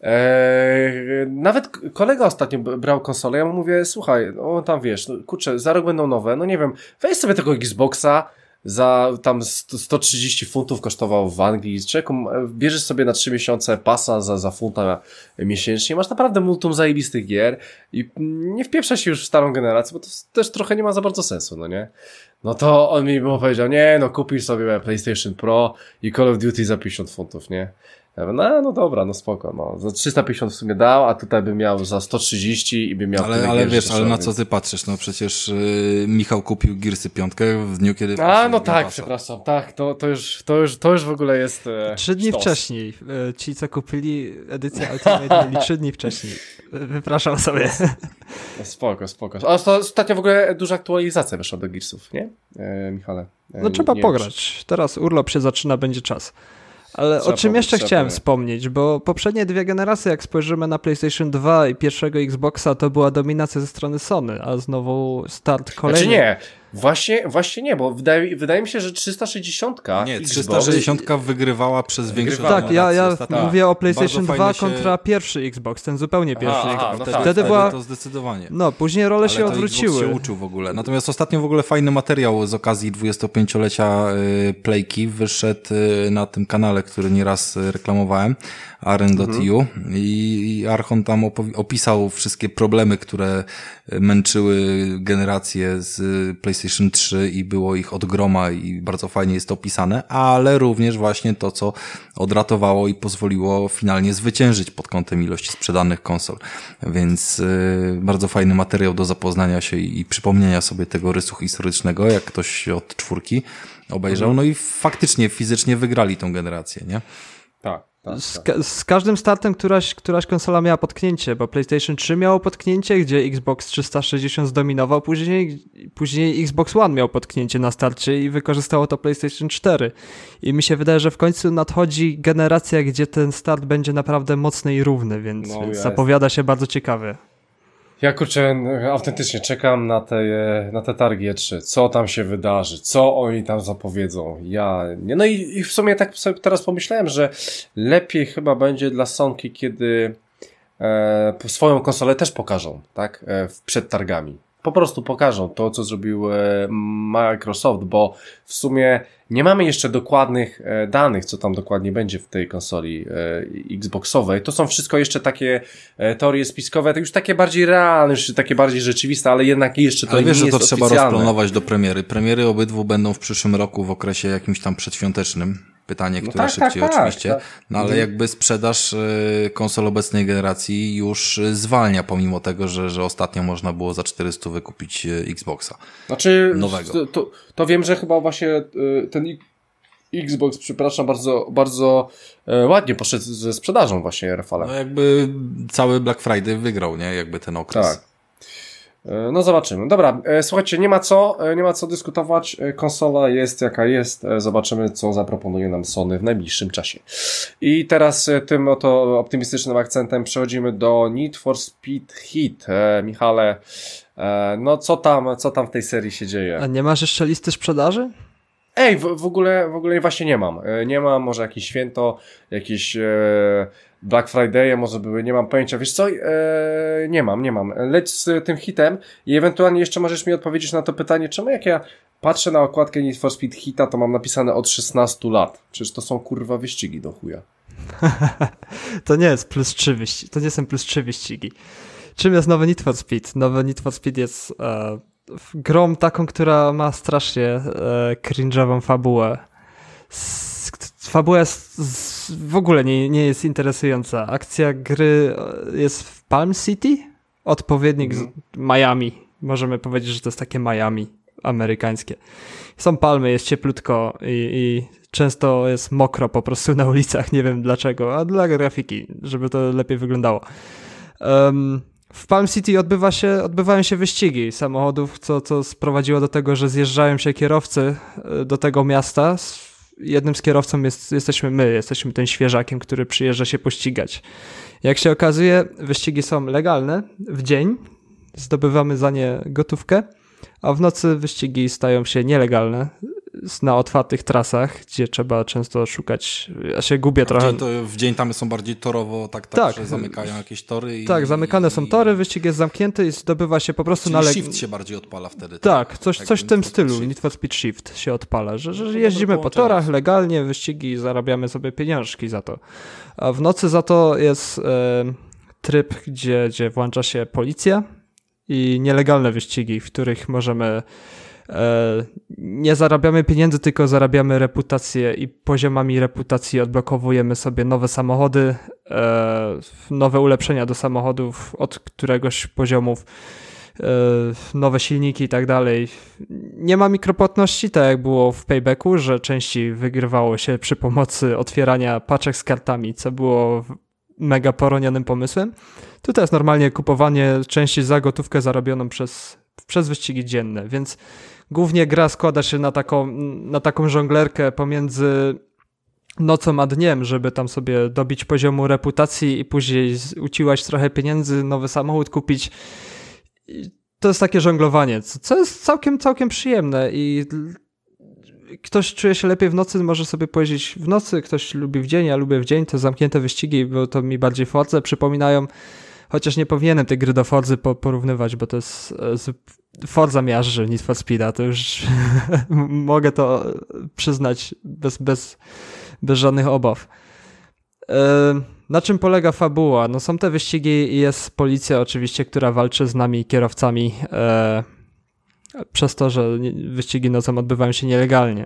Nawet kolega ostatnio brał konsolę, ja mu mówię, słuchaj, tam wiesz, kurczę, za rok będą nowe, no nie wiem, weź sobie tego Xboxa, za tam 130 funtów kosztował w Anglii. Bierzesz sobie na 3 miesiące pasa za funta miesięcznie. Masz naprawdę multum zajebistych gier i nie wpieprza się już w starą generację, bo to też trochę nie ma za bardzo sensu, no nie? No to on mi powiedział, nie, no kupisz sobie PlayStation Pro i Call of Duty za 50 funtów, nie? Ja mówię, no dobra, no spoko, no. Za 350 w sumie dał, a tutaj bym miał za 130 i bym miał... Ale wiesz, ale na co ty patrzysz? No przecież Michał kupił Gearsy 5 w dniu, kiedy... no tak, przepraszam, tak, to już w ogóle jest... 3 dni wcześniej. Ci, co kupili edycję Ultimate, mieli 3 dni wcześniej. Wypraszam sobie. No spoko. A ostatnio w ogóle duża aktualizacja wyszła do Gearsów, nie, Michale? No trzeba pograć. Teraz urlop się zaczyna, będzie czas. Ale o czym jeszcze chciałem wspomnieć, bo poprzednie 2 generacje, jak spojrzymy na PlayStation 2 i pierwszego Xboxa, to była dominacja ze strony Sony, a znowu start kolejny. Znaczy nie, właśnie nie, bo wydaje mi się, że 360 nie, 360 wygrywała przez większość. Tak, ja mówię o PlayStation 2 kontra pierwszy Xbox, ten zupełnie pierwszy Xbox. No wtedy była... to zdecydowanie. No, później role się odwróciły. Xbox się uczył w ogóle. Natomiast ostatnio w ogóle fajny materiał z okazji 25-lecia Playki wyszedł na tym kanale, który nieraz reklamowałem, Aren.eu i Archon tam opisał wszystkie problemy, które męczyły generację z PlayStation 3 i było ich od groma i bardzo fajnie jest to opisane, ale również właśnie to, co odratowało i pozwoliło finalnie zwyciężyć pod kątem ilości sprzedanych konsol. Więc bardzo fajny materiał do zapoznania się i przypomnienia sobie tego rysu historycznego, jak ktoś od 4 obejrzał. No i faktycznie, fizycznie wygrali tą generację, nie? Tak. Z każdym startem któraś konsola miała potknięcie, bo PlayStation 3 miało potknięcie, gdzie Xbox 360 zdominował, później Xbox One miał potknięcie na starcie i wykorzystało to PlayStation 4. I mi się wydaje, że w końcu nadchodzi generacja, gdzie ten start będzie naprawdę mocny i równy, więc zapowiada się bardzo ciekawie. Ja kurczę, autentycznie czekam na te targi E3. Co tam się wydarzy? Co oni tam zapowiedzą? No i w sumie tak sobie teraz pomyślałem, że lepiej chyba będzie dla Sonki, kiedy swoją konsolę też pokażą, tak? Przed targami. Po prostu pokażą to, co zrobił Microsoft, bo w sumie nie mamy jeszcze dokładnych danych, co tam dokładnie będzie w tej konsoli Xboxowej. To są wszystko jeszcze takie teorie spiskowe, to już takie bardziej realne, już takie bardziej rzeczywiste, ale jednak jeszcze to nie jest oficjalne. Ale wiesz, że to trzeba rozplanować do premiery. Premiery obydwu będą w przyszłym roku w okresie jakimś tam przedświątecznym. Pytanie, które szybciej oczywiście. Tak. No ale jakby sprzedaż konsol obecnej generacji już zwalnia, pomimo tego, że ostatnio można było za 400 wykupić Xboxa. Znaczy, nowego. To wiem, że chyba właśnie ten Xbox, przepraszam, bardzo, bardzo ładnie poszedł ze sprzedażą właśnie, Rafale. No jakby cały Black Friday wygrał, nie? Jakby ten okres. Tak. No zobaczymy. Dobra, słuchajcie, nie ma co dyskutować. Konsola jest jaka jest. Zobaczymy, co zaproponuje nam Sony w najbliższym czasie. I teraz tym oto optymistycznym akcentem przechodzimy do Need for Speed Heat. Michale, no co tam w tej serii się dzieje? A nie masz jeszcze listy sprzedaży? Ej, w ogóle właśnie nie mam. Nie mam, może jakieś święto, jakieś Black Friday może były, nie mam pojęcia. Wiesz co? Nie mam. Leć z tym hitem i ewentualnie jeszcze możesz mi odpowiedzieć na to pytanie, czemu jak ja patrzę na okładkę Need for Speed Hita, to mam napisane od 16 lat. Przecież to są kurwa wyścigi do chuja. To nie jest plus 3 wyścigi. To nie są plus 3 wyścigi. Czym jest nowy Need for Speed? Nowy Need for Speed jest grą taką, która ma strasznie cringe'ową fabułę. Fabuła w ogóle nie jest interesująca. Akcja gry jest w Palm City? Odpowiednik Miami. Możemy powiedzieć, że to jest takie Miami amerykańskie. Są palmy, jest cieplutko i często jest mokro po prostu na ulicach. Nie wiem dlaczego, a dla grafiki, żeby to lepiej wyglądało. W Palm City odbywają się wyścigi samochodów, co sprowadziło do tego, że zjeżdżają się kierowcy do tego miasta. Jednym z kierowców jesteśmy my, jesteśmy tym świeżakiem, który przyjeżdża się pościgać. Jak się okazuje, wyścigi są legalne w dzień, zdobywamy za nie gotówkę, a w nocy wyścigi stają się nielegalne na otwartych trasach, gdzie trzeba często szukać, ja się gubię trochę. W dzień tam są bardziej torowo, tak, że zamykają jakieś tory. Tak, zamykane są tory, wyścig jest zamknięty i zdobywa się po prostu Czyli shift się bardziej odpala wtedy. Tak, coś w tym stylu, Need for Speed Shift się odpala, że jeździmy po torach legalnie, wyścigi, zarabiamy sobie pieniążki za to. A w nocy za to jest tryb, gdzie włącza się policja i nielegalne wyścigi, w których możemy nie zarabiamy pieniędzy, tylko zarabiamy reputację i poziomami reputacji odblokowujemy sobie nowe samochody, nowe ulepszenia do samochodów od któregoś poziomów, nowe silniki i tak dalej. Nie ma mikropłatności, tak jak było w Paybacku, że częściej wygrywało się przy pomocy otwierania paczek z kartami, co było mega poronionym pomysłem. Tutaj jest normalnie kupowanie części za gotówkę zarobioną przez wyścigi dzienne, więc głównie gra składa się na taką żonglerkę pomiędzy nocą a dniem, żeby tam sobie dobić poziomu reputacji i później uciłać trochę pieniędzy, nowy samochód kupić. I to jest takie żonglowanie, co jest całkiem przyjemne i ktoś czuje się lepiej w nocy, może sobie pojeździć w nocy, ktoś lubi w dzień, ja lubię w dzień, te zamknięte wyścigi, bo to mi bardziej Forza przypominają, chociaż nie powinienem tej gry do Forzy porównywać, bo to jest Forza miażdży Need for Speeda, to już mogę to przyznać bez żadnych obaw. Na czym polega fabuła? No są te wyścigi i jest policja oczywiście, która walczy z nami kierowcami przez to, że wyścigi nocą odbywają się nielegalnie.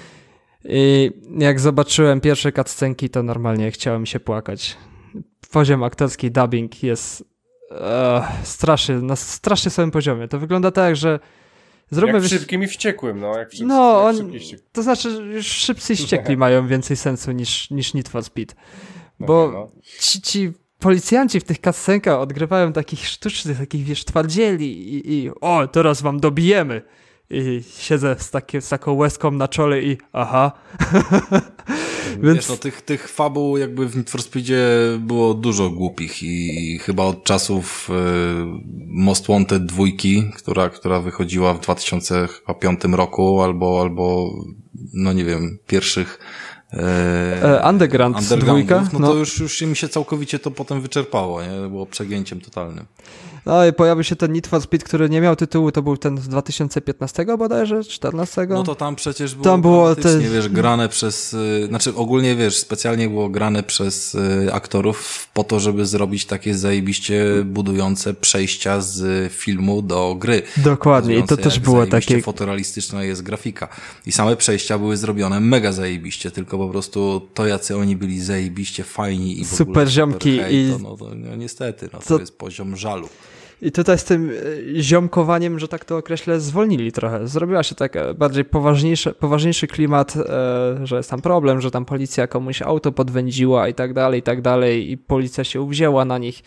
I jak zobaczyłem pierwsze cutscenki, to normalnie chciało mi się płakać. Poziom aktorski, dubbing jest na strasznie samym poziomie. To wygląda tak, że Jak w Szybkim i Wściekłym, no. To znaczy już Szybcy i Wściekli mają więcej sensu niż Need for Speed. Bo ci policjanci w tych cutscenkach odgrywają takich sztucznych, takich wiesz, twardzieli i o, teraz wam dobijemy. I siedzę z taką łezką na czole i aha. Więc... Wiesz, no tych fabuł jakby w Need for Speedzie było dużo głupich i chyba od czasów Most Wanted 2, która wychodziła w 2005 roku albo no nie wiem, pierwszych Underground 2, no to już mi się całkowicie to potem wyczerpało, nie? Było przegięciem totalnym. No i pojawił się ten Need for Speed, który nie miał tytułu, to był ten z 2015 bodajże, 14? No to tam przecież było wiesz, grane przez, znaczy ogólnie wiesz, specjalnie było grane przez aktorów po to, żeby zrobić takie zajebiście budujące przejścia z filmu do gry. Dokładnie, i to też było takie... fotorealistyczna jest grafika. I same przejścia były zrobione mega zajebiście, tylko po prostu to, jacy oni byli zajebiście fajni i w super ogóle ziomki no niestety, to jest poziom żalu. I tutaj z tym ziomkowaniem, że tak to określę, zwolnili trochę. Zrobiła się tak bardziej poważniejszy klimat, że jest tam problem, że tam policja komuś auto podwędziła i tak dalej i policja się uwzięła na nich.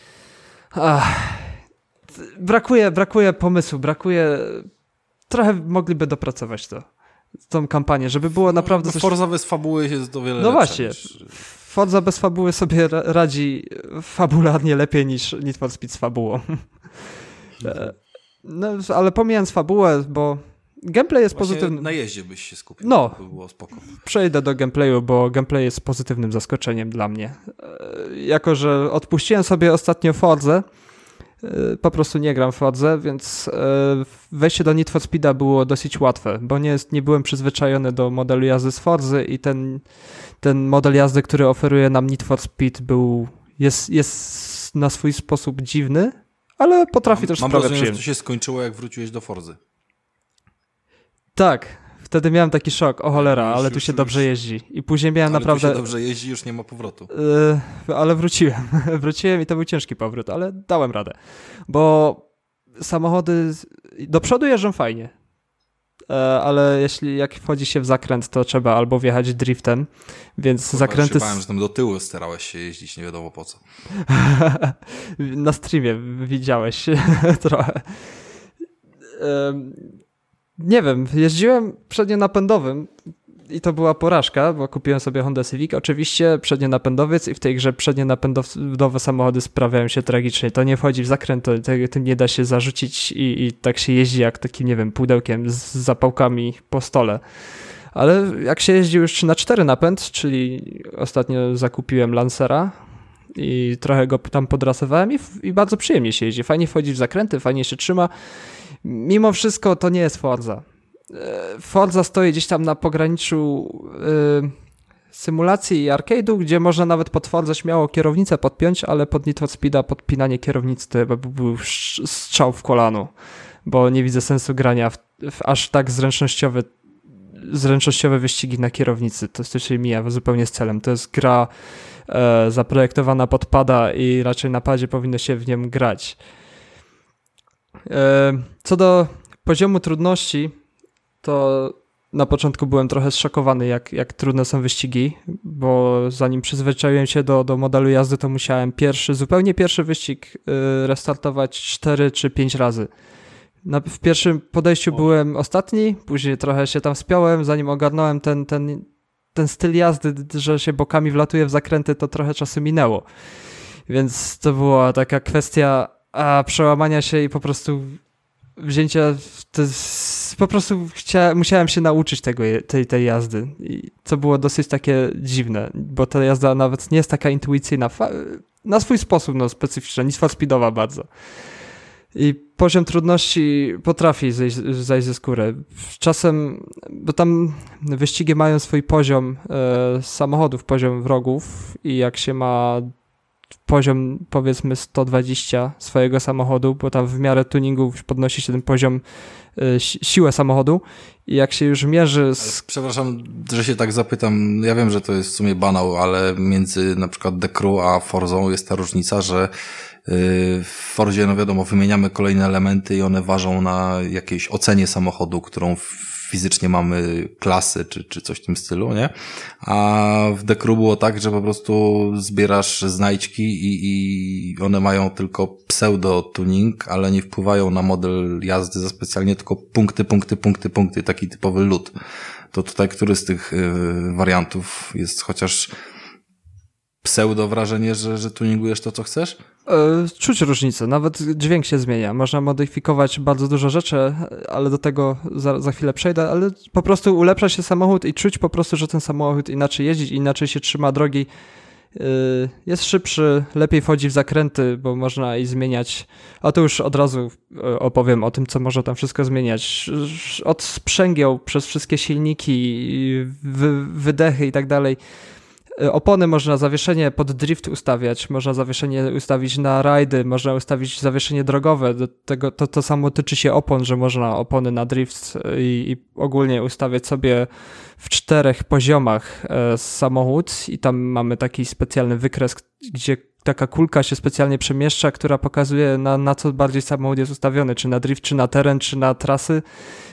Brakuje pomysłu, trochę mogliby dopracować tą kampanię, żeby było naprawdę coś... Forza bez fabuły jest o wiele lepsze. No właśnie, Forza bez fabuły sobie radzi fabularnie lepiej niż Need for Speed z fabułą. No, ale pomijając fabułę, bo gameplay jest pozytywny. Na jeździe byś się skupił. No, to by było spoko. Przejdę do gameplayu, bo gameplay jest pozytywnym zaskoczeniem dla mnie. Jako że odpuściłem sobie ostatnio Forzę, po prostu nie gram w Forzę, więc wejście do Need for Speeda było dosyć łatwe, bo nie byłem przyzwyczajony do modelu jazdy z Forzy i ten model jazdy, który oferuje nam Need for Speed jest na swój sposób dziwny, ale potrafi też sprawiać przyjemność. Że to się skończyło, jak wróciłeś do Forzy. Tak, wtedy miałem taki szok, o cholera, ale tu się dobrze jeździ. I później miałem naprawdę... tu się dobrze jeździ, już nie ma powrotu. Ale wróciłem i to był ciężki powrót, ale dałem radę. Bo samochody do przodu jeżdżą fajnie, ale jak wchodzi się w zakręt, to trzeba albo wjechać driftem, więc zakręty... Ja się bałem, że tam do tyłu starałeś się jeździć, nie wiadomo po co. Na streamie widziałeś trochę. Nie wiem, jeździłem przednionapędowym i to była porażka, bo kupiłem sobie Honda Civic, oczywiście przednionapędowiec i w tej grze przednionapędowe samochody sprawiają się tragicznie. To nie wchodzi w zakręt, tym nie da się zarzucić i tak się jeździ jak takim, nie wiem, pudełkiem z zapałkami po stole. Ale jak się jeździ już na 4 napęd, czyli ostatnio zakupiłem Lancera i trochę go tam podrasowałem i bardzo przyjemnie się jeździ. Fajnie wchodzi w zakręty, fajnie się trzyma. Mimo wszystko to nie jest Forza. Forza stoi gdzieś tam na pograniczu symulacji i arcade'u, gdzie można nawet pod Forza śmiało kierownicę podpiąć, ale pod Need for Speeda podpinanie kierownicy to chyba był strzał w kolano, bo nie widzę sensu grania w aż tak zręcznościowe wyścigi na kierownicy. To się mija zupełnie z celem. To jest gra zaprojektowana pod pada i raczej na padzie powinno się w nią grać. Co do poziomu trudności, to na początku byłem trochę zszokowany, jak trudne są wyścigi, bo zanim przyzwyczaiłem się do modelu jazdy, to musiałem zupełnie pierwszy wyścig restartować 4 czy 5 razy. W pierwszym podejściu byłem ostatni, później trochę się tam wspiąłem, zanim ogarnąłem ten styl jazdy, że się bokami wlatuje w zakręty, to trochę czasu minęło. Więc to była taka kwestia przełamania się i po prostu wzięcia, po prostu musiałem się nauczyć tej jazdy, co było dosyć takie dziwne, bo ta jazda nawet nie jest taka intuicyjna, na swój sposób specyficzna, Need for Speedowa bardzo. I poziom trudności potrafi zejść ze skóry. Czasem, bo tam wyścigi mają swój poziom samochodów, poziom wrogów i jak się ma poziom powiedzmy 120 swojego samochodu, bo tam w miarę tuningu podnosi się ten poziom, siłę samochodu i jak się już mierzy Przepraszam, że się tak zapytam, ja wiem, że to jest w sumie banał, ale między na przykład The Crew a Forzą jest ta różnica, że w Forzie, no wiadomo, wymieniamy kolejne elementy i one ważą na jakiejś ocenie samochodu, którą fizycznie mamy klasy, czy coś w tym stylu, nie? A w The Crew było tak, że po prostu zbierasz znajdźki i one mają tylko pseudo-tuning, ale nie wpływają na model jazdy za specjalnie, tylko punkty, taki typowy lód. To tutaj który z tych wariantów jest chociaż pseudo wrażenie, że tuningujesz to, co chcesz? Czuć różnicę, nawet dźwięk się zmienia. Można modyfikować bardzo dużo rzeczy, ale do tego za chwilę przejdę, ale po prostu ulepsza się samochód i czuć po prostu, że ten samochód inaczej jeździ, inaczej się trzyma drogi. Jest szybszy, lepiej wchodzi w zakręty, bo można i zmieniać. A to już od razu opowiem o tym, co można tam wszystko zmieniać. Od sprzęgieł, przez wszystkie silniki, wydechy i tak dalej. Opony można zawieszenie pod drift ustawiać, można zawieszenie ustawić na rajdy, można ustawić zawieszenie drogowe. Do tego to samo tyczy się opon, że można opony na drift i ogólnie ustawiać sobie w 4 poziomach samochód i tam mamy taki specjalny wykres, gdzie taka kulka się specjalnie przemieszcza, która pokazuje na co bardziej samochód jest ustawiony, czy na drift, czy na teren, czy na trasy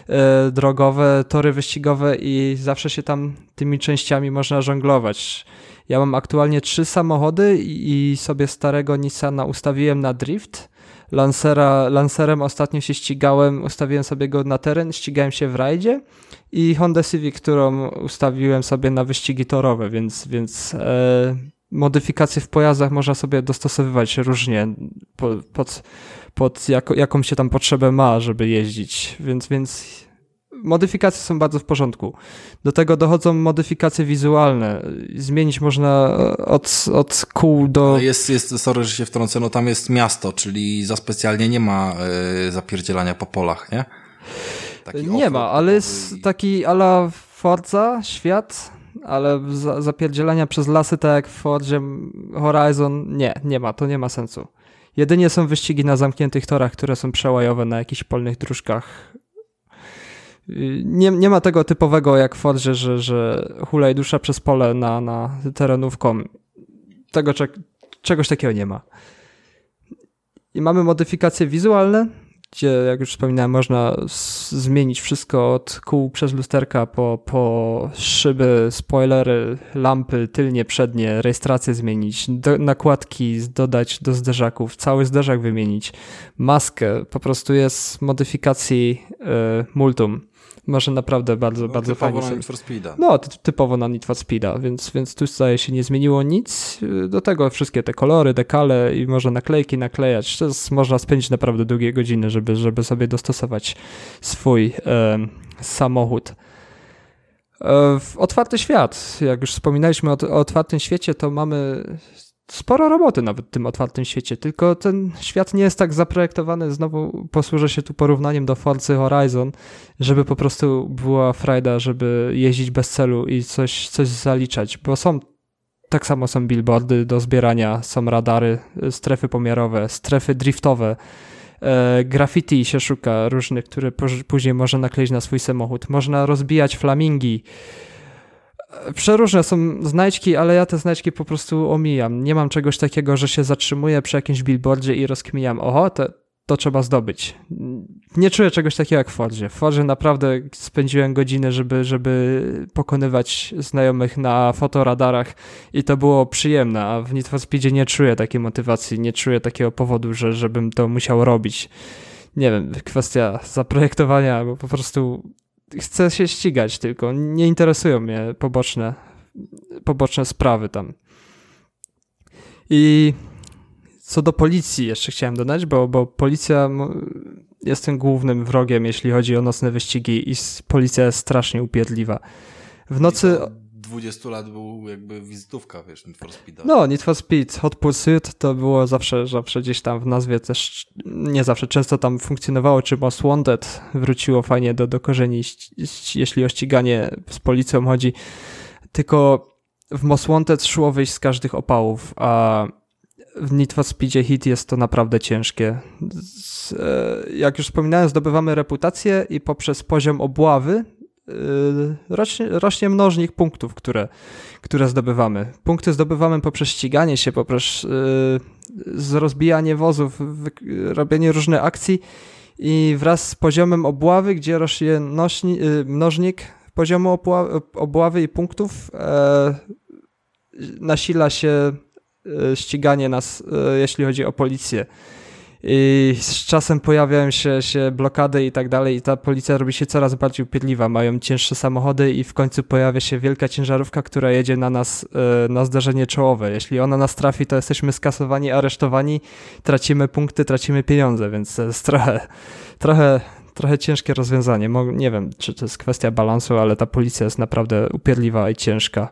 drogowe, tory wyścigowe i zawsze się tam tymi częściami można żonglować. Ja mam aktualnie 3 samochody i sobie starego Nissana ustawiłem na drift. Lancerem ostatnio się ścigałem, ustawiłem sobie go na teren, ścigałem się w rajdzie i Honda Civic, którą ustawiłem sobie na wyścigi torowe, więc modyfikacje w pojazdach można sobie dostosowywać różnie pod jaką się tam potrzebę ma, żeby jeździć, więc modyfikacje są bardzo w porządku. Do tego dochodzą modyfikacje wizualne. Zmienić można od kół do... Sorry, że się wtrącę, no tam jest miasto, czyli za specjalnie nie ma zapierdzielania po polach, nie? Nie ma, ale jest taki a la Forza świat, ale zapierdzielania przez lasy, tak jak w Forzie Horizon, nie ma, to nie ma sensu. Jedynie są wyścigi na zamkniętych torach, które są przełajowe na jakichś polnych dróżkach. Nie ma tego typowego jak w Forzie, że hulaj dusza przez pole na terenówką. Czegoś takiego nie ma. I mamy modyfikacje wizualne, gdzie, jak już wspominałem, można zmienić wszystko od kół przez lusterka po szyby, spoilery, lampy tylnie, przednie, rejestrację zmienić, nakładki dodać do zderzaków, cały zderzak wymienić, maskę, po prostu jest modyfikacji multum. Może naprawdę bardzo fajnie. Typowo na Need for Speeda. No, typowo na Need for Speeda, więc tu zdaje się nie zmieniło nic. Do tego wszystkie te kolory, dekale i można naklejki naklejać. Można spędzić naprawdę długie godziny, żeby sobie dostosować swój samochód. Otwarty świat. Jak już wspominaliśmy o otwartym świecie, to mamy sporo roboty nawet w tym otwartym świecie, tylko ten świat nie jest tak zaprojektowany, znowu posłużę się tu porównaniem do Forza Horizon, żeby po prostu była frajda, żeby jeździć bez celu i coś zaliczać, bo tak samo są billboardy do zbierania, są radary, strefy pomiarowe, strefy driftowe, graffiti się szuka różnych, które później można nakleić na swój samochód, można rozbijać flamingi. Przeróżne są znajdźki, ale ja te znajdźki po prostu omijam. Nie mam czegoś takiego, że się zatrzymuję przy jakimś billboardzie i rozkminiam, to trzeba zdobyć. Nie czuję czegoś takiego jak w Forzie. W Forzie naprawdę spędziłem godziny, żeby pokonywać znajomych na fotoradarach i to było przyjemne, a w Need for Speedzie nie czuję takiej motywacji, nie czuję takiego powodu, żebym to musiał robić. Nie wiem, kwestia zaprojektowania, bo po prostu chcę się ścigać tylko, nie interesują mnie poboczne sprawy tam. I co do policji jeszcze chciałem dodać, bo policja jest tym głównym wrogiem, jeśli chodzi o nocne wyścigi i policja jest strasznie upierdliwa. W nocy... 20 lat był jakby wizytówka, wiesz, Need for Speed. No, Need for Speed, Hot Pursuit to było zawsze gdzieś tam w nazwie też, nie zawsze, często tam funkcjonowało, czy Most Wanted wróciło fajnie do korzeni, jeśli o ściganie z policją chodzi, tylko w Most Wanted szło wyjść z każdych opałów, a w Need for Speedzie Heat jest to naprawdę ciężkie. Jak już wspominałem, zdobywamy reputację i poprzez poziom obławy rośnie mnożnik punktów, które zdobywamy. Punkty zdobywamy poprzez ściganie się, poprzez rozbijanie wozów, robienie różnych akcji i wraz z poziomem obławy, gdzie rośnie mnożnik poziomu obławy i punktów, nasila się ściganie nas, jeśli chodzi o policję. I z czasem pojawiają się blokady i tak dalej i ta policja robi się coraz bardziej upierdliwa. Mają cięższe samochody i w końcu pojawia się wielka ciężarówka, która jedzie na nas na zderzenie czołowe. Jeśli ona nas trafi, to jesteśmy skasowani, aresztowani, tracimy punkty, tracimy pieniądze, więc to jest trochę ciężkie rozwiązanie. Nie wiem, czy to jest kwestia balansu, ale ta policja jest naprawdę upierdliwa i ciężka.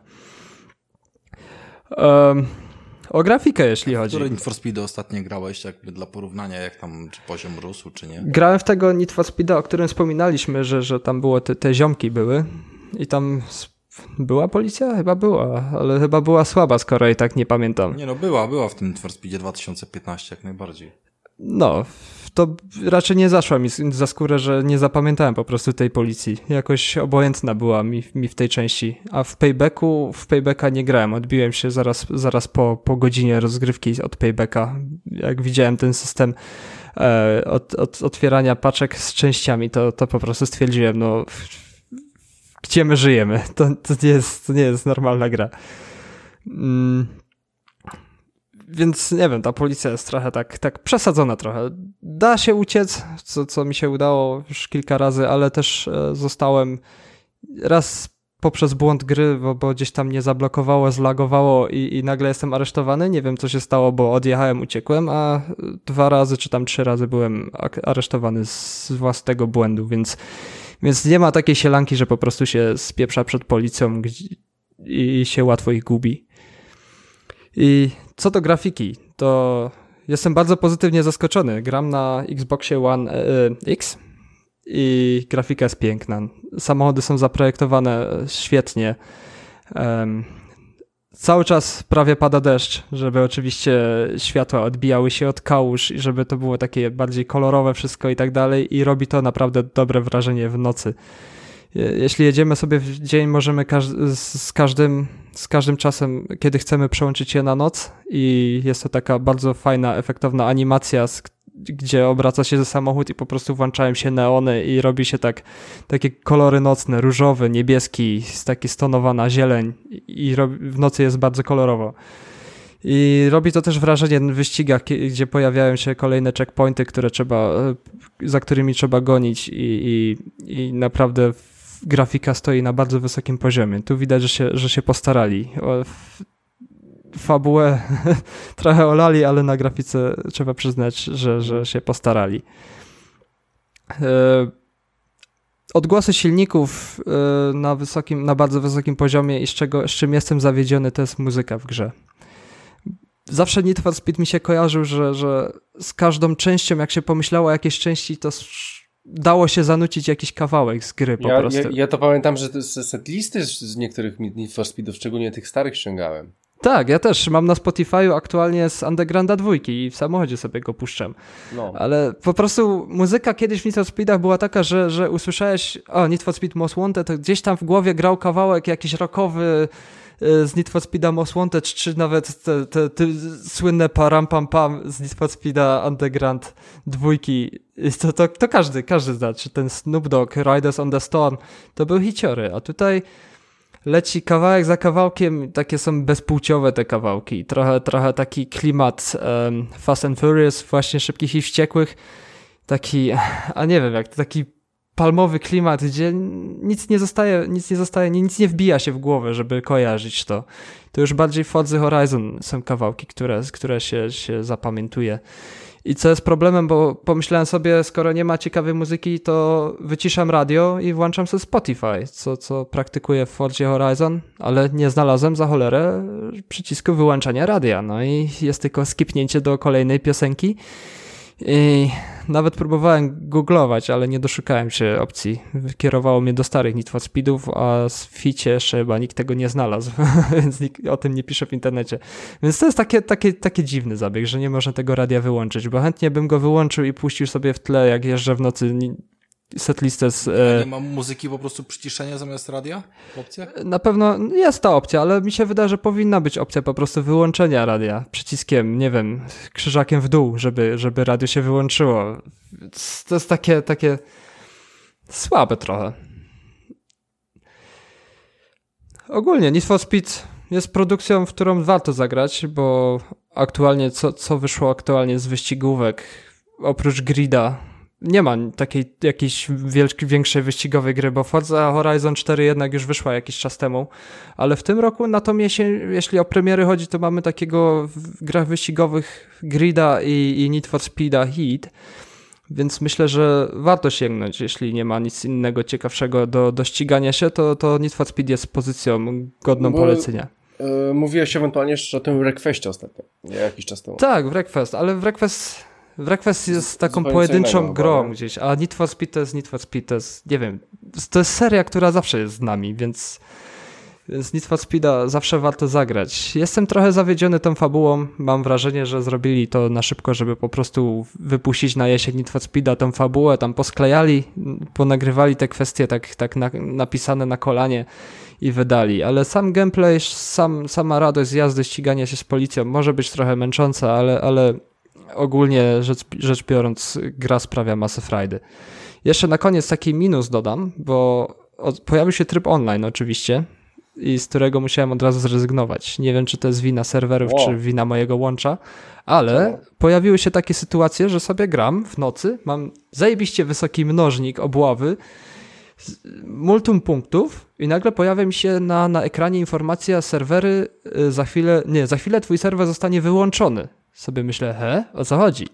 O grafikę, jeśli chodzi. Które Need for Speed ostatnio grałeś, jakby dla porównania, jak tam, czy poziom rósł, czy nie? Grałem w tego Need for Speeda, o którym wspominaliśmy, że tam było te ziomki były i tam była policja? Chyba była, ale chyba była słaba, skoro i tak nie pamiętam. Nie no, była w tym Need for Speedzie 2015 jak najbardziej. No, to raczej nie zaszła mi za skórę, że nie zapamiętałem po prostu tej policji. Jakoś obojętna była mi w tej części. A w Paybacka nie grałem. Odbiłem się zaraz po godzinie rozgrywki od Paybacka. Jak widziałem ten system od otwierania paczek z częściami, to po prostu stwierdziłem, no gdzie my żyjemy? To nie jest normalna gra. Więc nie wiem, ta policja jest trochę tak przesadzona trochę. Da się uciec, co mi się udało już kilka razy, ale też zostałem raz poprzez błąd gry, bo gdzieś tam mnie zablokowało, zlagowało i nagle jestem aresztowany. Nie wiem, co się stało, bo odjechałem, uciekłem, a 2 razy czy tam 3 razy byłem aresztowany z własnego błędu, więc nie ma takiej sielanki, że po prostu się spieprza przed policją i się łatwo ich gubi. I co do grafiki, to jestem bardzo pozytywnie zaskoczony. Gram na Xboxie One X i grafika jest piękna. Samochody są zaprojektowane świetnie. Cały czas prawie pada deszcz, żeby oczywiście światła odbijały się od kałuż i żeby to było takie bardziej kolorowe wszystko i tak dalej i robi to naprawdę dobre wrażenie w nocy. Jeśli jedziemy sobie w dzień, możemy z każdym czasem, kiedy chcemy, przełączyć je na noc i jest to taka bardzo fajna, efektowna animacja, gdzie obraca się samochód i po prostu włączają się neony i robi się takie kolory nocne, różowy, niebieski, taki stonowana zieleń i w nocy jest bardzo kolorowo. I robi to też wrażenie w wyścigach, gdzie pojawiają się kolejne checkpointy, za którymi trzeba gonić i naprawdę grafika stoi na bardzo wysokim poziomie. Tu widać, że się postarali. Fabułę trochę olali, ale na grafice trzeba przyznać, że się postarali. Odgłosy silników na bardzo wysokim poziomie i z czym jestem zawiedziony, to jest muzyka w grze. Zawsze Need for Speed mi się kojarzył, że z każdą częścią, jak się pomyślało o jakiejś części, to dało się zanucić jakiś kawałek z gry po prostu. Ja to pamiętam, że setlisty z niektórych Need for Speedów, szczególnie tych starych, ściągałem. Tak, ja też mam na Spotify'u aktualnie z Undergrounda 2 i w samochodzie sobie go puszczam. No. Ale po prostu muzyka kiedyś w Need for Speedach była taka, że usłyszałeś Need for Speed Most Wanted, to gdzieś tam w głowie grał kawałek jakiś rockowy z Need for Speeda Most Wanted, czy nawet te słynne param pam pam z Need for Speeda Underground 2. To każdy zna, czy ten Snoop Dogg, Riders on the Storm, to były hiciory, a tutaj leci kawałek za kawałkiem, takie są bezpłciowe te kawałki, trochę taki klimat Fast and Furious, właśnie Szybkich i Wściekłych, taki, a nie wiem, jak taki palmowy klimat, gdzie nic nie wbija się w głowę, żeby kojarzyć to. To już bardziej w Forza Horizon są kawałki, które się zapamiętuje. I co jest problemem, bo pomyślałem sobie, skoro nie ma ciekawej muzyki, to wyciszam radio i włączam sobie Spotify, co praktykuję w Forza Horizon, ale nie znalazłem za cholerę przycisku wyłączania radia. No i jest tylko skipnięcie do kolejnej piosenki I nawet próbowałem googlować, ale nie doszukałem się opcji. Kierowało mnie do starych Need for Speedów, a w ficie jeszcze chyba nikt tego nie znalazł, więc nikt o tym nie pisze w internecie. Więc to jest taki dziwny zabieg, że nie można tego radia wyłączyć, bo chętnie bym go wyłączył i puścił sobie w tle, jak jeżdżę w nocy setlistę z... Nie mam muzyki po prostu przyciszenia zamiast radia w opcjach? Na pewno jest ta opcja, ale mi się wydaje, że powinna być opcja po prostu wyłączenia radia przyciskiem, nie wiem, krzyżakiem w dół, żeby radio się wyłączyło. To jest takie słabe trochę. Ogólnie Need for Speed jest produkcją, w którą warto zagrać, bo aktualnie co wyszło aktualnie z wyścigówek, oprócz Grida, nie ma takiej jakiejś większej wyścigowej gry, bo Forza Horizon 4 jednak już wyszła jakiś czas temu, ale w tym roku na tą jesień, jeśli o premiery chodzi, to mamy takiego w grach wyścigowych Grida i Need for Speeda Heat, więc myślę, że warto sięgnąć, jeśli nie ma nic innego ciekawszego do ścigania się, to Need for Speed jest pozycją godną polecenia. Mówiłeś ewentualnie jeszcze o tym Wreckfestie ostatnio, jakiś czas temu. Tak, Wreckfest, ale Wreckfest jest taką pojedynczą grą gdzieś, a Need for Speed to jest Need for Speed, to jest, nie wiem, to jest seria, która zawsze jest z nami, więc Need for Speeda zawsze warto zagrać. Jestem trochę zawiedziony tą fabułą, mam wrażenie, że zrobili to na szybko, żeby po prostu wypuścić na jesień Need for Speeda tą fabułę, tam posklejali, ponagrywali te kwestie tak napisane na kolanie i wydali, ale sam gameplay, sama radość z jazdy, ścigania się z policją może być trochę męcząca, ale ogólnie rzecz biorąc gra sprawia masę frajdy. Jeszcze na koniec taki minus dodam, bo pojawił się tryb online oczywiście i z którego musiałem od razu zrezygnować. Nie wiem, czy to jest wina serwerów, czy wina mojego łącza, ale pojawiły się takie sytuacje, że sobie gram w nocy, mam zajebiście wysoki mnożnik obławy, multum punktów i nagle pojawia mi się na ekranie informacja serwery, za chwilę twój serwer zostanie wyłączony. Sobie myślę, o co chodzi?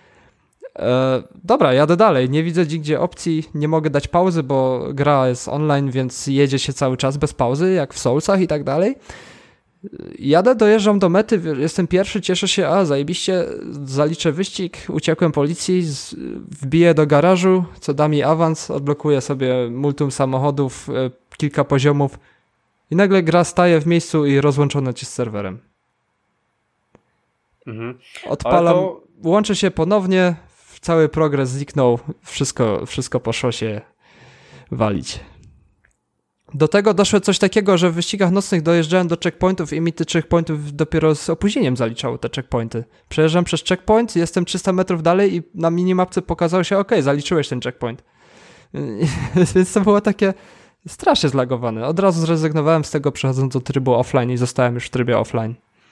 Dobra, jadę dalej, nie widzę nigdzie opcji, nie mogę dać pauzy, bo gra jest online, więc jedzie się cały czas bez pauzy, jak w Soulsach i tak dalej. Jadę, dojeżdżam do mety, jestem pierwszy, cieszę się, zajebiście, zaliczę wyścig, uciekłem policji, wbiję do garażu, co da mi awans, odblokuję sobie multum samochodów, kilka poziomów i nagle gra staje w miejscu i rozłączona cię z serwerem. Odpalam, łączę się ponownie, cały progres zniknął, wszystko poszło się walić. Do tego doszło coś takiego, że w wyścigach nocnych dojeżdżałem do checkpointów i mi tych checkpointów dopiero z opóźnieniem zaliczało te checkpointy. Przejeżdżam przez checkpoint, jestem 300 metrów dalej i na minimapce pokazało się, zaliczyłeś ten checkpoint. Więc to było takie strasznie zlagowane. Od razu zrezygnowałem z tego, przechodząc do trybu offline i zostałem już w trybie offline.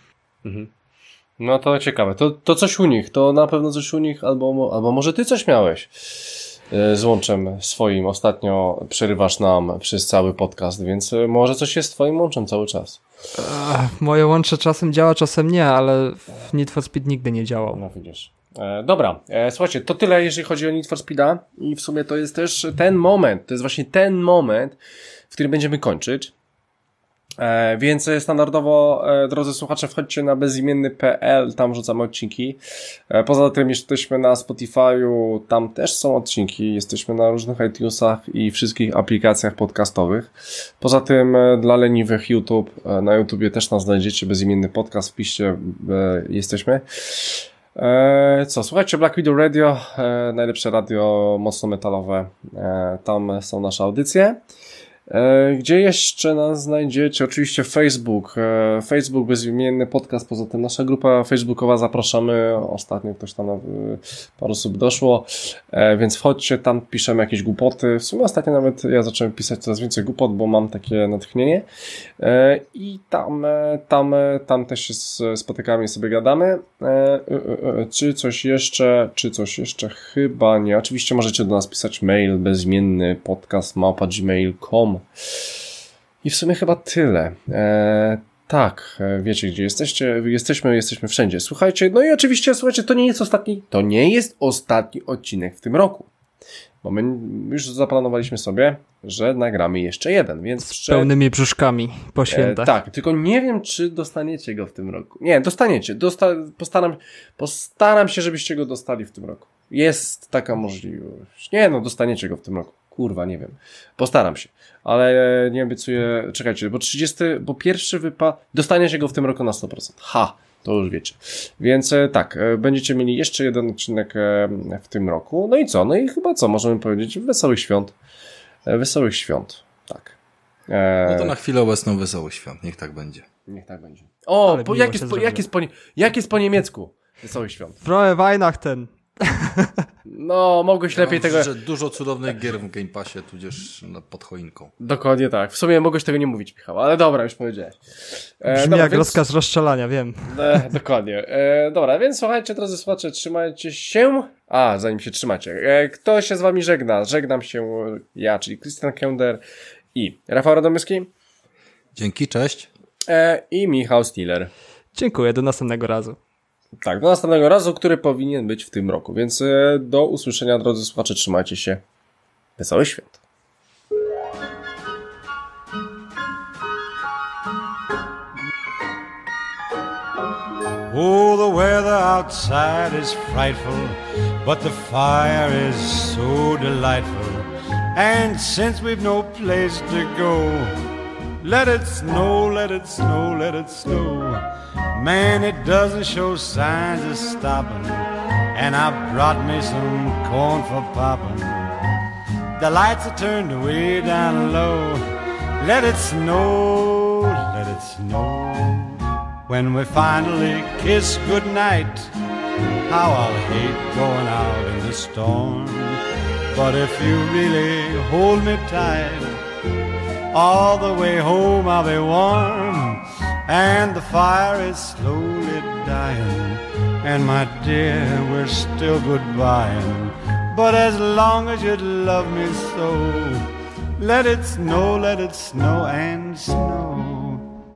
No to ciekawe. To coś u nich, to na pewno coś u nich, albo może ty coś miałeś z łączem swoim. Ostatnio przerywasz nam przez cały podcast, więc może coś jest z twoim łączem cały czas. Moje łącze czasem działa, czasem nie, ale w Need for Speed nigdy nie działał. No widzisz. Dobra, słuchajcie, to tyle jeżeli chodzi o Need for Speeda i w sumie to jest też ten moment, to jest właśnie ten moment, w którym będziemy kończyć. Więc standardowo, drodzy słuchacze, wchodźcie na bezimienny.pl, tam wrzucamy odcinki. Poza tym jesteśmy na Spotify'u, tam też są odcinki, jesteśmy na różnych iTunesach i wszystkich aplikacjach podcastowych. Poza tym dla leniwych YouTube, na YouTubie też nas znajdziecie, bezimienny podcast, wpiszcie, jesteśmy. Słuchajcie, Black Widow Radio, najlepsze radio mocno metalowe, tam są nasze audycje. Gdzie jeszcze nas znajdziecie? Oczywiście Facebook bezimienny podcast, poza tym nasza grupa facebookowa, zapraszamy, ostatnio ktoś tam parę osób doszło, więc wchodźcie, tam piszemy jakieś głupoty, w sumie ostatnio nawet ja zacząłem pisać coraz więcej głupot, bo mam takie natchnienie i tam też się spotykamy i sobie gadamy. Czy coś jeszcze? Chyba nie. Oczywiście możecie do nas pisać mail bezimienny podcast@gmail.com. I w sumie chyba tyle. Tak, wiecie gdzie jesteście, jesteśmy wszędzie. Słuchajcie, no i oczywiście, słuchajcie, to nie jest ostatni odcinek w tym roku. Bo my już zaplanowaliśmy sobie, że nagramy jeszcze jeden, więc... Z pełnymi brzuszkami po świętach. Tak, tylko nie wiem, czy dostaniecie go w tym roku. Nie, dostaniecie. Postaram się, żebyście go dostali w tym roku. Jest taka możliwość. Nie, no dostaniecie go w tym roku. Kurwa, nie wiem. Postaram się. Ale nie obiecuję... Czekajcie, bo pierwszy dostaniecie go w tym roku na 100%. Ha! To już wiecie. Więc tak, będziecie mieli jeszcze jeden odcinek w tym roku. No i co? No i chyba co? Możemy powiedzieć wesołych świąt. Wesołych świąt. Tak. No to na chwilę obecną wesołych świąt. Niech tak będzie. Niech tak będzie. O, jak jest po niemiecku? Wesołych świąt. Frohe Weihnachten. No, mogłeś lepiej tego... Że dużo cudownych gier w Game Passie, tudzież pod choinką. Dokładnie tak. W sumie mogłeś tego nie mówić, Michał, ale dobra, już powiedziałeś. Brzmi jak rozkaz rozstrzelania, wiem. Dokładnie. Dobra, więc słuchajcie, drodzy słuchacze, trzymajcie się. Zanim się trzymacie. Kto się z wami żegna? Żegnam się ja, czyli Krystian Kender i Rafał Radomyski. Dzięki, cześć. I Michał Stiller. Dziękuję, do następnego razu. Tak, do następnego razu, który powinien być w tym roku. Więc do usłyszenia, drodzy słuchacze, trzymajcie się. Wesołych świąt. Oh, the weather outside is frightful, but the fire is so delightful. And since we've no place to go, let it snow, let it snow, let it snow. Man, it doesn't show signs of stopping, and I brought me some corn for popping. The lights are turned way down low. Let it snow, let it snow. When we finally kiss goodnight, how I'll hate going out in the storm. But if you really hold me tight, all the way home I'll be warm. And the fire is slowly dying, and my dear, we're still goodbying. But as long as you love me so, let it snow and snow.